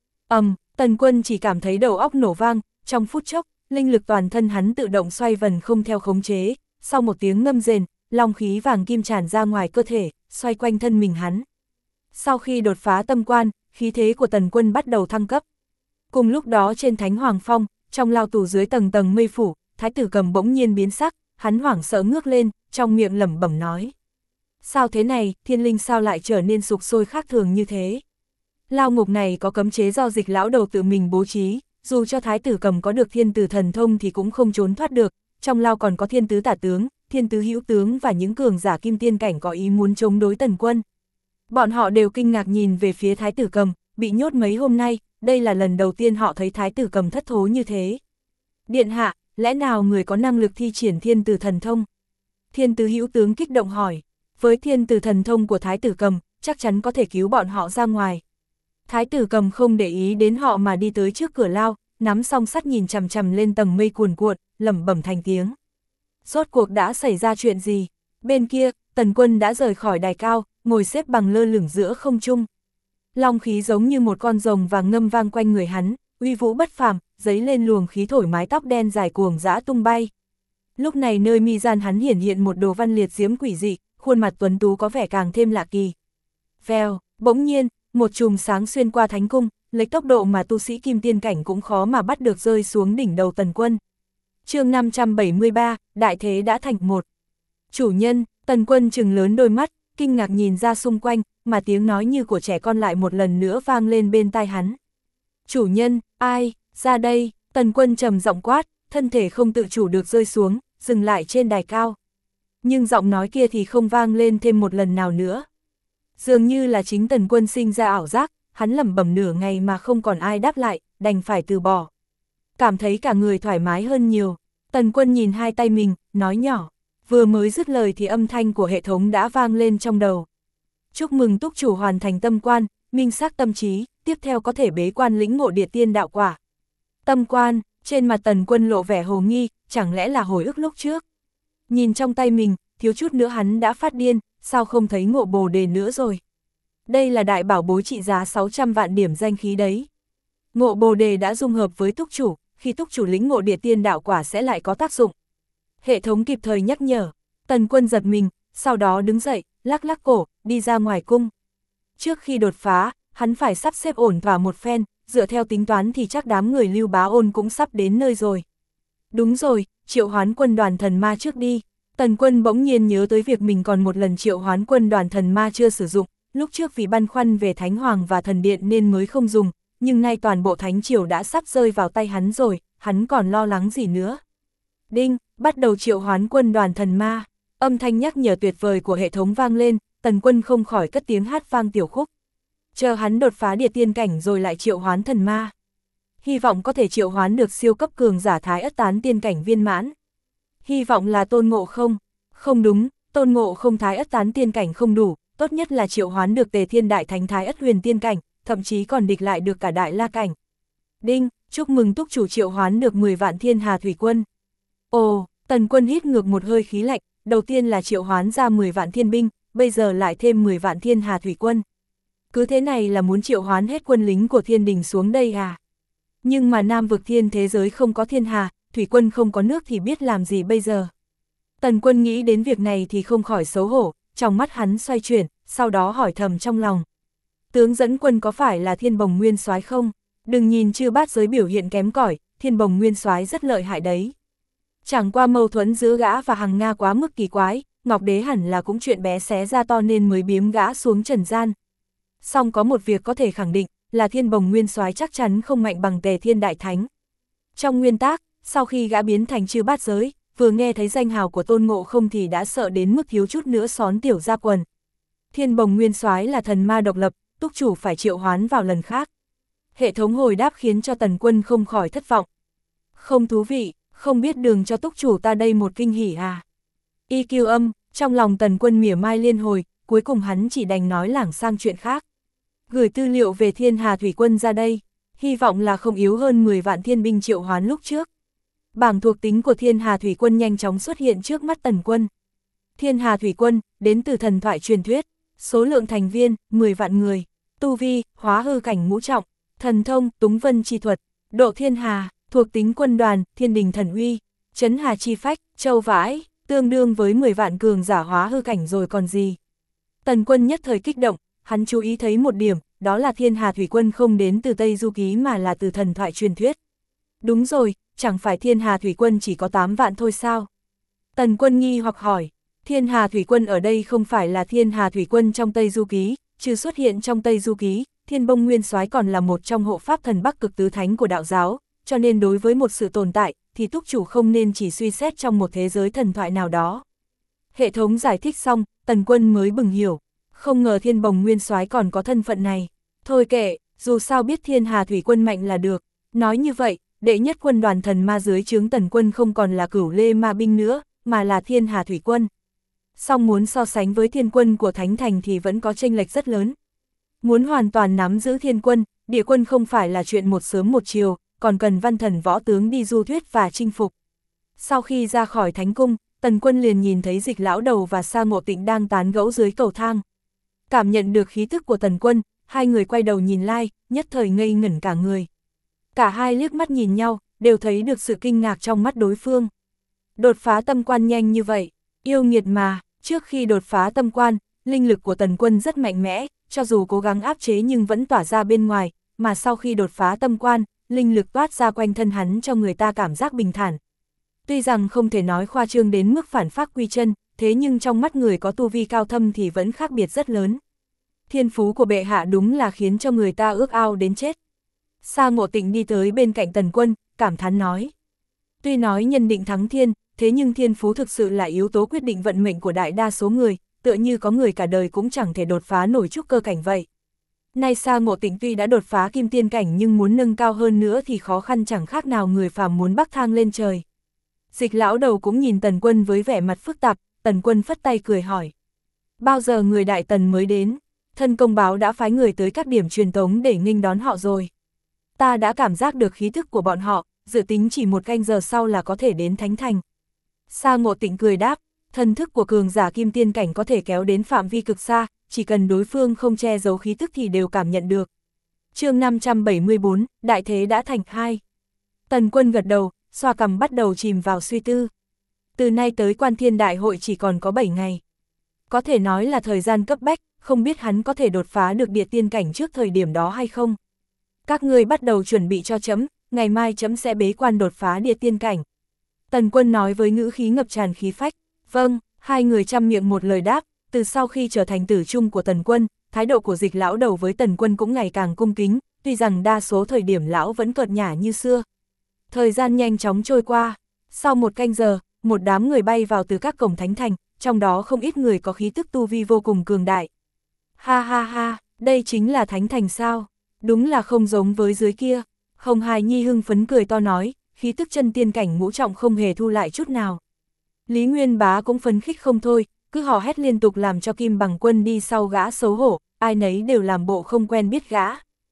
Tần Quân chỉ cảm thấy đầu óc nổ vang, trong phút chốc, linh lực toàn thân hắn tự động xoay vần không theo khống chế, sau một tiếng ngâm rền, long khí vàng kim tràn ra ngoài cơ thể, xoay quanh thân mình hắn. Sau khi đột phá tâm quan, khí thế của Tần Quân bắt đầu thăng cấp. Cùng lúc đó trên Thánh Hoàng Phong, trong lao tù dưới tầng tầng mây phủ, Thái tử Cầm bỗng nhiên biến sắc, hắn hoảng sợ ngước lên, trong miệng lẩm bẩm nói. Sao thế này, thiên linh sao lại trở nên sục sôi khác thường như thế? Lao ngục này có cấm chế do Dịch lão đầu tự mình bố trí, dù cho Thái tử Cầm có được thiên tử thần thông thì cũng không trốn thoát được, trong lao còn có thiên tứ tả tướng, thiên tứ hữu tướng và những cường giả kim tiên cảnh có ý muốn chống đối Tần Quân. Bọn họ đều kinh ngạc nhìn về phía Thái tử Cầm, bị nhốt mấy hôm nay, đây là lần đầu tiên họ thấy Thái tử Cầm thất thố như thế. Điện hạ, lẽ nào người có năng lực thi triển thiên tử thần thông? Thiên tứ hữu tướng kích động hỏi. với thiên tử thần thông của Thái tử Cầm, chắc chắn có thể cứu bọn họ ra ngoài. Thái tử Cầm không để ý đến họ mà đi tới trước cửa lao, nắm song sắt nhìn chằm chằm lên tầng mây cuồn cuộn, lẩm bẩm thành tiếng. Rốt cuộc đã xảy ra chuyện gì? Bên kia, Tần Quân đã rời khỏi đài cao, ngồi xếp bằng lơ lửng giữa không trung. Long khí giống như một con rồng vàng ngâm vang quanh người hắn, uy vũ bất phàm, dấy lên luồng khí thổi mái tóc đen dài cuồng dã tung bay. Lúc này nơi mi gian hắn hiển hiện một đồ văn liệt diễm quỷ dị, khuôn mặt tuấn tú có vẻ càng thêm lạ kỳ. Vèo, bỗng nhiên, một chùm sáng xuyên qua thánh cung, lấy tốc độ mà tu sĩ kim tiên cảnh cũng khó mà bắt được rơi xuống đỉnh đầu Tần Quân. Chương 573, đại thế đã thành một. Chủ nhân, Tần Quân trừng lớn đôi mắt, kinh ngạc nhìn ra xung quanh, mà tiếng nói như của trẻ con lại một lần nữa vang lên bên tai hắn. Chủ nhân, ai, ra đây, Tần Quân trầm giọng quát, thân thể không tự chủ được rơi xuống, dừng lại trên đài cao. Nhưng giọng nói kia thì không vang lên thêm một lần nào nữa. Dường như là chính Tần Quân sinh ra ảo giác, hắn lẩm bẩm nửa ngày mà không còn ai đáp lại, đành phải từ bỏ. Cảm thấy cả người thoải mái hơn nhiều, Tần Quân nhìn hai tay mình, nói nhỏ. Vừa mới dứt lời thì âm thanh của hệ thống đã vang lên trong đầu. Chúc mừng túc chủ hoàn thành tâm quan, minh xác tâm trí, tiếp theo có thể bế quan lĩnh ngộ địa tiên đạo quả. Tâm quan, trên mặt Tần Quân lộ vẻ hồ nghi, chẳng lẽ là hồi ức lúc trước. Nhìn trong tay mình, thiếu chút nữa hắn đã phát điên, sao không thấy ngộ bồ đề nữa rồi. Đây là đại bảo bối trị giá 600 vạn điểm danh khí đấy. Ngộ bồ đề đã dung hợp với túc chủ, khi túc chủ lĩnh ngộ địa tiên đạo quả sẽ lại có tác dụng. Hệ thống kịp thời nhắc nhở, Tần Quân giật mình, sau đó đứng dậy, lắc lắc cổ, đi ra ngoài cung. Trước khi đột phá, hắn phải sắp xếp ổn thỏa một phen, dựa theo tính toán thì chắc đám người Lưu Bá Ôn cũng sắp đến nơi rồi. Đúng rồi, triệu hoán quân đoàn thần ma trước đi. Tần Quân bỗng nhiên nhớ tới việc mình còn một lần triệu hoán quân đoàn thần ma chưa sử dụng, lúc trước vì băn khoăn về Thánh Hoàng và Thần Điện nên mới không dùng, nhưng nay toàn bộ Thánh Triều đã sắp rơi vào tay hắn rồi, hắn còn lo lắng gì nữa. Đinh, bắt đầu triệu hoán quân đoàn thần ma. Âm thanh nhắc nhở tuyệt vời của hệ thống vang lên, Tần Quân không khỏi cất tiếng hát vang tiểu khúc. Chờ hắn đột phá địa tiên cảnh rồi lại triệu hoán thần ma. Hy vọng có thể triệu hoán được siêu cấp cường giả Thái Ất Tán tiên cảnh viên mãn. Hy vọng là Tôn Ngộ Không. Không đúng, Tôn Ngộ Không Thái Ất Tán tiên cảnh không đủ, tốt nhất là triệu hoán được Tề Thiên Đại Thánh Thái Ất Huyền tiên cảnh, thậm chí còn địch lại được cả Đại La cảnh. Đinh, chúc mừng túc chủ triệu hoán được 10 vạn thiên hà thủy quân. Ồ, Tần Quân hít ngược một hơi khí lạnh, đầu tiên là triệu hoán ra 10 vạn thiên binh, bây giờ lại thêm 10 vạn thiên hà thủy quân. Cứ thế này là muốn triệu hoán hết quân lính của thiên đình xuống đây à? Nhưng mà Nam vực thiên thế giới không có thiên hà, thủy quân không có nước thì biết làm gì bây giờ? Tần Quân nghĩ đến việc này thì không khỏi xấu hổ, trong mắt hắn xoay chuyển, sau đó hỏi thầm trong lòng. Tướng dẫn quân có phải là Thiên Bồng Nguyên Soái không? Đừng nhìn Chư Bát Giới biểu hiện kém cỏi, Thiên Bồng Nguyên Soái rất lợi hại đấy. Chẳng qua mâu thuẫn giữa gã và Hằng Nga quá mức kỳ quái, Ngọc Đế hẳn là cũng chuyện bé xé ra to nên mới biếm gã xuống trần gian. Song có một việc có thể khẳng định, là Thiên Bồng Nguyên Soái chắc chắn không mạnh bằng Tề Thiên Đại Thánh. Trong nguyên tác, sau khi gã biến thành Chư Bát Giới, vừa nghe thấy danh hào của Tôn Ngộ Không thì đã sợ đến mức thiếu chút nữa xón tiểu ra quần. Thiên Bồng Nguyên Soái là thần ma độc lập, túc chủ phải triệu hoán vào lần khác. Hệ thống hồi đáp khiến cho Tần Quân không khỏi thất vọng. Không thú vị, không biết đường cho túc chủ ta đây một kinh hỉ à. EQ âm, trong lòng Tần Quân mỉa mai liên hồi, cuối cùng hắn chỉ đành nói lảng sang chuyện khác. Gửi tư liệu về thiên hà thủy quân ra đây, hy vọng là không yếu hơn 10 vạn thiên binh triệu hoán lúc trước. Bảng thuộc tính của thiên hà thủy quân nhanh chóng xuất hiện trước mắt Tần Quân. Thiên hà thủy quân, đến từ thần thoại truyền thuyết, số lượng thành viên, 10 vạn người, tu vi, hóa hư cảnh ngũ trọng, thần thông, túng vân chi thuật, độ thiên hà, thuộc tính quân đoàn, thiên đình thần uy, trấn hà chi phách, châu vãi, tương đương với 10 vạn cường giả hóa hư cảnh rồi còn gì. Tần Quân nhất thời kích động, hắn chú ý thấy một điểm, đó là thiên hà thủy quân không đến từ Tây Du Ký mà là từ thần thoại truyền thuyết. Đúng rồi, chẳng phải thiên hà thủy quân chỉ có 8 vạn thôi sao? Tần Quân nghi hoặc hỏi, thiên hà thủy quân ở đây không phải là thiên hà thủy quân trong Tây Du Ký, trừ xuất hiện trong Tây Du Ký, Thiên Bồng Nguyên Soái còn là một trong hộ pháp thần Bắc Cực Tứ Thánh của đạo giáo, cho nên đối với một sự tồn tại, thì túc chủ không nên chỉ suy xét trong một thế giới thần thoại nào đó. Hệ thống giải thích xong, Tần Quân mới bừng hiểu, không ngờ Thiên Bồng Nguyên Soái còn có thân phận này. Thôi kệ, dù sao biết thiên hà thủy quân mạnh là được. Nói như vậy, đệ nhất quân đoàn thần ma dưới trướng Tần Quân không còn là Cửu Lê Ma binh nữa, mà là thiên hà thủy quân. Song muốn so sánh với thiên quân của Thánh Thành thì vẫn có chênh lệch rất lớn. Muốn hoàn toàn nắm giữ thiên quân, địa quân không phải là chuyện một sớm một chiều, còn cần văn thần võ tướng đi du thuyết và chinh phục. Sau khi ra khỏi Thánh Cung, Tần Quân liền nhìn thấy Dịch Lão Đầu và Sa Ngộ Tịnh đang tán gẫu dưới cầu thang. Cảm nhận được khí thức của Tần Quân, hai người quay đầu nhìn lại, nhất thời ngây ngẩn cả người. Cả hai liếc mắt nhìn nhau, đều thấy được sự kinh ngạc trong mắt đối phương. Đột phá tâm quan nhanh như vậy, yêu nghiệt mà, trước khi đột phá tâm quan, linh lực của Tần Quân rất mạnh mẽ, cho dù cố gắng áp chế nhưng vẫn tỏa ra bên ngoài, mà sau khi đột phá tâm quan, linh lực toát ra quanh thân hắn cho người ta cảm giác bình thản. Tuy rằng không thể nói khoa trương đến mức phản phác quy chân, thế nhưng trong mắt người có tu vi cao thâm thì vẫn khác biệt rất lớn. Thiên phú của bệ hạ đúng là khiến cho người ta ước ao đến chết. Sa Ngộ Tịnh đi tới bên cạnh Tần Quân, cảm thán nói. Tuy nói nhân định thắng thiên, thế nhưng thiên phú thực sự là yếu tố quyết định vận mệnh của đại đa số người, tựa như có người cả đời cũng chẳng thể đột phá nổi trúc cơ cảnh vậy. Nay Sa Ngộ Tịnh tuy đã đột phá kim tiên cảnh nhưng muốn nâng cao hơn nữa thì khó khăn chẳng khác nào người phàm muốn bắc thang lên trời. Dịch Lão Đầu cũng nhìn Tần Quân với vẻ mặt phức tạp, Tần Quân phất tay cười hỏi. Bao giờ người Đại Tần mới đến? Thân công báo đã phái người tới các điểm truyền tống để nghênh đón họ rồi. Ta đã cảm giác được khí thức của bọn họ, dự tính chỉ 1 canh giờ sau là có thể đến Thánh Thành. Sa Ngộ Tịnh cười đáp, thân thức của cường giả kim tiên cảnh có thể kéo đến phạm vi cực xa, chỉ cần đối phương không che giấu khí thức thì đều cảm nhận được. Chương 574, đại thế đã thành 2. Tần Quân gật đầu, xoa cằm bắt đầu chìm vào suy tư. Từ nay tới Quan Thiên Đại hội chỉ còn có 7 ngày. Có thể nói là thời gian cấp bách, không biết hắn có thể đột phá được địa tiên cảnh trước thời điểm đó hay không. Các ngươi bắt đầu chuẩn bị cho chấm, ngày mai chấm sẽ bế quan đột phá địa tiên cảnh. Tần Quân nói với ngữ khí ngập tràn khí phách. Vâng, hai người chăm miệng một lời đáp. Từ sau khi trở thành tử chung của Tần Quân, thái độ của Dịch Lão Đầu với Tần Quân cũng ngày càng cung kính, tuy rằng đa số thời điểm lão vẫn cợt nhả như xưa. Thời gian nhanh chóng trôi qua, sau 1 canh giờ, một đám người bay vào từ các cổng Thánh Thành, trong đó không ít người có khí tức tu vi vô cùng cường đại. Ha ha ha, đây chính là Thánh Thành sao? Đúng là không giống với dưới kia. Hồng Hài Nhi hưng phấn cười to nói, khí tức chân tiên cảnh ngũ trọng không hề thu lại chút nào. Lý Nguyên Bá cũng phấn khích không thôi, cứ hò hét liên tục làm cho Kim Bằng Quân đi sau gã xấu hổ, ai nấy đều làm bộ không quen biết gã.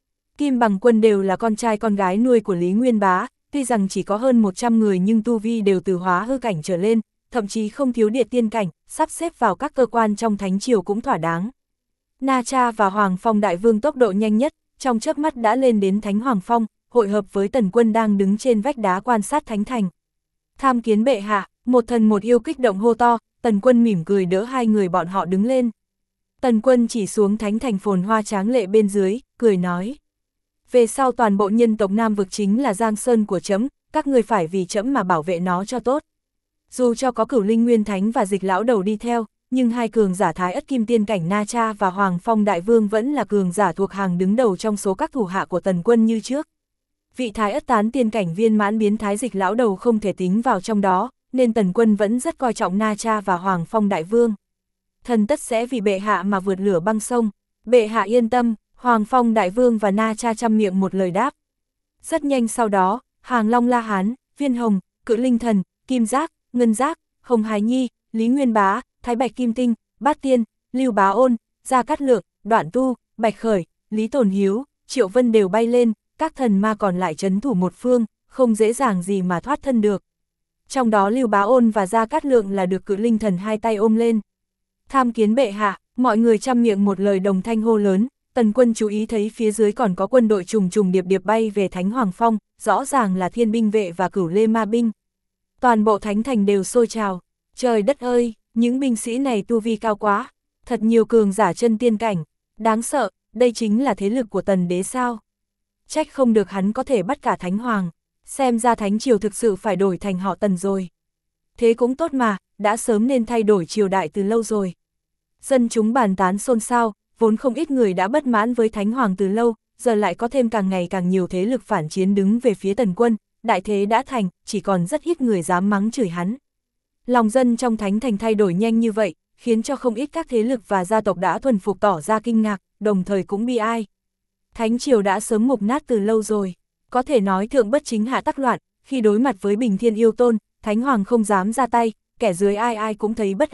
Kim Bằng Quân đều là con trai con gái nuôi của Lý Nguyên Bá, tuy rằng chỉ có hơn 100 người nhưng tu vi đều từ hóa hư cảnh trở lên, thậm chí không thiếu địa tiên cảnh, sắp xếp vào các cơ quan trong Thánh Triều cũng thỏa đáng. Na Cha và Hoàng Phong Đại Vương tốc độ nhanh nhất, trong chớp mắt đã lên đến Thánh Hoàng Phong, hội hợp với Tần Quân đang đứng trên vách đá quan sát Thánh Thành. Tham kiến bệ hạ, một thần một yêu kích động hô to, Tần Quân mỉm cười đỡ hai người bọn họ đứng lên. Tần Quân chỉ xuống Thánh Thành phồn hoa tráng lệ bên dưới, cười nói. Về sau toàn bộ nhân tộc Nam Vực chính là Giang Sơn của trẫm, các người phải vì trẫm mà bảo vệ nó cho tốt. Dù cho có Cửu Linh Nguyên Thánh và Dịch Lão Đầu đi theo, nhưng hai cường giả Thái Ất Kim Tiên Cảnh Na Cha và Hoàng Phong Đại Vương vẫn là cường giả thuộc hàng đứng đầu trong số các thủ hạ của Tần Quân như trước. Vị Thái Ất Tán Tiên Cảnh viên mãn biến thái Dịch Lão Đầu không thể tính vào trong đó, nên Tần Quân vẫn rất coi trọng Na Cha và Hoàng Phong Đại Vương. Thần tất sẽ vì bệ hạ mà vượt lửa băng sông, bệ hạ yên tâm. Hoàng Phong Đại Vương và Na Cha chăm miệng một lời đáp. Rất nhanh sau đó, Hàng Long La Hán, Viên Hồng, Cự Linh Thần, Kim Giác, Ngân Giác, Hồng Hải Nhi, Lý Nguyên Bá, Thái Bạch Kim Tinh, Bát Tiên, Lưu Bá Ôn, Gia Cát Lượng, Đoạn Tu, Bạch Khởi, Lý Tồn Hiếu, Triệu Vân đều bay lên, các thần ma còn lại trấn thủ một phương, không dễ dàng gì mà thoát thân được. Trong đó Lưu Bá Ôn và Gia Cát Lượng là được Cự Linh Thần hai tay ôm lên. Tham kiến bệ hạ, mọi người chăm miệng một lời đồng thanh hô lớn. Tần Quân chú ý thấy phía dưới còn có quân đội trùng trùng điệp điệp bay về Thánh Hoàng Phong, rõ ràng là Thiên binh vệ và Cửu Lê Ma binh. Toàn bộ Thánh Thành đều sôi trào, trời đất ơi, những binh sĩ này tu vi cao quá, thật nhiều cường giả chân tiên cảnh, đáng sợ, đây chính là thế lực của Tần Đế sao? Trách không được hắn có thể bắt cả Thánh Hoàng, xem ra Thánh Triều thực sự phải đổi thành họ Tần rồi. Thế cũng tốt mà, đã sớm nên thay đổi triều đại từ lâu rồi. Dân chúng bàn tán xôn xao. Vốn không ít người đã bất mãn với Thánh Hoàng từ lâu, giờ lại có thêm càng ngày càng nhiều thế lực phản chiến đứng về phía Tần Quân, đại thế đã thành, chỉ còn rất ít người dám mắng chửi hắn. Lòng dân trong Thánh Thành thay đổi nhanh như vậy, khiến cho không ít các thế lực và gia tộc đã thuần phục tỏ ra kinh ngạc, đồng thời cũng bi ai. Thánh Triều đã sớm mục nát từ lâu rồi, có thể nói thượng bất chính hạ tắc loạn, khi đối mặt với Bình Thiên Yêu Tôn, Thánh Hoàng không dám ra tay, kẻ dưới ai ai cũng thấy bất an,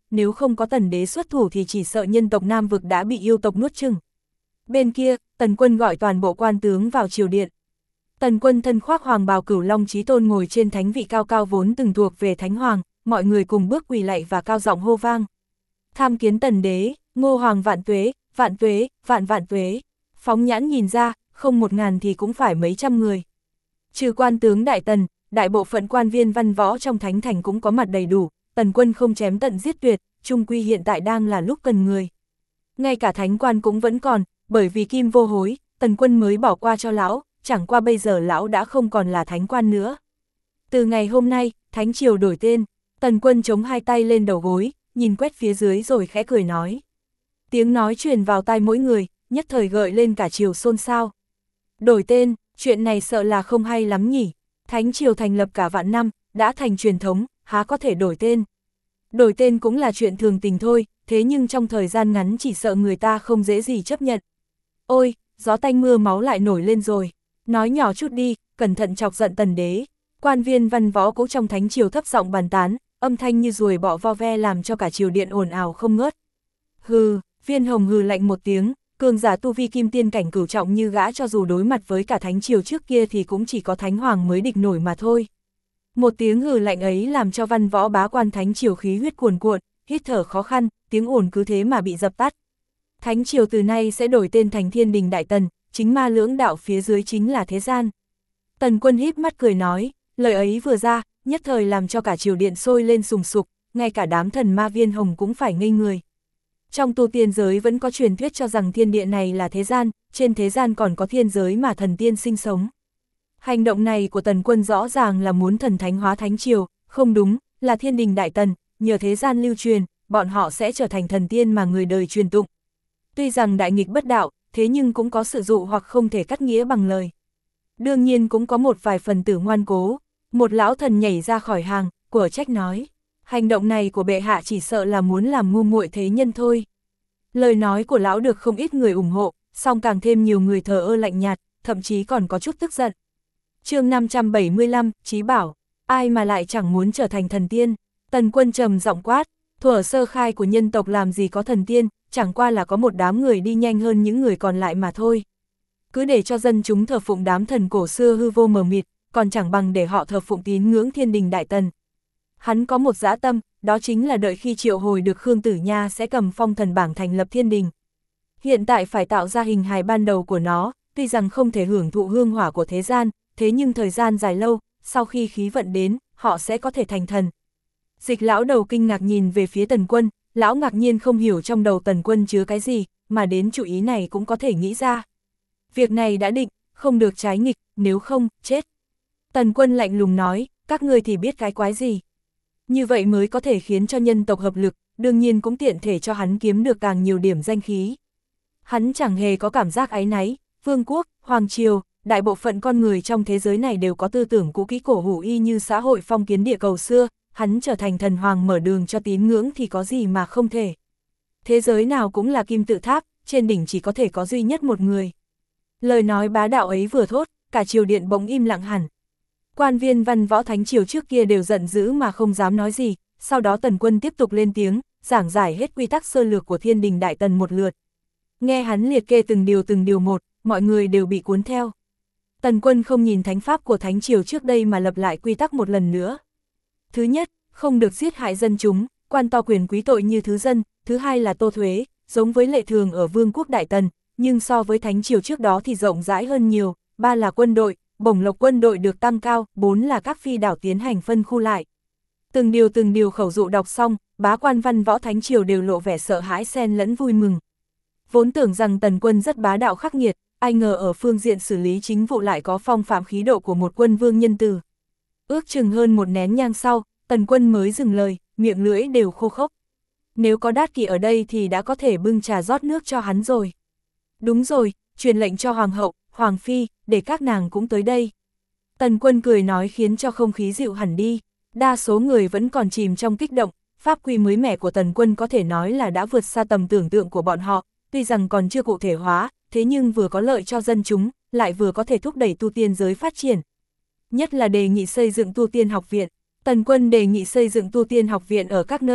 nếu không có Tần đế xuất thủ thì chỉ sợ nhân tộc Nam vực đã bị yêu tộc nuốt chửng. Bên kia, Tần Quân gọi toàn bộ quan tướng vào triều điện. Tần Quân thân khoác hoàng bào Cửu Long Chí Tôn ngồi trên thánh vị cao cao vốn từng thuộc về Thánh Hoàng, mọi người cùng bước quỳ lạy và cao giọng hô vang. Tham kiến Tần đế, Ngô Hoàng vạn tuế, vạn tuế, vạn vạn tuế. Phóng nhãn nhìn ra, không 1000 thì cũng phải mấy trăm người. Trừ quan tướng Đại Tần, đại bộ phận quan viên văn võ trong Thánh Thành cũng có mặt đầy đủ, Tần Quân không chém tận giết tuyệt, chung quy hiện tại đang là lúc cần người. Ngay cả thánh quan cũng vẫn còn, bởi vì Kim vô hối, Tần Quân mới bỏ qua cho lão, chẳng qua bây giờ lão đã không còn là thánh quan nữa. Từ ngày hôm nay, Thánh Triều đổi tên, Tần Quân chống hai tay lên đầu gối, nhìn quét phía dưới rồi khẽ cười nói. Tiếng nói truyền vào tai mỗi người, nhất thời gợi lên cả triều xôn xao. Đổi tên, chuyện này sợ là không hay lắm nhỉ. Thánh Triều thành lập cả vạn năm, đã thành truyền thống, há có thể đổi tên. Đổi tên cũng là chuyện thường tình thôi, thế nhưng trong thời gian ngắn chỉ sợ người ta không dễ gì chấp nhận. Ôi, gió tanh mưa máu lại nổi lên rồi. Nói nhỏ chút đi, cẩn thận chọc giận Tần đế. Quan viên văn võ cũng trong Thánh Triều thấp giọng bàn tán, âm thanh như ruồi bọ vo ve làm cho cả triều điện ồn ào không ngớt. Hừ, Viên Hồng hừ lạnh một tiếng, cường giả tu vi kim tiên cảnh cửu trọng như gã cho dù đối mặt với cả Thánh Triều trước kia thì cũng chỉ có Thánh Hoàng mới địch nổi mà thôi. Một tiếng hừ lạnh ấy làm cho văn võ bá quan Thánh Triều khí huyết cuồn cuộn, hít thở khó khăn, tiếng ồn cứ thế mà bị dập tắt. Thánh Triều từ nay sẽ đổi tên thành Thiên Đình Đại Tần, chính ma lưỡng đạo phía dưới chính là thế gian. Tần Quân híp mắt cười nói, lời ấy vừa ra, nhất thời làm cho cả triều điện sôi lên sùng sục, ngay cả đám thần ma Viên Hồng cũng phải ngây người. Trong tu tiên giới vẫn có truyền thuyết cho rằng thiên địa này là thế gian, trên thế gian còn có thiên giới mà thần tiên sinh sống. Hành động này của Tần Quân rõ ràng là muốn thần thánh hóa Thánh Triều, không đúng, là Thiên Đình Đại Tần, nhờ thế gian lưu truyền, bọn họ sẽ trở thành thần tiên mà người đời truyền tụng. Tuy rằng đại nghịch bất đạo, thế nhưng cũng có sự dụ hoặc không thể cắt nghĩa bằng lời. Đương nhiên cũng có một vài phần tử ngoan cố. Một lão thần nhảy ra khỏi hàng, của trách nói. Hành động này của bệ hạ chỉ sợ là muốn làm ngu muội thế nhân thôi. Lời nói của lão được không ít người ủng hộ, song càng thêm nhiều người thờ ơ lạnh nhạt, thậm chí còn có chút tức giận. Chương 575, Chí Bảo, ai mà lại chẳng muốn trở thành thần tiên. Tần Quân trầm giọng quát, thuở sơ khai của nhân tộc làm gì có thần tiên, chẳng qua là có một đám người đi nhanh hơn những người còn lại mà thôi. Cứ để cho dân chúng thờ phụng đám thần cổ xưa hư vô mờ mịt, còn chẳng bằng để họ thờ phụng tín ngưỡng Thiên Đình Đại Tần. Hắn có một dã tâm, đó chính là đợi khi triệu hồi được Khương Tử Nha sẽ cầm phong thần bảng thành lập thiên đình. Hiện tại phải tạo ra hình hài ban đầu của nó, tuy rằng không thể hưởng thụ hương hỏa của thế gian, thế nhưng thời gian dài lâu, sau khi khí vận đến, họ sẽ có thể thành thần. Dịch lão đầu kinh ngạc nhìn về phía Tần Quân, lão ngạc nhiên không hiểu trong đầu Tần Quân chứa cái gì, mà đến chủ ý này cũng có thể nghĩ ra. Việc này đã định, không được trái nghịch, nếu không, chết. Tần Quân lạnh lùng nói, các ngươi thì biết cái quái gì. Như vậy mới có thể khiến cho nhân tộc hợp lực, đương nhiên cũng tiện thể cho hắn kiếm được càng nhiều điểm danh khí. Hắn chẳng hề có cảm giác áy náy, vương quốc, hoàng triều, đại bộ phận con người trong thế giới này đều có tư tưởng cũ kỹ cổ hủ y như xã hội phong kiến địa cầu xưa, hắn trở thành thần hoàng mở đường cho tín ngưỡng thì có gì mà không thể. Thế giới nào cũng là kim tự tháp, trên đỉnh chỉ có thể có duy nhất một người. Lời nói bá đạo ấy vừa thốt, cả triều điện bỗng im lặng hẳn. Quan viên văn võ Thánh Triều trước kia đều giận dữ mà không dám nói gì, sau đó Tần Quân tiếp tục lên tiếng, giảng giải hết quy tắc sơ lược của Thiên Đình Đại Tần một lượt. Nghe hắn liệt kê từng điều một, mọi người đều bị cuốn theo. Tần Quân không nhìn thánh pháp của Thánh Triều trước đây mà lập lại quy tắc một lần nữa. Thứ nhất, không được giết hại dân chúng, quan to quyền quý tội như thứ dân, thứ hai là tô thuế, giống với lệ thường ở Vương quốc Đại Tần, nhưng so với Thánh Triều trước đó thì rộng rãi hơn nhiều, ba là quân đội, bổng lộc quân đội được tăng cao, 4 là các phi đảo tiến hành phân khu lại. Từng điều khẩu dụ đọc xong, bá quan văn võ Thánh Triều đều lộ vẻ sợ hãi xen lẫn vui mừng. Vốn tưởng rằng Tần Quân rất bá đạo khắc nghiệt, ai ngờ ở phương diện xử lý chính vụ lại có phong phạm khí độ của một quân vương nhân từ. Ước chừng hơn một nén nhang sau, Tần Quân mới dừng lời, miệng lưỡi đều khô khốc. Nếu có Đát Kỷ ở đây thì đã có thể bưng trà rót nước cho hắn rồi. Đúng rồi, truyền lệnh cho Hoàng hậu, Hoàng phi, để các nàng cũng tới đây. Tần Quân cười nói khiến cho không khí dịu hẳn đi. Đa số người vẫn còn chìm trong kích động, pháp quy mới mẻ của Tần Quân có thể nói là đã vượt xa tầm tưởng tượng của bọn họ, tuy rằng còn chưa cụ thể hóa, thế nhưng vừa có lợi cho dân chúng, lại vừa có thể thúc đẩy tu tiên giới phát triển. Nhất là đề nghị xây dựng tu tiên học viện. Tần Quân đề nghị xây dựng tu tiên học viện ở các nơi,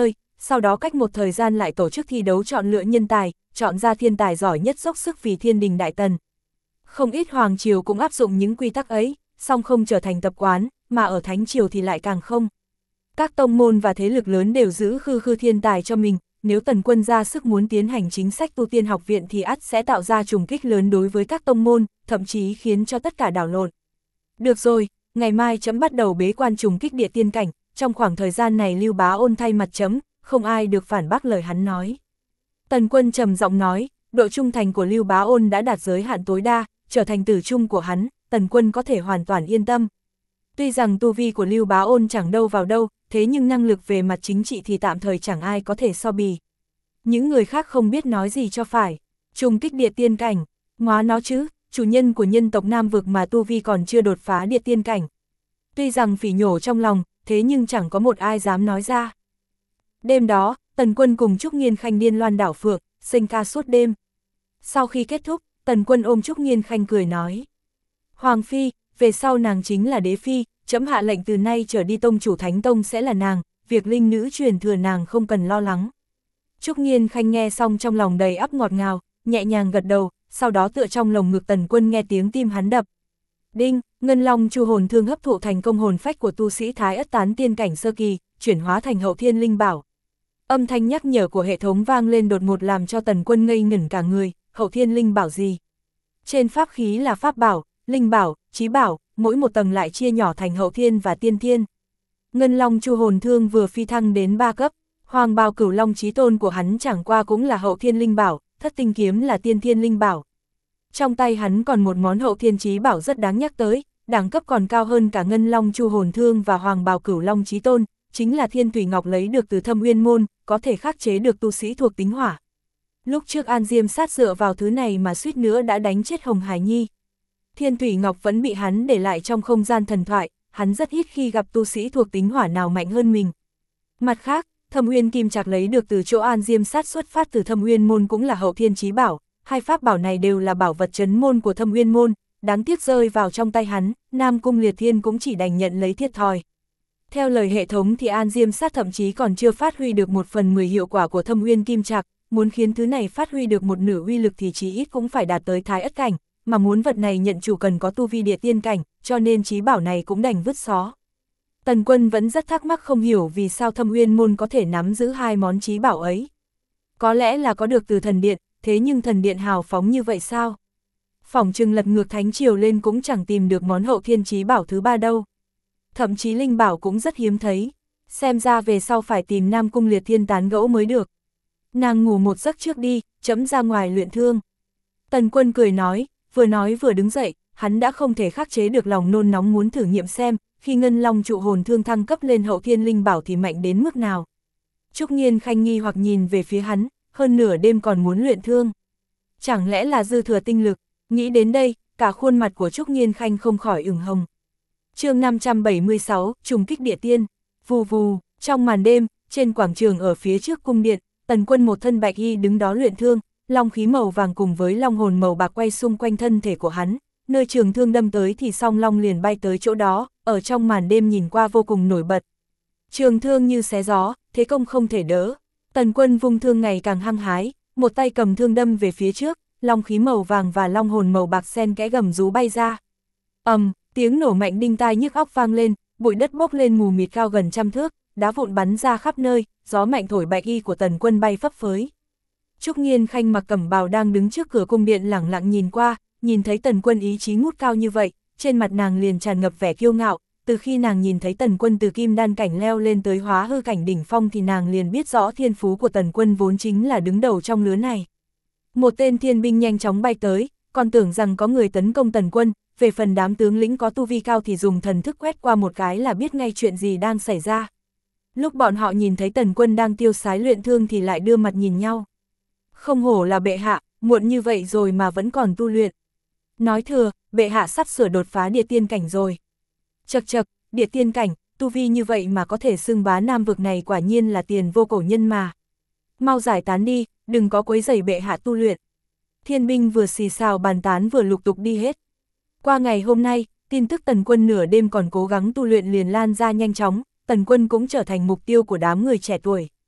sau đó cách một thời gian lại tổ chức thi đấu chọn lựa nhân tài, chọn ra thiên tài giỏi nhất dốc sức vì thiên đình đại tần. Không ít hoàng triều cũng áp dụng những quy tắc ấy, song không trở thành tập quán, mà ở thánh triều thì lại càng không. Các tông môn và thế lực lớn đều giữ khư thiên tài cho mình, nếu Tần Quân ra sức muốn tiến hành chính sách tu tiên học viện thì ắt sẽ tạo ra trùng kích lớn đối với các tông môn, thậm chí khiến cho tất cả đảo lộn. Được rồi, ngày mai trẫm bắt đầu bế quan trùng kích địa tiên cảnh, trong khoảng thời gian này Lưu Bá Ôn thay mặt trẫm, không ai được phản bác lời hắn nói. Tần Quân trầm giọng nói, độ trung thành của Lưu Bá Ôn đã đạt giới hạn tối đa, trở thành tử trung của hắn, Tần Quân có thể hoàn toàn yên tâm. Tuy rằng tu vi của Lưu Bá Ôn chẳng đâu vào đâu, thế nhưng năng lực về mặt chính trị thì tạm thời chẳng ai có thể so bì. Những người khác không biết nói gì cho phải. Trùng kích địa tiên cảnh, ngóa nó chứ, chủ nhân của nhân tộc Nam Vực mà tu vi còn chưa đột phá địa tiên cảnh. Tuy rằng phỉ nhổ trong lòng, thế nhưng chẳng có một ai dám nói ra. Đêm đó, Tần Quân cùng Trúc Nghiên Khanh điên loan đảo phượng, sinh ca suốt đêm. Sau khi kết thúc, Tần Quân ôm Trúc Nghiên Khanh cười nói. Hoàng Phi, về sau nàng chính là đế phi, trẫm hạ lệnh từ nay trở đi tông chủ Thánh Tông sẽ là nàng, việc linh nữ truyền thừa nàng không cần lo lắng. Trúc Nghiên Khanh nghe xong trong lòng đầy ắp ngọt ngào, nhẹ nhàng gật đầu, sau đó tựa trong lồng ngực Tần Quân nghe tiếng tim hắn đập. Đinh, Ngân Long Chu hồn thương hấp thụ thành công hồn phách của tu sĩ Thái Ất Tán tiên cảnh sơ kỳ, chuyển hóa thành Hậu Thiên Linh Bảo. Âm thanh nhắc nhở của hệ thống vang lên đột ngột làm cho Tần Quân ngây ngẩn cả người, Hậu Thiên Linh Bảo gì? Trên pháp khí là pháp bảo, linh bảo, chí bảo, mỗi một tầng lại chia nhỏ thành hậu thiên và tiên thiên. Ngân Long Chu hồn thương vừa phi thăng đến 3 cấp, Hoàng Bào Cửu Long chí tôn của hắn chẳng qua cũng là hậu thiên linh bảo, Thất tinh kiếm là tiên thiên linh bảo. Trong tay hắn còn một món hậu thiên chí bảo rất đáng nhắc tới, đẳng cấp còn cao hơn cả Ngân Long Chu hồn thương và Hoàng Bào Cửu Long chí tôn, chính là Thiên Thủy Ngọc lấy được từ Thâm Uyên môn, có thể khắc chế được tu sĩ thuộc tính hỏa. Lúc trước An Diêm Sát dựa vào thứ này mà suýt nữa đã đánh chết Hồng Hải Nhi. Thiên Thủy Ngọc vẫn bị hắn để lại trong không gian thần thoại, hắn rất ít khi gặp tu sĩ thuộc tính hỏa nào mạnh hơn mình. Mặt khác, Thâm Uyên Kim Trạc lấy được từ chỗ An Diêm Sát xuất phát từ Thâm Uyên môn cũng là hậu thiên chí bảo, hai pháp bảo này đều là bảo vật trấn môn của Thâm Uyên môn, đáng tiếc rơi vào trong tay hắn, Nam Cung Liệt Thiên cũng chỉ đành nhận lấy thiệt thòi. Theo lời hệ thống thì An Diêm Sát thậm chí còn chưa phát huy được 1/10 hiệu quả của Thâm Uyên Kim Trạc, muốn khiến thứ này phát huy được một nửa uy lực thì chí ít cũng phải đạt tới Thái Ất cảnh, mà muốn vật này nhận chủ cần có tu vi địa tiên cảnh, cho nên chí bảo này cũng đành vứt xó. Tần Quân vẫn rất thắc mắc không hiểu vì sao Thâm Uyên môn có thể nắm giữ hai món chí bảo ấy. Có lẽ là có được từ thần điện, thế nhưng thần điện hào phóng như vậy sao? Phỏng chừng lật ngược thánh triều lên cũng chẳng tìm được món hậu thiên chí bảo thứ ba đâu. Thậm chí linh bảo cũng rất hiếm thấy, xem ra về sau phải tìm Nam Cung Liệt Thiên tán gẫu mới được. Nàng ngủ một giấc trước đi, chấm ra ngoài luyện thương. Tần Quân cười nói vừa đứng dậy, hắn đã không thể khắc chế được lòng nôn nóng muốn thử nghiệm xem, khi Ngân Long trụ hồn thương thăng cấp lên hậu thiên linh bảo thì mạnh đến mức nào. Trúc Nghiên Khanh nghi hoặc nhìn về phía hắn, hơn nửa đêm còn muốn luyện thương. Chẳng lẽ là dư thừa tinh lực, nghĩ đến đây, cả khuôn mặt của Trúc Nghiên Khanh không khỏi ửng hồng. Chương 576, trùng kích địa tiên, vù vù, trong màn đêm, trên quảng trường ở phía trước cung điện, Tần Quân một thân bạch y đứng đó luyện thương, long khí màu vàng cùng với long hồn màu bạc quay xung quanh thân thể của hắn, nơi trường thương đâm tới thì song long liền bay tới chỗ đó, ở trong màn đêm nhìn qua vô cùng nổi bật. Trường thương như xé gió, thế công không thể đỡ. Tần Quân vung thương ngày càng hăng hái, một tay cầm thương đâm về phía trước, long khí màu vàng và long hồn màu bạc xen kẽ gầm rú bay ra. Tiếng nổ mạnh đinh tai nhức óc vang lên, bụi đất bốc lên mù mịt cao gần 100 thước, đá vụn bắn ra khắp nơi, gió mạnh thổi bạch y của Tần Quân bay phấp phới. Trúc Nghiên Khanh mặc cẩm bào đang đứng trước cửa cung điện lẳng lặng nhìn qua, nhìn thấy Tần Quân ý chí ngút cao như vậy, trên mặt nàng liền tràn ngập vẻ kiêu ngạo, từ khi nàng nhìn thấy Tần Quân từ kim đan cảnh leo lên tới hóa hư cảnh đỉnh phong thì nàng liền biết rõ thiên phú của Tần Quân vốn chính là đứng đầu trong lứa này. Một tên thiên binh nhanh chóng bay tới, còn tưởng rằng có người tấn công Tần Quân, về phần đám tướng lĩnh có tu vi cao thì dùng thần thức quét qua một cái là biết ngay chuyện gì đang xảy ra. Lúc bọn họ nhìn thấy Tần Quân đang tiêu sái luyện thương thì lại đưa mặt nhìn nhau. Không hổ là bệ hạ, muộn như vậy rồi mà vẫn còn tu luyện. Nói thừa, bệ hạ sắp sửa đột phá địa tiên cảnh rồi. Chậc chậc, địa tiên cảnh, tu vi như vậy mà có thể xưng bá Nam vực này quả nhiên là tiền vô cổ nhân mà. Mau giải tán đi, đừng có quấy rầy bệ hạ tu luyện. Thiên binh vừa xì xào bàn tán vừa lục tục đi hết. Qua ngày hôm nay, tin tức Tần Quân nửa đêm còn cố gắng tu luyện liền lan ra nhanh chóng, Tần Quân cũng trở thành mục tiêu của đám người trẻ tuổi.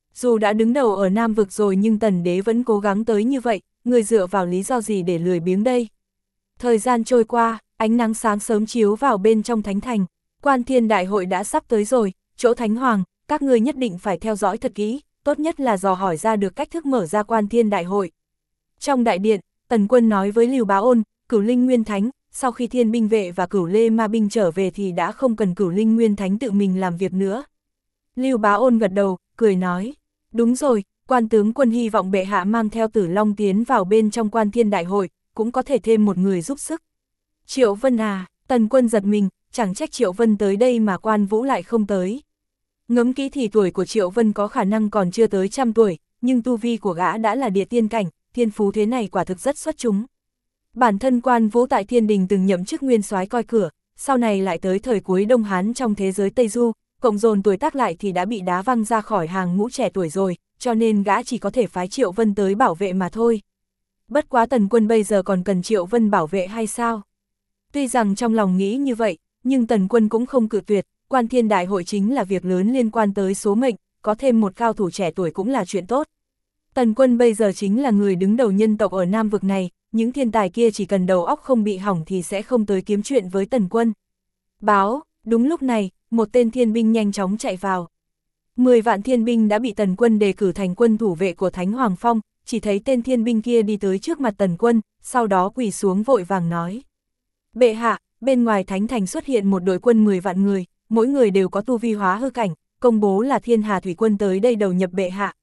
Dù đã đứng đầu ở Nam vực rồi nhưng Tần đế vẫn cố gắng tới như vậy, người dựa vào lý do gì để lười biếng đây? Thời gian trôi qua, ánh nắng sáng sớm chiếu vào bên trong thánh thành, Quan Thiên Đại hội đã sắp tới rồi, chỗ Thánh Hoàng, các ngươi nhất định phải theo dõi thật kỹ, tốt nhất là dò hỏi ra được cách thức mở ra Quan Thiên Đại hội. Trong đại điện, Tần Quân nói với Lưu Bá Ôn, Cửu Linh Nguyên Thánh, sau khi Thiên binh vệ và Cửu Lê Ma binh trở về thì đã không cần Cửu Linh Nguyên Thánh tự mình làm việc nữa. Lưu Bá Ôn gật đầu, cười nói, đúng rồi, quan tướng quân hy vọng bệ hạ mang theo Tử Long tiến vào bên trong Quan Thiên Đại hội, cũng có thể thêm một người giúp sức. Triệu Vân à, Tần Quân giật mình, chẳng trách Triệu Vân tới đây mà Quan Vũ lại không tới. Ngẫm kỹ thì tuổi của Triệu Vân có khả năng còn chưa tới 100 tuổi, nhưng tu vi của gã đã là địa tiên cảnh, thiên phú thế này quả thực rất xuất chúng. Bản thân Quan Vũ tại Thiên Đình từng nhậm chức nguyên soái coi cửa, sau này lại tới thời cuối Đông Hán trong thế giới Tây Du, cộng dồn tuổi tác lại thì đã bị đá văng ra khỏi hàng ngũ trẻ tuổi rồi, cho nên gã chỉ có thể phái Triệu Vân tới bảo vệ mà thôi. Bất quá Tần Quân bây giờ còn cần Triệu Vân bảo vệ hay sao? Tuy rằng trong lòng nghĩ như vậy, nhưng Tần Quân cũng không cự tuyệt, Quan Thiên Đại hội chính là việc lớn liên quan tới số mệnh, có thêm một cao thủ trẻ tuổi cũng là chuyện tốt. Tần Quân bây giờ chính là người đứng đầu nhân tộc ở Nam vực này, những thiên tài kia chỉ cần đầu óc không bị hỏng thì sẽ không tới kiếm chuyện với Tần Quân. Báo, đúng lúc này, một tên thiên binh nhanh chóng chạy vào. 10 vạn thiên binh đã bị Tần Quân đề cử thành quân thủ vệ của Thánh Hoàng Phong, chỉ thấy tên thiên binh kia đi tới trước mặt Tần Quân, sau đó quỳ xuống vội vàng nói. Bệ hạ, bên ngoài Thánh Thành xuất hiện một đội quân 10 vạn người, mỗi người đều có tu vi hóa hư cảnh, công bố là Thiên Hà Thủy Quân tới đây đầu nhập bệ hạ.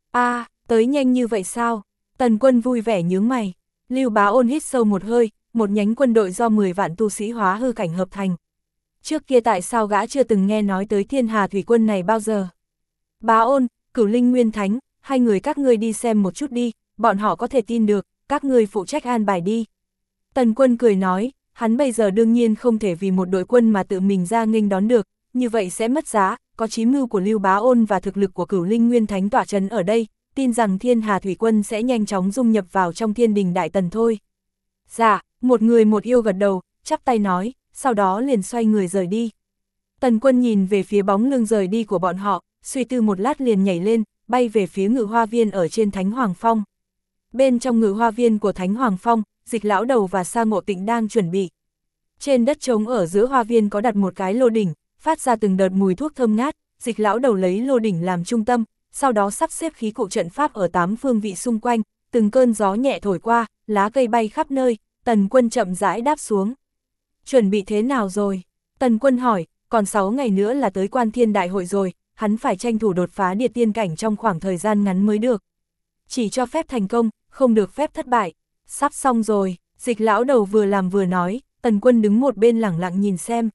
Tới nhanh như vậy sao? Tần Quân vui vẻ nhướng mày. Lưu Bá Ôn hít sâu một hơi, một nhánh quân đội do 10 vạn tu sĩ hóa hư cảnh hợp thành. Trước kia tại sao gã chưa từng nghe nói tới Thiên Hà Thủy Quân này bao giờ? Bá Ôn, Cửu Linh Nguyên Thánh, hai người các ngươi đi xem một chút đi, bọn họ có thể tin được, các ngươi phụ trách an bài đi. Tần Quân cười nói, hắn bây giờ đương nhiên không thể vì một đội quân mà tự mình ra nghênh đón được, như vậy sẽ mất giá, có chí mưu của Lưu Bá Ôn và thực lực của Cửu Linh Nguyên Thánh tỏa trấn ở đây, tin rằng Thiên Hà Thủy Quân sẽ nhanh chóng dung nhập vào trong Thiên Đình Đại Tần thôi. Dạ, một người một yêu gật đầu, chắp tay nói, sau đó liền xoay người rời đi. Tần Quân nhìn về phía bóng lưng rời đi của bọn họ, suy tư một lát liền nhảy lên, bay về phía ngự hoa viên ở trên Thánh Hoàng Phong. Bên trong ngự hoa viên của Thánh Hoàng Phong, Dịch Lão Đầu và Sa Ngộ Tịnh đang chuẩn bị. Trên đất trống ở giữa hoa viên có đặt một cái lô đỉnh, phát ra từng đợt mùi thuốc thơm ngát, Dịch Lão Đầu lấy lô đỉnh làm trung tâm, sau đó sắp xếp khí cụ trận pháp ở 8 phương vị xung quanh, từng cơn gió nhẹ thổi qua, lá cây bay khắp nơi, Tần Quân chậm rãi đáp xuống. Chuẩn bị thế nào rồi? Tần Quân hỏi, còn 6 ngày nữa là tới Quan Thiên Đại hội rồi, hắn phải tranh thủ đột phá địa tiên cảnh trong khoảng thời gian ngắn mới được. Chỉ cho phép thành công, không được phép thất bại. Sắp xong rồi, Dịch Lão Đầu vừa làm vừa nói, Tần Quân đứng một bên lẳng lặng nhìn xem.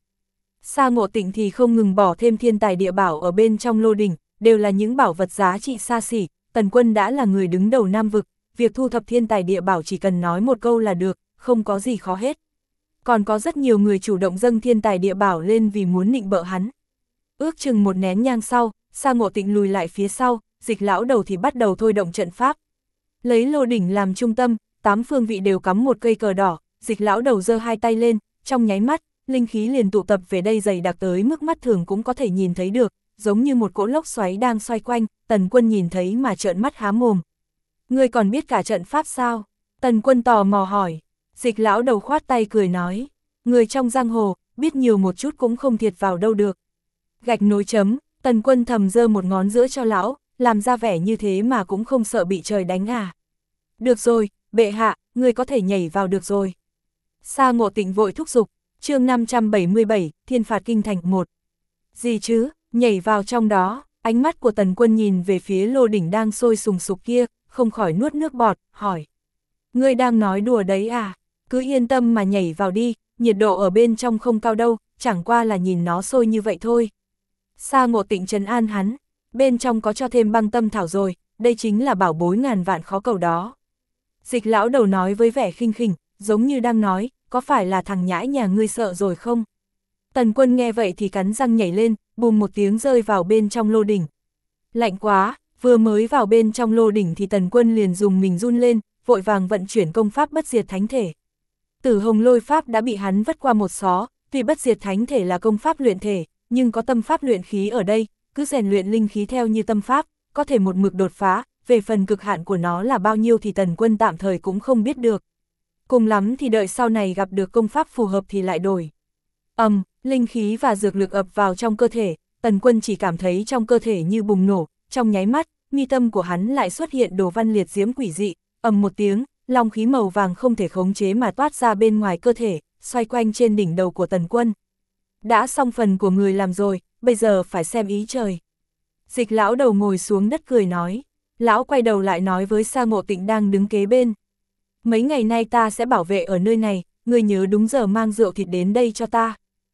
Sa Ngộ Tịnh thì không ngừng bỏ thêm thiên tài địa bảo ở bên trong lô đỉnh, đều là những bảo vật giá trị xa xỉ. Tần Quân đã là người đứng đầu Nam vực, việc thu thập thiên tài địa bảo chỉ cần nói một câu là được, không có gì khó hết. Còn có rất nhiều người chủ động dâng thiên tài địa bảo lên vì muốn nịnh bợ hắn. Ước chừng một nén nhang sau, Sa Ngộ Tịnh lùi lại phía sau, Dịch Lão Đầu thì bắt đầu thôi động trận pháp. Lấy lô đỉnh làm trung tâm, 8 phương vị đều cắm một cây cờ đỏ, Dịch Lão Đầu giơ hai tay lên, trong nháy mắt, linh khí liền tụ tập về đây dày đặc tới mức mắt thường cũng có thể nhìn thấy được, giống như một cỗ lốc xoáy đang xoay quanh. Tần Quân nhìn thấy mà trợn mắt há mồm. Ngươi còn biết cả trận pháp sao? Tần Quân tò mò hỏi. Dịch Lão Đầu khoát tay cười nói, người trong giang hồ, biết nhiều một chút cũng không thiệt vào đâu được. Gạch nối chấm, Tần Quân thầm giơ một ngón giữa cho lão, làm ra vẻ như thế mà cũng không sợ bị trời đánh à. Được rồi, bệ hạ, ngươi có thể nhảy vào được rồi. Sa Ngộ Tịnh vội thúc giục, chương 577, Thiên Phạt Kinh Thành 1. Gì chứ, nhảy vào trong đó, ánh mắt của Tần Quân nhìn về phía lô đỉnh đang sôi sùng sục kia, không khỏi nuốt nước bọt, hỏi. Ngươi đang nói đùa đấy à, cứ yên tâm mà nhảy vào đi, nhiệt độ ở bên trong không cao đâu, chẳng qua là nhìn nó sôi như vậy thôi. Sa Ngộ Tịnh trấn an hắn, bên trong có cho thêm băng tâm thảo rồi, đây chính là bảo bối ngàn vạn khó cầu đó. Dịch Lão Đầu nói với vẻ khinh khỉnh, giống như đang nói, có phải là thằng nhãi nhà ngươi sợ rồi không? Tần Quân nghe vậy thì cắn răng nhảy lên, bùm một tiếng rơi vào bên trong lô đỉnh. Lạnh quá, vừa mới vào bên trong lô đỉnh thì Tần Quân liền dùng mình run lên, vội vàng vận chuyển công pháp bất diệt thánh thể. Tử Hồng Lôi pháp đã bị hắn vất qua một xó, tuy bất diệt thánh thể là công pháp luyện thể, nhưng có tâm pháp luyện khí ở đây, cứ rèn luyện linh khí theo như tâm pháp, có thể một mực đột phá, về phần cực hạn của nó là bao nhiêu thì Tần Quân tạm thời cũng không biết được. Cùng lắm thì đợi sau này gặp được công pháp phù hợp thì lại đổi. Linh khí và dược lực ập vào trong cơ thể, Tần Quân chỉ cảm thấy trong cơ thể như bùng nổ, trong nháy mắt, mi tâm của hắn lại xuất hiện đồ văn liệt diễm quỷ dị, một tiếng, long khí màu vàng không thể khống chế mà toát ra bên ngoài cơ thể, xoay quanh trên đỉnh đầu của Tần Quân. Đã xong phần của người làm rồi, bây giờ phải xem ý trời. Dịch lão đầu ngồi xuống đất cười nói, lão quay đầu lại nói với Sa Ngộ Tịnh đang đứng kế bên. Mấy ngày nay ta sẽ bảo vệ ở nơi này, ngươi nhớ đúng giờ mang rượu thịt đến đây cho ta.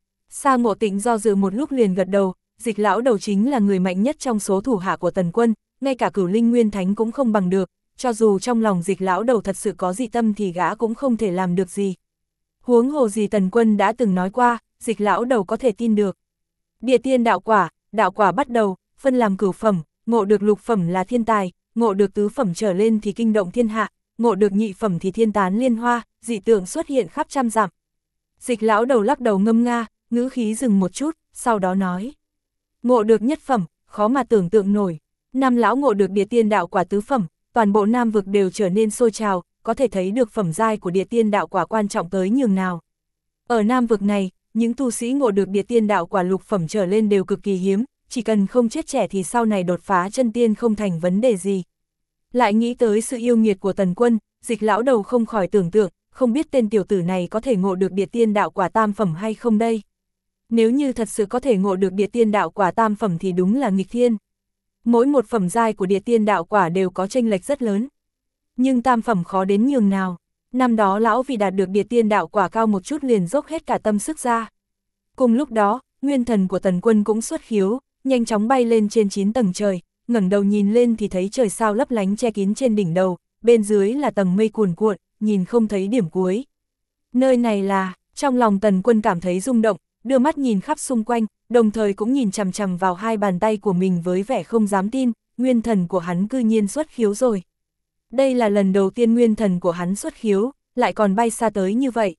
Sa Ngộ Tịnh do dự một lúc liền gật đầu, Dịch lão đầu chính là người mạnh nhất trong số thủ hạ của Tần Quân, ngay cả Cửu Linh Nguyên Thánh cũng không bằng được, cho dù trong lòng Dịch lão đầu thật sự có dị tâm thì gã cũng không thể làm được gì. Huống hồ gì Tần Quân đã từng nói qua, Dịch lão đầu có thể tin được. Địa tiên đạo quả bắt đầu, phân làm cửu phẩm, ngộ được lục phẩm là thiên tài, ngộ được tứ phẩm trở lên thì kinh động thiên hạ, ngộ được nhị phẩm thì thiên tán liên hoa, dị tượng xuất hiện khắp trăm dặm. Dịch lão đầu lắc đầu ngâm nga, ngữ khí dừng một chút, sau đó nói. Ngộ được nhất phẩm, khó mà tưởng tượng nổi. Năm lão ngộ được địa tiên đạo quả tứ phẩm, toàn bộ Nam vực đều trở nên sôi trào, có thể thấy được phẩm giai của địa tiên đạo quả quan trọng tới nhường nào. Ở Nam vực này, những tu sĩ ngộ được địa tiên đạo quả lục phẩm trở lên đều cực kỳ hiếm, chỉ cần không chết trẻ thì sau này đột phá chân tiên không thành vấn đề gì. Lại nghĩ tới sự yêu nghiệt của Tần Quân, Dịch lão đầu không khỏi tưởng tượng, không biết tên tiểu tử này có thể ngộ được địa tiên đạo quả tam phẩm hay không đây. Nếu như thật sự có thể ngộ được địa tiên đạo quả tam phẩm thì đúng là nghịch thiên. Mỗi một phẩm giai của địa tiên đạo quả đều có chênh lệch rất lớn. Nhưng tam phẩm khó đến nhường nào. Năm đó lão vì đạt được địa tiên đạo quả cao một chút liền dốc hết cả tâm sức ra. Cùng lúc đó, nguyên thần của Tần Quân cũng xuất khiếu, nhanh chóng bay lên trên 9 tầng trời, ngẩng đầu nhìn lên thì thấy trời sao lấp lánh che kín trên đỉnh đầu, bên dưới là tầng mây cuồn cuộn, nhìn không thấy điểm cuối. Nơi này là, trong lòng Tần Quân cảm thấy rung động, đưa mắt nhìn khắp xung quanh, đồng thời cũng nhìn chằm chằm vào hai bàn tay của mình với vẻ không dám tin, nguyên thần của hắn cư nhiên xuất khiếu rồi. Đây là lần đầu tiên nguyên thần của hắn xuất khiếu, lại còn bay xa tới như vậy.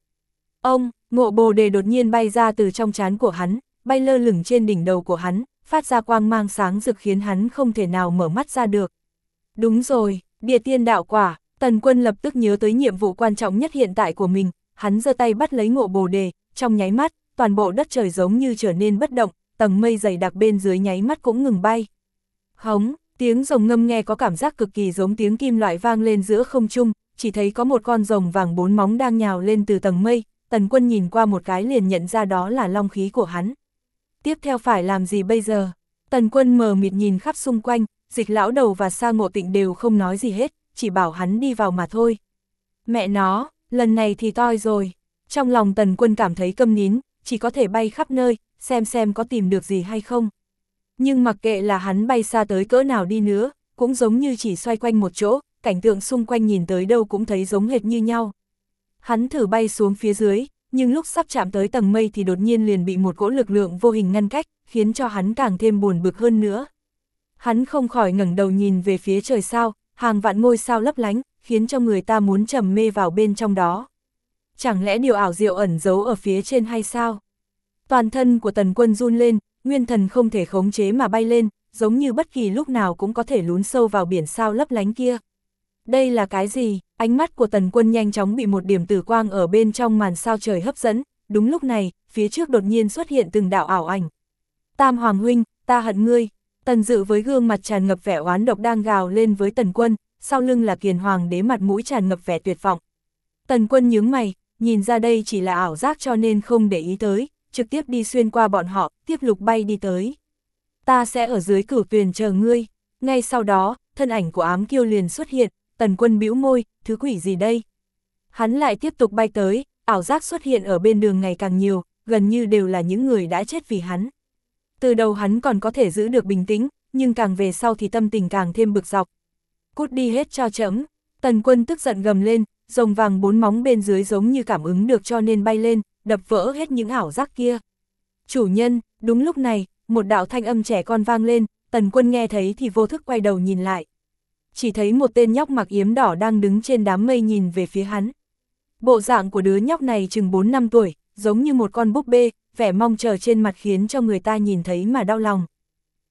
Ngộ Bồ Đề đột nhiên bay ra từ trong trán của hắn, bay lơ lửng trên đỉnh đầu của hắn, phát ra quang mang sáng rực khiến hắn không thể nào mở mắt ra được. Đúng rồi, địa tiên đạo quả, Tần Quân lập tức nhớ tới nhiệm vụ quan trọng nhất hiện tại của mình, hắn giơ tay bắt lấy Ngộ Bồ Đề, trong nháy mắt, toàn bộ đất trời giống như trở nên bất động, tầng mây dày đặc bên dưới nháy mắt cũng ngừng bay. Hống, tiếng rồng ngâm nghe có cảm giác cực kỳ giống tiếng kim loại vang lên giữa không trung, chỉ thấy có một con rồng vàng 4 móng đang nhào lên từ tầng mây, Tần Quân nhìn qua một cái liền nhận ra đó là long khí của hắn. Tiếp theo phải làm gì bây giờ? Tần Quân mờ mịt nhìn khắp xung quanh, Dịch lão đầu và Sa Ngộ Tịnh đều không nói gì hết, chỉ bảo hắn đi vào mà thôi. Mẹ nó, lần này thì toi rồi. Trong lòng Tần Quân cảm thấy câm nín, chỉ có thể bay khắp nơi, xem có tìm được gì hay không. Nhưng mặc kệ là hắn bay xa tới cỡ nào đi nữa, cũng giống như chỉ xoay quanh một chỗ, cảnh tượng xung quanh nhìn tới đâu cũng thấy giống hệt như nhau. Hắn thử bay xuống phía dưới, nhưng lúc sắp chạm tới tầng mây thì đột nhiên liền bị một cỗ lực lượng vô hình ngăn cách, khiến cho hắn càng thêm buồn bực hơn nữa. Hắn không khỏi ngẩng đầu nhìn về phía trời sao, hàng vạn ngôi sao lấp lánh, khiến cho người ta muốn trầm mê vào bên trong đó. Chẳng lẽ điều ảo diệu ẩn giấu ở phía trên hay sao? Toàn thân của Tần Quân run lên, nguyên thần không thể khống chế mà bay lên, giống như bất kỳ lúc nào cũng có thể lún sâu vào biển sao lấp lánh kia. Đây là cái gì? Ánh mắt của Tần Quân nhanh chóng bị một điểm tử quang ở bên trong màn sao trời hấp dẫn, đúng lúc này, phía trước đột nhiên xuất hiện từng đạo ảo ảnh. Tam Hoàng huynh, ta hận ngươi. Tần Dự với gương mặt tràn ngập vẻ oán độc đang gào lên với Tần Quân, sau lưng là Kiền Hoàng đế mặt mũi tràn ngập vẻ tuyệt vọng. Tần Quân nhướng mày, nhìn ra đây chỉ là ảo giác cho nên không để ý tới, trực tiếp đi xuyên qua bọn họ, tiếp lục bay đi tới. Ta sẽ ở dưới Cửu Tuyền chờ ngươi. Ngay sau đó, thân ảnh của Ám Kiêu liền xuất hiện, Tần Quân bĩu môi, thứ quỷ gì đây? Hắn lại tiếp tục bay tới, ảo giác xuất hiện ở bên đường ngày càng nhiều, gần như đều là những người đã chết vì hắn. Từ đầu hắn còn có thể giữ được bình tĩnh, nhưng càng về sau thì tâm tình càng thêm bực dọc. Cút đi hết cho chấm. Tần Quân tức giận gầm lên, rồng vàng 4 móng bên dưới giống như cảm ứng được cho nên bay lên, đập vỡ hết những ảo giác kia. Chủ nhân, đúng lúc này, một đạo thanh âm trẻ con vang lên, Tần Quân nghe thấy thì vô thức quay đầu nhìn lại. Chỉ thấy một tên nhóc mặc yếm đỏ đang đứng trên đám mây nhìn về phía hắn. Bộ dạng của đứa nhóc này chừng 4 năm tuổi, giống như một con búp bê, vẻ mong chờ trên mặt khiến cho người ta nhìn thấy mà đau lòng.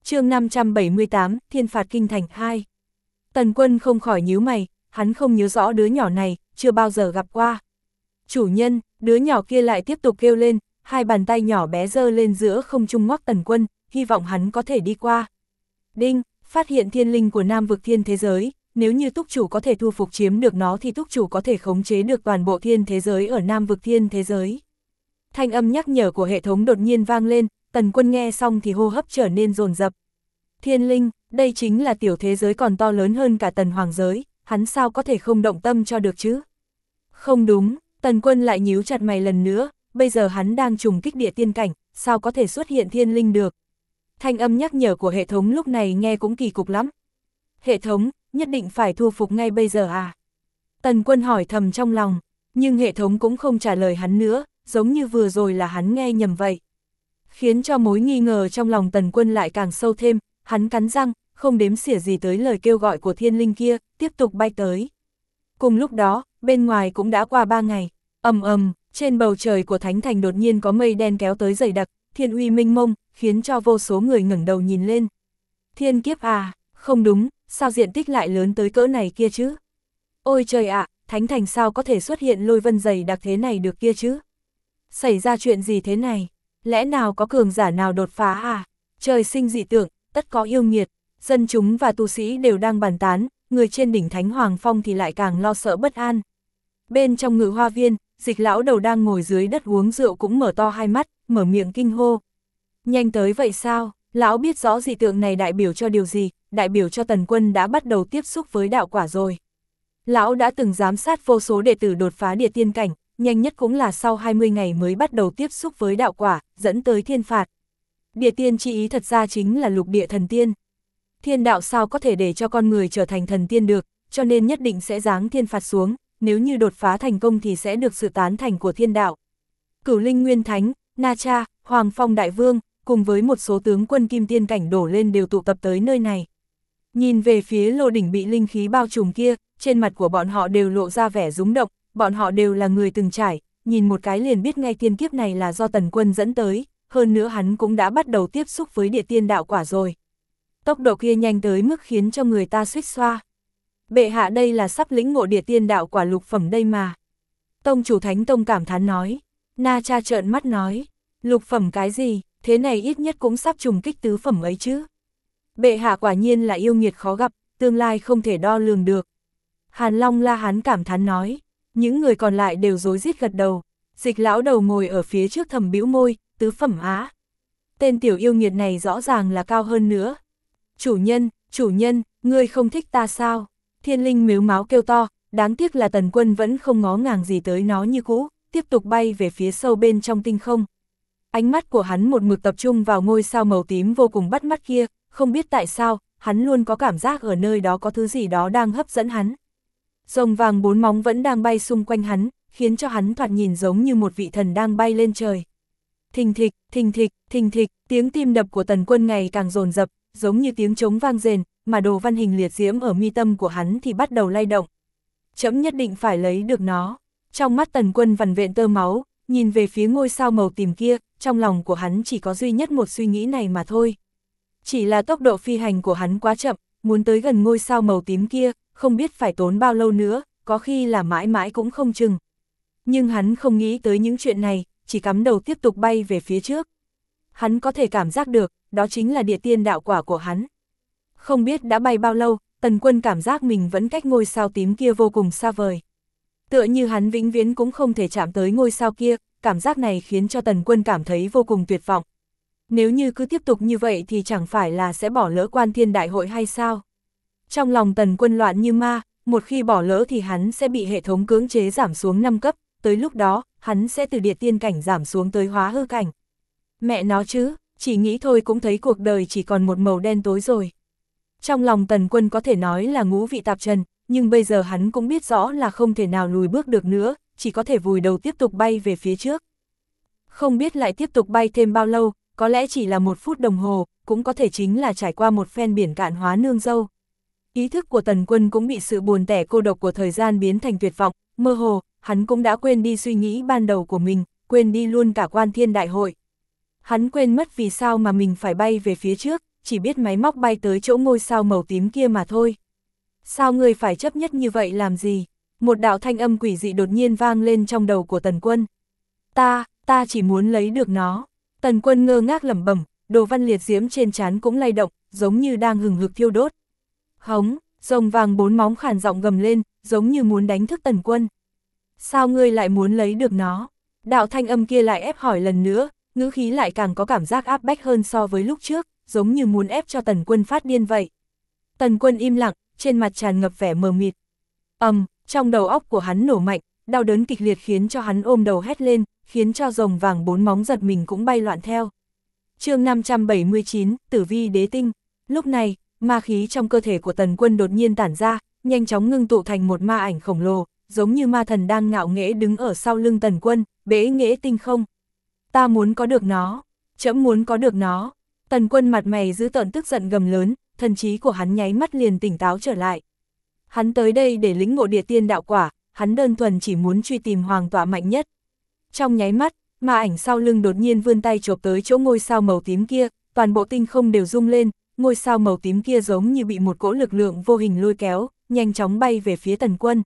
chương 578, Thiên phạt kinh thành 2. Tần Quân không khỏi nhíu mày, hắn không nhớ rõ đứa nhỏ này, chưa bao giờ gặp qua. Chủ nhân, đứa nhỏ kia lại tiếp tục kêu lên, hai bàn tay nhỏ bé giơ lên giữa không trung ngoắc Tần Quân, hy vọng hắn có thể đi qua. Đinh, phát hiện thiên linh của Nam vực thiên thế giới, nếu như túc chủ có thể thu phục chiếm được nó thì túc chủ có thể khống chế được toàn bộ thiên thế giới ở Nam vực thiên thế giới. Thanh âm nhắc nhở của hệ thống đột nhiên vang lên, Tần Quân nghe xong thì hô hấp trở nên dồn dập. Thiên linh, đây chính là tiểu thế giới còn to lớn hơn cả Tần Hoàng giới, hắn sao có thể không động tâm cho được chứ? Không đúng, Tần Quân lại nhíu chặt mày lần nữa, bây giờ hắn đang trùng kích địa tiên cảnh, sao có thể xuất hiện thiên linh được? Thanh âm nhắc nhở của hệ thống lúc này nghe cũng kỳ cục lắm. Hệ thống, nhất định phải thu phục ngay bây giờ à? Tần Quân hỏi thầm trong lòng, nhưng hệ thống cũng không trả lời hắn nữa, giống như vừa rồi là hắn nghe nhầm vậy. Khiến cho mối nghi ngờ trong lòng Tần Quân lại càng sâu thêm, hắn cắn răng, không đếm xỉa gì tới lời kêu gọi của thiên linh kia, tiếp tục bay tới. Cùng lúc đó, bên ngoài cũng đã qua 3 ngày, trên bầu trời của Thánh Thành đột nhiên có mây đen kéo tới dày đặc, thiên uy mênh mông, khiến cho vô số người ngẩng đầu nhìn lên. Thiên kiếp à, không đúng, sao diện tích lại lớn tới cỡ này kia chứ? Ôi trời ạ, Thánh Thành sao có thể xuất hiện lôi vân dày đặc thế này được kia chứ? Xảy ra chuyện gì thế này? Lẽ nào có cường giả nào đột phá à? Trời sinh dị tượng, tất có yêu nghiệt, dân chúng và tu sĩ đều đang bàn tán, người trên đỉnh Thánh Hoàng Phong thì lại càng lo sợ bất an. Bên trong Ngự Hoa Viên, Dịch lão đầu đang ngồi dưới đất uống rượu cũng mở to hai mắt, mở miệng kinh hô. Nhanh tới vậy sao? Lão biết rõ dị tượng này đại biểu cho điều gì, đại biểu cho Tần Quân đã bắt đầu tiếp xúc với đạo quả rồi. Lão đã từng giám sát vô số đệ tử đột phá địa tiên cảnh, nhanh nhất cũng là sau 20 ngày mới bắt đầu tiếp xúc với đạo quả, dẫn tới thiên phạt. Địa tiên chi ý thật ra chính là lục địa thần tiên. Thiên đạo sao có thể để cho con người trở thành thần tiên được, cho nên nhất định sẽ giáng thiên phạt xuống, nếu như đột phá thành công thì sẽ được sự tán thành của thiên đạo. Cửu Linh Nguyên Thánh, Na Cha, Hoàng Phong Đại Vương, cùng với một số tướng quân kim tiên cảnh đổ lên đều tụ tập tới nơi này. Nhìn về phía lô đỉnh bị linh khí bao trùm kia, trên mặt của bọn họ đều lộ ra vẻ rúng động, bọn họ đều là người từng trải, nhìn một cái liền biết ngay tiên kiếp này là do Tần Quân dẫn tới, hơn nữa hắn cũng đã bắt đầu tiếp xúc với địa tiên đạo quả rồi. Tốc độ kia nhanh tới mức khiến cho người ta suýt xoa. Bệ hạ đây là sắp lĩnh ngộ địa tiên đạo quả lục phẩm đây mà. Tông chủ Thánh Tông cảm thán nói. Na Cha trợn mắt nói, lục phẩm cái gì, thế này ít nhất cũng sắp trùng kích tứ phẩm ấy chứ. Bệ hạ quả nhiên là yêu nghiệt khó gặp, tương lai không thể đo lường được. Hàn Long La Hán cảm thán nói, những người còn lại đều rối rít gật đầu. Dịch lão đầu ngồi ở phía trước thầm bĩu môi, tứ phẩm á. Tên tiểu yêu nghiệt này rõ ràng là cao hơn nữa. Chủ nhân, ngươi không thích ta sao? Thiên linh mếu máo kêu to, đáng tiếc là Tần Quân vẫn không ngó ngàng gì tới nó như cũ, tiếp tục bay về phía sâu bên trong tinh không. Ánh mắt của hắn một mực tập trung vào ngôi sao màu tím vô cùng bắt mắt kia, không biết tại sao, hắn luôn có cảm giác ở nơi đó có thứ gì đó đang hấp dẫn hắn. Rồng vàng 4 móng vẫn đang bay xung quanh hắn, khiến cho hắn thoạt nhìn giống như một vị thần đang bay lên trời. Thình thịch, thình thịch, thình thịch, tiếng tim đập của Tần Quân ngày càng dồn dập, giống như tiếng trống vang rền, mà đồ văn hình liệt diễm ở mi tâm của hắn thì bắt đầu lay động. Trẫm nhất định phải lấy được nó. Trong mắt Tần Quân vằn vện tơ máu, nhìn về phía ngôi sao màu tím kia, trong lòng của hắn chỉ có duy nhất một suy nghĩ này mà thôi. Chỉ là tốc độ phi hành của hắn quá chậm, muốn tới gần ngôi sao màu tím kia, không biết phải tốn bao lâu nữa, có khi là mãi mãi cũng không chừng. Nhưng hắn không nghĩ tới những chuyện này, chỉ cắm đầu tiếp tục bay về phía trước. Hắn có thể cảm giác được, đó chính là địa tiên đạo quả của hắn. Không biết đã bay bao lâu, Tần Quân cảm giác mình vẫn cách ngôi sao tím kia vô cùng xa vời. Tựa như hắn vĩnh viễn cũng không thể chạm tới ngôi sao kia, cảm giác này khiến cho Tần Quân cảm thấy vô cùng tuyệt vọng. Nếu như cứ tiếp tục như vậy thì chẳng phải là sẽ bỏ lỡ Quan Thiên Đại Hội hay sao? Trong lòng Tần Quân loạn như ma, một khi bỏ lỡ thì hắn sẽ bị hệ thống cưỡng chế giảm xuống 5 cấp, tới lúc đó, hắn sẽ từ địa tiên cảnh giảm xuống tới hóa hư cảnh. Mẹ nó chứ, chỉ nghĩ thôi cũng thấy cuộc đời chỉ còn một màu đen tối rồi. Trong lòng Tần Quân có thể nói là ngũ vị tạp trần, nhưng bây giờ hắn cũng biết rõ là không thể nào lùi bước được nữa, chỉ có thể vùi đầu tiếp tục bay về phía trước. Không biết lại tiếp tục bay thêm bao lâu, có lẽ chỉ là 1 phút đồng hồ, cũng có thể chính là trải qua một phen biển cạn hóa nương dâu. Ý thức của Tần Quân cũng bị sự buồn tẻ cô độc của thời gian biến thành tuyệt vọng, mơ hồ, hắn cũng đã quên đi suy nghĩ ban đầu của mình, quên đi luôn cả Quan Thiên Đại Hội. Hắn quên mất vì sao mà mình phải bay về phía trước, chỉ biết máy móc bay tới chỗ ngôi sao màu tím kia mà thôi. Sao ngươi phải chấp nhất như vậy làm gì? Một đạo thanh âm quỷ dị đột nhiên vang lên trong đầu của Tần Quân. Ta chỉ muốn lấy được nó. Tần Quân ngơ ngác lẩm bẩm, đồ văn liệt diễm trên trán cũng lay động, giống như đang hừng hực thiêu đốt. Hống, rồng vàng 4 móng khàn giọng gầm lên, giống như muốn đánh thức Tần Quân. Sao ngươi lại muốn lấy được nó? Đạo thanh âm kia lại ép hỏi lần nữa, ngữ khí lại càng có cảm giác áp bách hơn so với lúc trước, giống như muốn ép cho Tần Quân phát điên vậy. Tần Quân im lặng, trên mặt tràn ngập vẻ mờ mịt. Trong đầu óc của hắn nổ mạnh, đau đớn kịch liệt khiến cho hắn ôm đầu hét lên, khiến cho rồng vàng 4 móng giật mình cũng bay loạn theo. Chương 579, Tử Vi Đế Tinh. Lúc này, ma khí trong cơ thể của Tần Quân đột nhiên tản ra, nhanh chóng ngưng tụ thành một ma ảnh khổng lồ, giống như ma thần đang ngạo nghễ đứng ở sau lưng Tần Quân, bẽ nghễ tinh không. Ta muốn có được nó, trẫm muốn có được nó. Tần Quân mặt mày dữ tợn tức giận gầm lớn, thần trí của hắn nháy mắt liền tỉnh táo trở lại. Hắn tới đây để lĩnh ngộ địa tiên đạo quả, hắn đơn thuần chỉ muốn truy tìm hoàng tọa mạnh nhất. Trong nháy mắt, ma ảnh sau lưng đột nhiên vươn tay chộp tới chỗ ngôi sao màu tím kia, toàn bộ tinh không đều rung lên, ngôi sao màu tím kia giống như bị một cỗ lực lượng vô hình lôi kéo, nhanh chóng bay về phía Tần Quân.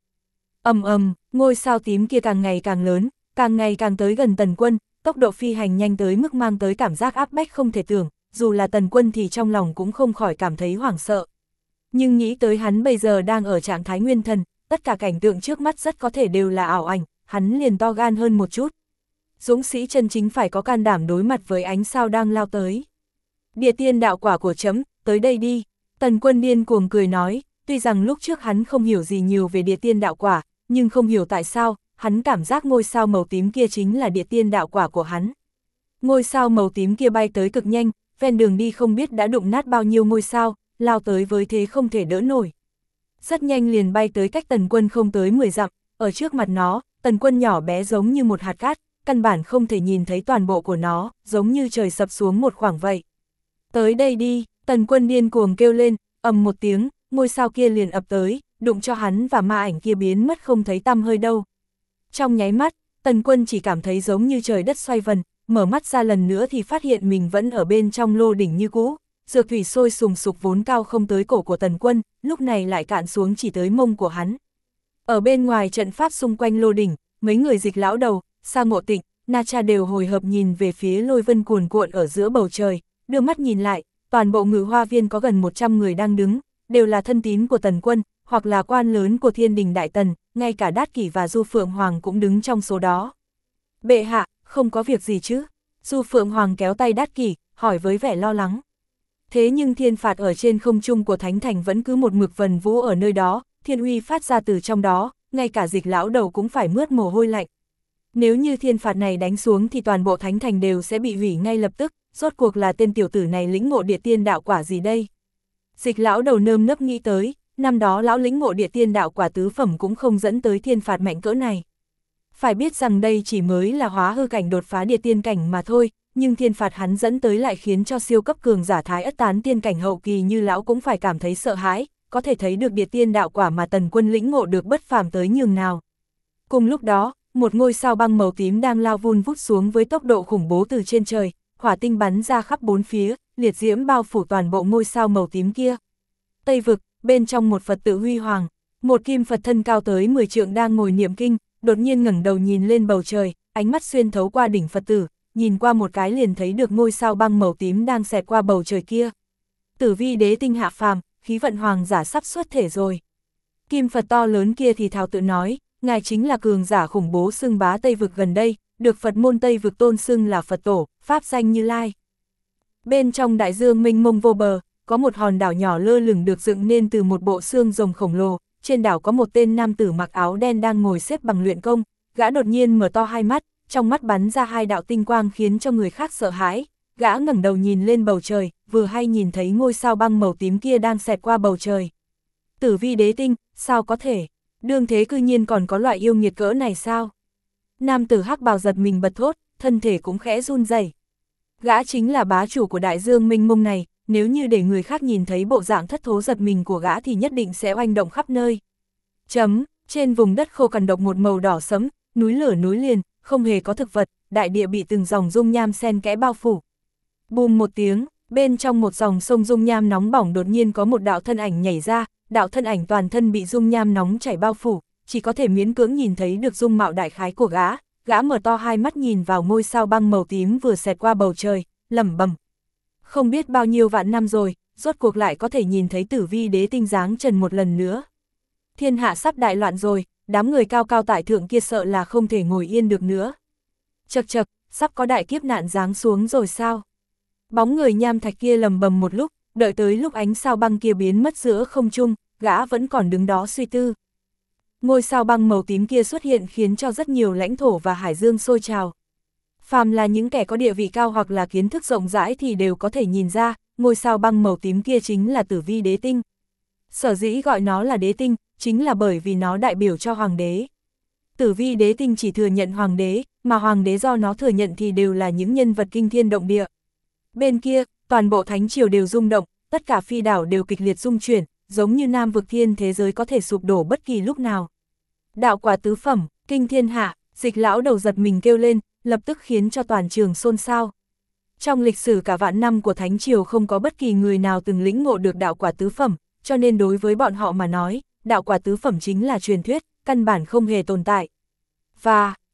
Ngôi sao tím kia càng ngày càng lớn, càng ngày càng tới gần Tần Quân, tốc độ phi hành nhanh tới mức mang tới cảm giác áp bách không thể tưởng, dù là Tần Quân thì trong lòng cũng không khỏi cảm thấy hoảng sợ. Nhưng nghĩ tới hắn bây giờ đang ở trạng thái nguyên thần, tất cả cảnh tượng trước mắt rất có thể đều là ảo ảnh, hắn liền to gan hơn một chút. Dũng sĩ chân chính phải có can đảm đối mặt với ánh sao đang lao tới. Địa tiên đạo quả của trẫm, tới đây đi. Tần Quân điên cuồng cười nói, tuy rằng lúc trước hắn không hiểu gì nhiều về địa tiên đạo quả, nhưng không hiểu tại sao, hắn cảm giác ngôi sao màu tím kia chính là địa tiên đạo quả của hắn. Ngôi sao màu tím kia bay tới cực nhanh, ven đường đi không biết đã đụng nát bao nhiêu ngôi sao, lao tới với thế không thể đỡ nổi. Rất nhanh liền bay tới cách Tần Quân không tới 10 dặm, ở trước mặt nó, Tần Quân nhỏ bé giống như một hạt cát, căn bản không thể nhìn thấy toàn bộ của nó, giống như trời sập xuống một khoảng vậy. Tới đây đi, Tần Quân điên cuồng kêu lên, ầm một tiếng, ngôi sao kia liền ập tới, đụng cho hắn và ma ảnh kia biến mất không thấy tăm hơi đâu. Trong nháy mắt, Tần Quân chỉ cảm thấy giống như trời đất xoay vần, mở mắt ra lần nữa thì phát hiện mình vẫn ở bên trong lô đỉnh như cũ. Dược thủy sôi sùng sục vốn cao không tới cổ của Tần Quân, lúc này lại cạn xuống chỉ tới mông của hắn. Ở bên ngoài trận pháp xung quanh lô đỉnh, mấy người Dịch Lão Đầu, Sa Ngộ Tịnh, Na Cha đều hồi hộp nhìn về phía lôi vân cuồn cuộn ở giữa bầu trời, đưa mắt nhìn lại, toàn bộ Ngự Hoa Viên có gần 100 người đang đứng, đều là thân tín của Tần Quân, hoặc là quan lớn của Thiên Đình Đại Tần, ngay cả Đát Kỷ và Du Phượng Hoàng cũng đứng trong số đó. Bệ hạ, không có việc gì chứ? Du Phượng Hoàng kéo tay Đát Kỷ, hỏi với vẻ lo lắng. Thế nhưng thiên phạt ở trên không trung của Thánh Thành vẫn cứ một mực vần vũ ở nơi đó, thiên uy phát ra từ trong đó, ngay cả Dịch Lão Đầu cũng phải mướt mồ hôi lạnh. Nếu như thiên phạt này đánh xuống thì toàn bộ Thánh Thành đều sẽ bị hủy ngay lập tức, rốt cuộc là tên tiểu tử này lĩnh ngộ địa tiên đạo quả gì đây? Dịch Lão Đầu nơm nớp nghĩ tới, năm đó lão lĩnh ngộ địa tiên đạo quả tứ phẩm cũng không dẫn tới thiên phạt mạnh cỡ này. Phải biết rằng đây chỉ mới là hóa hư cảnh đột phá địa tiên cảnh mà thôi, nhưng thiên phạt hắn dẫn tới lại khiến cho siêu cấp cường giả Thái Ất tán tiên cảnh hậu kỳ như lão cũng phải cảm thấy sợ hãi, có thể thấy được địa tiên đạo quả mà Tần Quân lĩnh ngộ được bất phàm tới nhường nào. Cùng lúc đó, một ngôi sao băng màu tím đang lao vun vút xuống với tốc độ khủng bố từ trên trời, hỏa tinh bắn ra khắp bốn phía, liệt diễm bao phủ toàn bộ ngôi sao màu tím kia. Tây vực, bên trong một Phật tự huy hoàng, một kim Phật thân cao tới 10 trượng đang ngồi niệm kinh, đột nhiên ngẩng đầu nhìn lên bầu trời, ánh mắt xuyên thấu qua đỉnh Phật tử, nhìn qua một cái liền thấy được ngôi sao băng màu tím đang xẹt qua bầu trời kia. Tử Vi Đế Tinh hạ phàm, khí vận hoàng giả sắp xuất thể rồi. Kim Phật to lớn kia thì thào tự nói, ngài chính là cường giả khủng bố xưng bá Tây vực gần đây, được Phật môn Tây vực tôn xưng là Phật tổ, pháp danh Như Lai. Bên trong đại dương mênh mông vô bờ, có một hòn đảo nhỏ lơ lửng được dựng nên từ một bộ xương rồng khổng lồ, trên đảo có một tên nam tử mặc áo đen đang ngồi xếp bằng luyện công, gã đột nhiên mở to hai mắt, trong mắt bắn ra hai đạo tinh quang khiến cho người khác sợ hãi, gã ngẩng đầu nhìn lên bầu trời, vừa hay nhìn thấy ngôi sao băng màu tím kia đang xẹt qua bầu trời. Tử Vi Đế Tinh, sao có thể? Đương thế cư nhiên còn có loại yêu nghiệt cỡ này sao? Nam tử hắc bào giật mình bật thốt, thân thể cũng khẽ run rẩy. Gã chính là bá chủ của đại dương mênh mông này, nếu như để người khác nhìn thấy bộ dạng thất thố giật mình của gã thì nhất định sẽ oanh động khắp nơi. Trên vùng đất khô cằn độc một màu đỏ sẫm, núi lửa núi liền, không hề có thực vật, đại địa bị từng dòng dung nham xen kẽ bao phủ. Bùm một tiếng, Bên trong một dòng sông dung nham nóng bỏng đột nhiên có một đạo thân ảnh nhảy ra, đạo thân ảnh toàn thân bị dung nham nóng chảy bao phủ, chỉ có thể miễn cưỡng nhìn thấy được dung mạo đại khái của gã mở to hai mắt nhìn vào ngôi sao băng màu tím vừa xẹt qua bầu trời, lẩm bẩm. Không biết bao nhiêu vạn năm rồi, rốt cuộc lại có thể nhìn thấy Tử Vi đế tinh dáng trần một lần nữa. Thiên hạ sắp đại loạn rồi, đám người cao cao tại thượng kia sợ là không thể ngồi yên được nữa. Chậc chậc, sắp có đại kiếp nạn giáng xuống rồi sao? Bóng người nham thạch kia lầm bầm một lúc, đợi tới lúc ánh sao băng kia biến mất giữa không trung, gã vẫn còn đứng đó suy tư. Ngôi sao băng màu tím kia xuất hiện khiến cho rất nhiều lãnh thổ và hải dương sôi trào. Phàm là những kẻ có địa vị cao hoặc là kiến thức rộng rãi thì đều có thể nhìn ra, ngôi sao băng màu tím kia chính là Tử Vi đế tinh. Sở dĩ gọi nó là đế tinh, chính là bởi vì nó đại biểu cho hoàng đế. Tử Vi đế tinh chỉ thừa nhận hoàng đế, mà hoàng đế do nó thừa nhận thì đều là những nhân vật kinh thiên động địa. Bên kia, toàn bộ thánh triều đều rung động, tất cả phi đảo đều kịch liệt rung chuyển, giống như nam vực thiên thế giới có thể sụp đổ bất kỳ lúc nào. Đạo quả tứ phẩm, kinh thiên hạ, Dịch lão đầu giật mình kêu lên, lập tức khiến cho toàn trường xôn xao. Trong lịch sử cả vạn năm của thánh triều không có bất kỳ người nào từng lĩnh ngộ được đạo quả tứ phẩm, cho nên đối với bọn họ mà nói, đạo quả tứ phẩm chính là truyền thuyết, căn bản không hề tồn tại. Và,